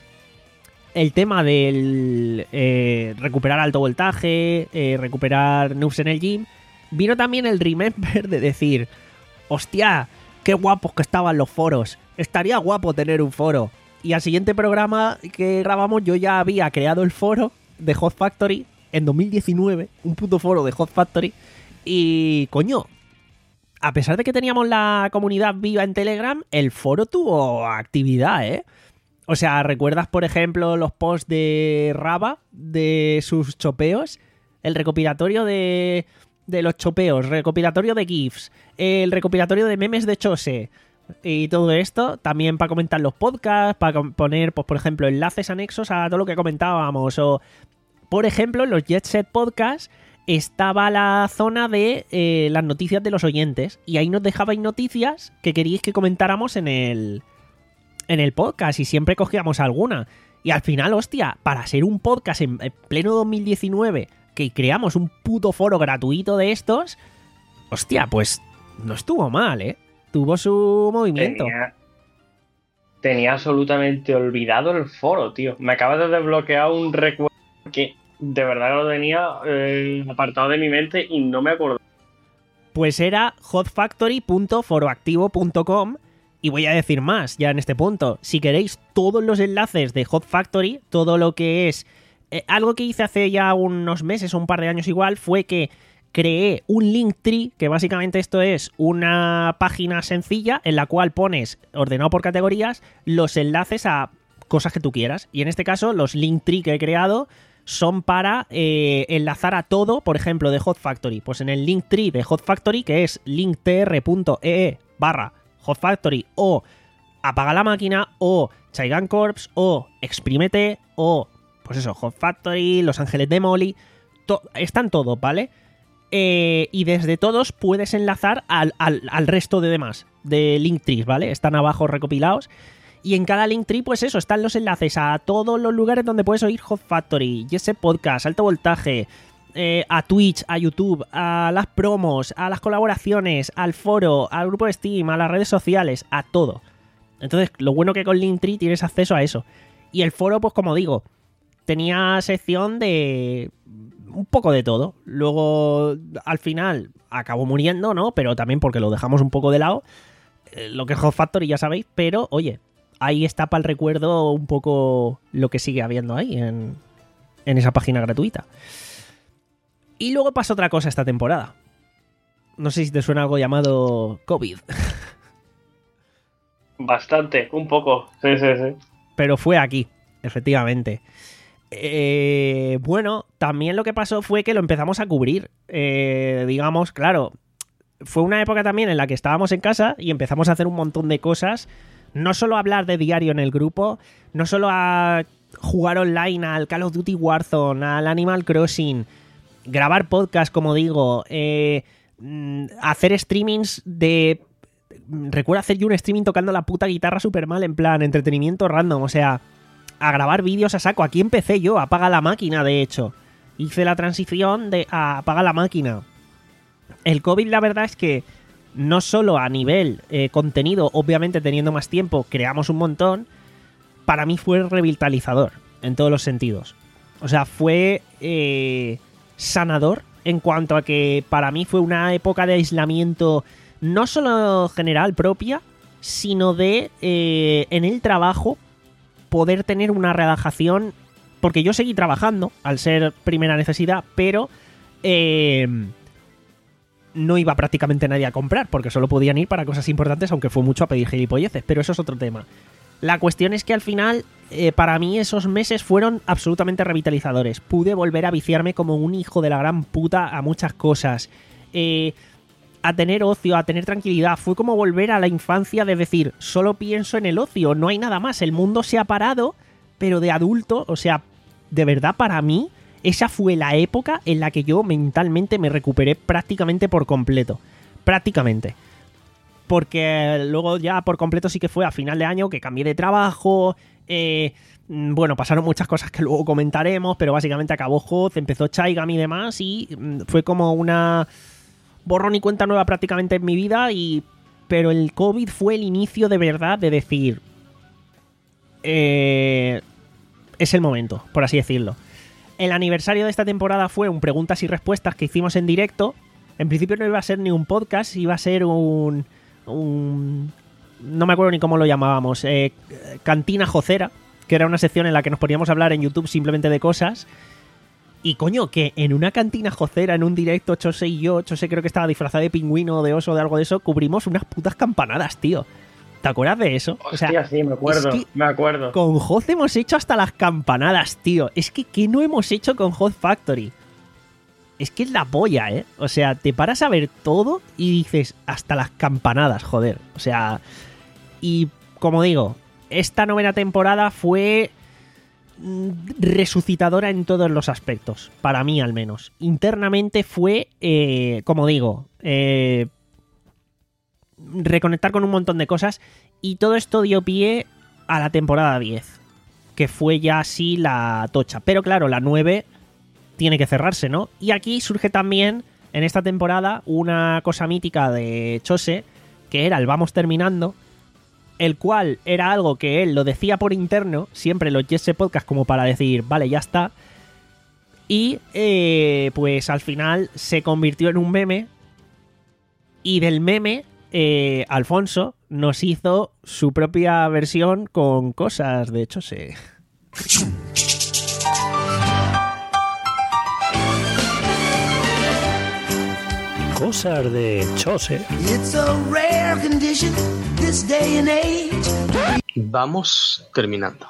el tema del eh, recuperar alto voltaje, eh, recuperar Noobs en el Gym, vino también el remember de decir, hostia, qué guapos que estaban los foros, estaría guapo tener un foro. Y al siguiente programa que grabamos yo ya había creado el foro de Hot Factory en dos mil diecinueve, un puto foro de Hot Factory. Y, coño, a pesar de que teníamos la comunidad viva en Telegram, el foro tuvo actividad, ¿eh? O sea, ¿recuerdas, por ejemplo, los posts de Raba, de sus chopeos? El recopilatorio de, de los chopeos, recopilatorio de GIFs, el recopilatorio de memes de Chose... Y todo esto también para comentar los podcasts, para poner, pues por ejemplo, enlaces anexos a todo lo que comentábamos. O, por ejemplo, en los Jet Set Podcasts estaba la zona de eh, las noticias de los oyentes. Y ahí nos dejabais noticias que queríais que comentáramos en el, en el podcast. Y siempre cogíamos alguna. Y al final, hostia, para ser un podcast en pleno dos mil diecinueve, que creamos un puto foro gratuito de estos, hostia, pues no estuvo mal, ¿eh? Tuvo su movimiento. Tenía, tenía absolutamente olvidado el foro, tío. Me acabas de desbloquear un recuerdo que de verdad lo tenía eh, apartado de mi mente y no me acuerdo. Pues era hot factory punto foroactivo punto com y voy a decir más ya en este punto. Si queréis todos los enlaces de Hot Factory, todo lo que es... Eh, algo que hice hace ya unos meses o un par de años igual fue que creé un Linktree, que básicamente esto es una página sencilla en la cual pones, ordenado por categorías, los enlaces a cosas que tú quieras. Y en este caso, los Linktree que he creado son para eh, enlazar a todo, por ejemplo, de Hot Factory. Pues en el Linktree de Hot Factory, que es linktr punto ee barra Hot Factory o Apaga la Máquina, o Chaigan Corps, o Exprímete, o pues eso, Hot Factory, Los Ángeles de Molly, to- están todos, ¿vale? Eh, y desde todos puedes enlazar al, al, al resto de demás, de Linktrees, ¿vale? Están abajo recopilados. Y en cada Linktree, pues eso, están los enlaces a todos los lugares donde puedes oír Hot Factory, Jesse Podcast, Alto Voltaje, eh, a Twitch, a YouTube, a las promos, a las colaboraciones, al foro, al grupo de Steam, a las redes sociales, a todo. Entonces, lo bueno que con Linktree tienes acceso a eso. Y el foro, pues como digo, tenía sección de un poco de todo. Luego, al final, acabó muriendo, ¿no? Pero también porque lo dejamos un poco de lado. Eh, lo que es Hot Factory, ya sabéis. Pero, oye, ahí está para el recuerdo un poco lo que sigue habiendo ahí en, en esa página gratuita. Y luego pasa otra cosa esta temporada. No sé si te suena algo llamado COVID. Bastante, un poco. Sí, sí, sí. Pero fue aquí, efectivamente. Eh, bueno, también lo que pasó fue que lo empezamos a cubrir. Eh, digamos, claro, fue una época también en la que estábamos en casa y empezamos a hacer un montón de cosas. No solo a hablar de diario en el grupo, no solo a jugar online al Call of Duty Warzone, al Animal Crossing, grabar podcast, como digo, eh, hacer streamings de... Recuerdo hacer yo un streaming tocando la puta guitarra super mal, en plan, entretenimiento random, o sea, a grabar vídeos a saco. Aquí empecé yo, Apaga la Máquina, de hecho. Hice la transición de a Apaga la Máquina. El COVID, la verdad es que no solo a nivel eh, contenido, obviamente teniendo más tiempo, creamos un montón, para mí fue revitalizador, en todos los sentidos. O sea, fue eh, sanador en cuanto a que para mí fue una época de aislamiento no solo general propia, sino de, eh, en el trabajo, poder tener una relajación, porque yo seguí trabajando, al ser primera necesidad, pero eh, no iba prácticamente nadie a comprar, porque solo podían ir para cosas importantes, aunque fue mucho a pedir gilipolleces, pero eso es otro tema. La cuestión es que al final, eh, para mí esos meses fueron absolutamente revitalizadores. Pude volver a viciarme como un hijo de la gran puta a muchas cosas. Eh... a tener ocio, a tener tranquilidad. Fue como volver a la infancia de decir, solo pienso en el ocio, no hay nada más, el mundo se ha parado, pero de adulto, o sea, de verdad para mí, esa fue la época en la que yo mentalmente me recuperé prácticamente por completo. Prácticamente. Porque luego ya por completo sí que fue a final de año que cambié de trabajo, eh, bueno, pasaron muchas cosas que luego comentaremos, pero básicamente acabó Hot, empezó Chaigam y demás, y fue como una... borrón y cuenta nueva prácticamente en mi vida, y pero el COVID fue el inicio de verdad de decir eh, es el momento, por así decirlo. El aniversario de esta temporada fue un preguntas y respuestas que hicimos en directo. En principio no iba a ser ni un podcast, iba a ser un, un no me acuerdo ni cómo lo llamábamos, eh, Cantina Jocera, que era una sección en la que nos poníamos a hablar en YouTube simplemente de cosas. Y coño, que en una cantina jocera, en un directo, Chose y yo, Chose creo que estaba disfrazado de pingüino, de oso, de algo de eso, cubrimos unas putas campanadas, tío. ¿Te acuerdas de eso? Hostia, o sea, sí, me acuerdo, es que me acuerdo. Con Hot hemos hecho hasta las campanadas, tío. Es que, ¿qué no hemos hecho con Hot Factory? Es que es la polla, ¿eh? O sea, te paras a ver todo y dices, hasta las campanadas, joder. O sea, y como digo, esta novena temporada fue resucitadora en todos los aspectos, para mí al menos. Internamente fue, eh, como digo, eh, reconectar con un montón de cosas, y todo esto dio pie a la temporada diez, que fue ya así la tocha. Pero claro, la nueve tiene que cerrarse, ¿no? Y aquí surge también, en esta temporada, una cosa mítica de Chose, que era el vamos terminando, el cual era algo que él lo decía por interno, siempre los Jesse Podcast, como para decir, vale, ya está. Y eh, pues al final se convirtió en un meme, y del meme eh, Alfonso nos hizo su propia versión con cosas de Chose. Cosas de Chose. It's a rare condition this day and age. Vamos terminando.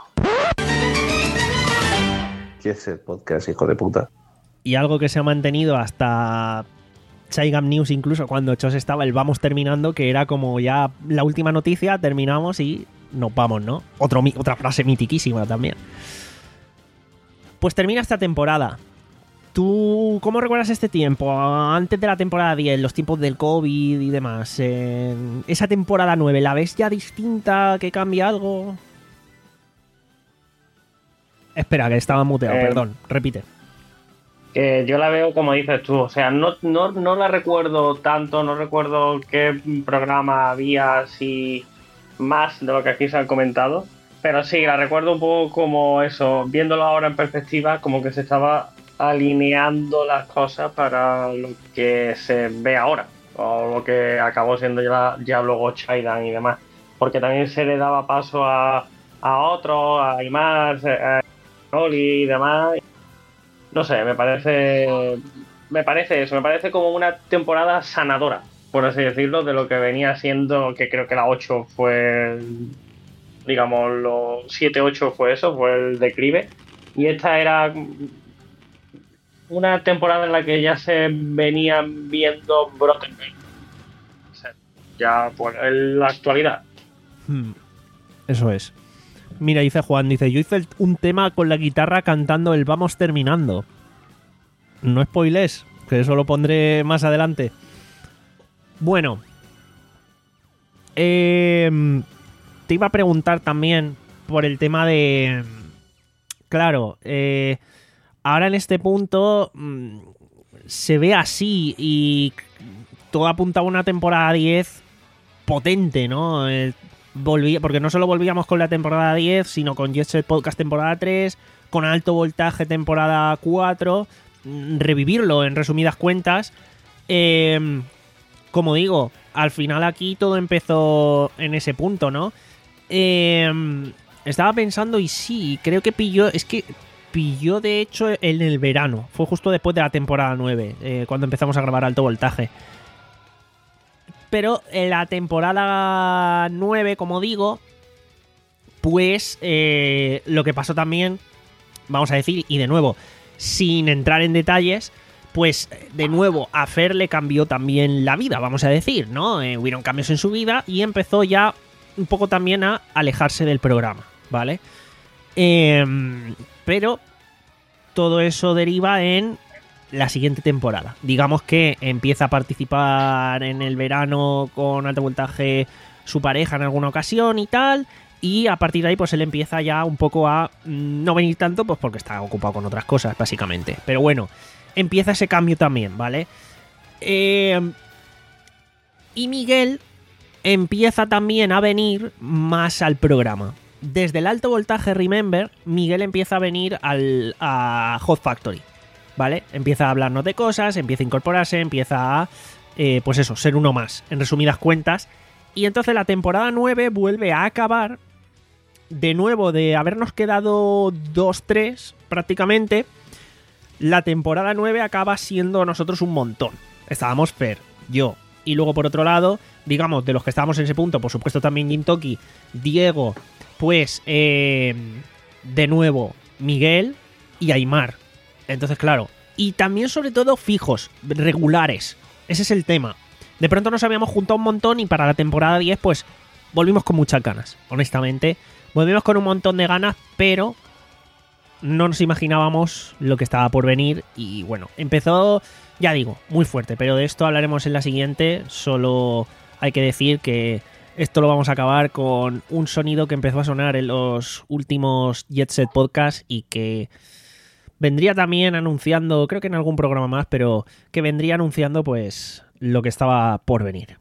¿Qué es el podcast, hijo de puta? Y algo que se ha mantenido hasta Chaigam News, incluso cuando Chose estaba el vamos terminando, que era como ya la última noticia, terminamos y nos vamos, ¿no? Otro, otra frase mitiquísima también. Pues termina esta temporada. ¿Tú cómo recuerdas este tiempo? Antes de la temporada diez, los tiempos del COVID y demás. Eh, esa temporada nueve, ¿la ves ya distinta? ¿Que cambia algo? Espera, que estaba muteado, Eh, perdón. Repite. Que yo la veo como dices tú, o sea, no, no, no la recuerdo tanto, no recuerdo qué programa había así más de lo que aquí se han comentado, pero sí, la recuerdo un poco como eso, viéndolo ahora en perspectiva, como que se estaba alineando las cosas para lo que se ve ahora, o lo que acabó siendo ya, ya luego Shaidan y demás, porque también se le daba paso a, a otros, a Aymar, a Oli y demás. No sé, me parece me parece eso, me parece como una temporada sanadora, por así decirlo, de lo que venía siendo, que creo que la ocho fue, digamos, los siete ocho fue eso, fue el declive, y esta era una temporada en la que ya se venían viendo brotes, o sea, ya pues en la actualidad. Hmm, Eso es. Mira, dice Juan, dice, yo hice un tema con la guitarra cantando el Vamos terminando. No spoilers, que eso lo pondré más adelante. Bueno. Eh, te iba a preguntar también por el tema de... Claro, eh, ahora en este punto mmm, se ve así y todo apunta a una temporada diez potente, ¿no? Eh, Volví, porque no solo volvíamos con la temporada diez, sino con Jet Set Podcast temporada tres, con Alto Voltaje temporada cuatro, revivirlo en resumidas cuentas. Eh, como digo, al final aquí todo empezó en ese punto, ¿no? Eh, estaba pensando y sí, creo que pilló, es que pilló de hecho en el verano, fue justo después de la temporada nueve, eh, cuando empezamos a grabar Alto Voltaje. Pero en la temporada nueve, como digo, pues eh, lo que pasó también, vamos a decir, y de nuevo, sin entrar en detalles, pues de nuevo a Fer le cambió también la vida, vamos a decir, ¿no? Eh, hubieron cambios en su vida y empezó ya un poco también a alejarse del programa, ¿vale? Eh, pero todo eso deriva en la siguiente temporada. Digamos que empieza a participar en el verano con Alto Voltaje su pareja en alguna ocasión y tal, y a partir de ahí pues él empieza ya un poco a no venir tanto, pues porque está ocupado con otras cosas básicamente. Pero bueno, empieza ese cambio también, ¿vale? Eh, y Miguel empieza también a venir más al programa. Desde el Alto Voltaje Remember, Miguel empieza a venir al, a Hot Factory, ¿vale? Empieza a hablarnos de cosas, empieza a incorporarse, empieza a, eh, pues eso, ser uno más, en resumidas cuentas. Y entonces la temporada nueve vuelve a acabar, de nuevo, de habernos quedado dos tres prácticamente. La temporada nueve acaba siendo nosotros un montón. Estábamos Fer, yo, y luego por otro lado, digamos, de los que estábamos en ese punto, por supuesto también Gintoki, Diego, pues, eh, de nuevo, Miguel y Aymar. Entonces, claro, y también sobre todo fijos, regulares. Ese es el tema. De pronto nos habíamos juntado un montón y para la temporada diez, pues, volvimos con muchas ganas, honestamente. Volvimos con un montón de ganas, pero no nos imaginábamos lo que estaba por venir. Y bueno, empezó, ya digo, muy fuerte, pero de esto hablaremos en la siguiente. Solo hay que decir que esto lo vamos a acabar con un sonido que empezó a sonar en los últimos Jet Set Podcast y que vendría también anunciando, creo que en algún programa más, pero que vendría anunciando pues lo que estaba por venir.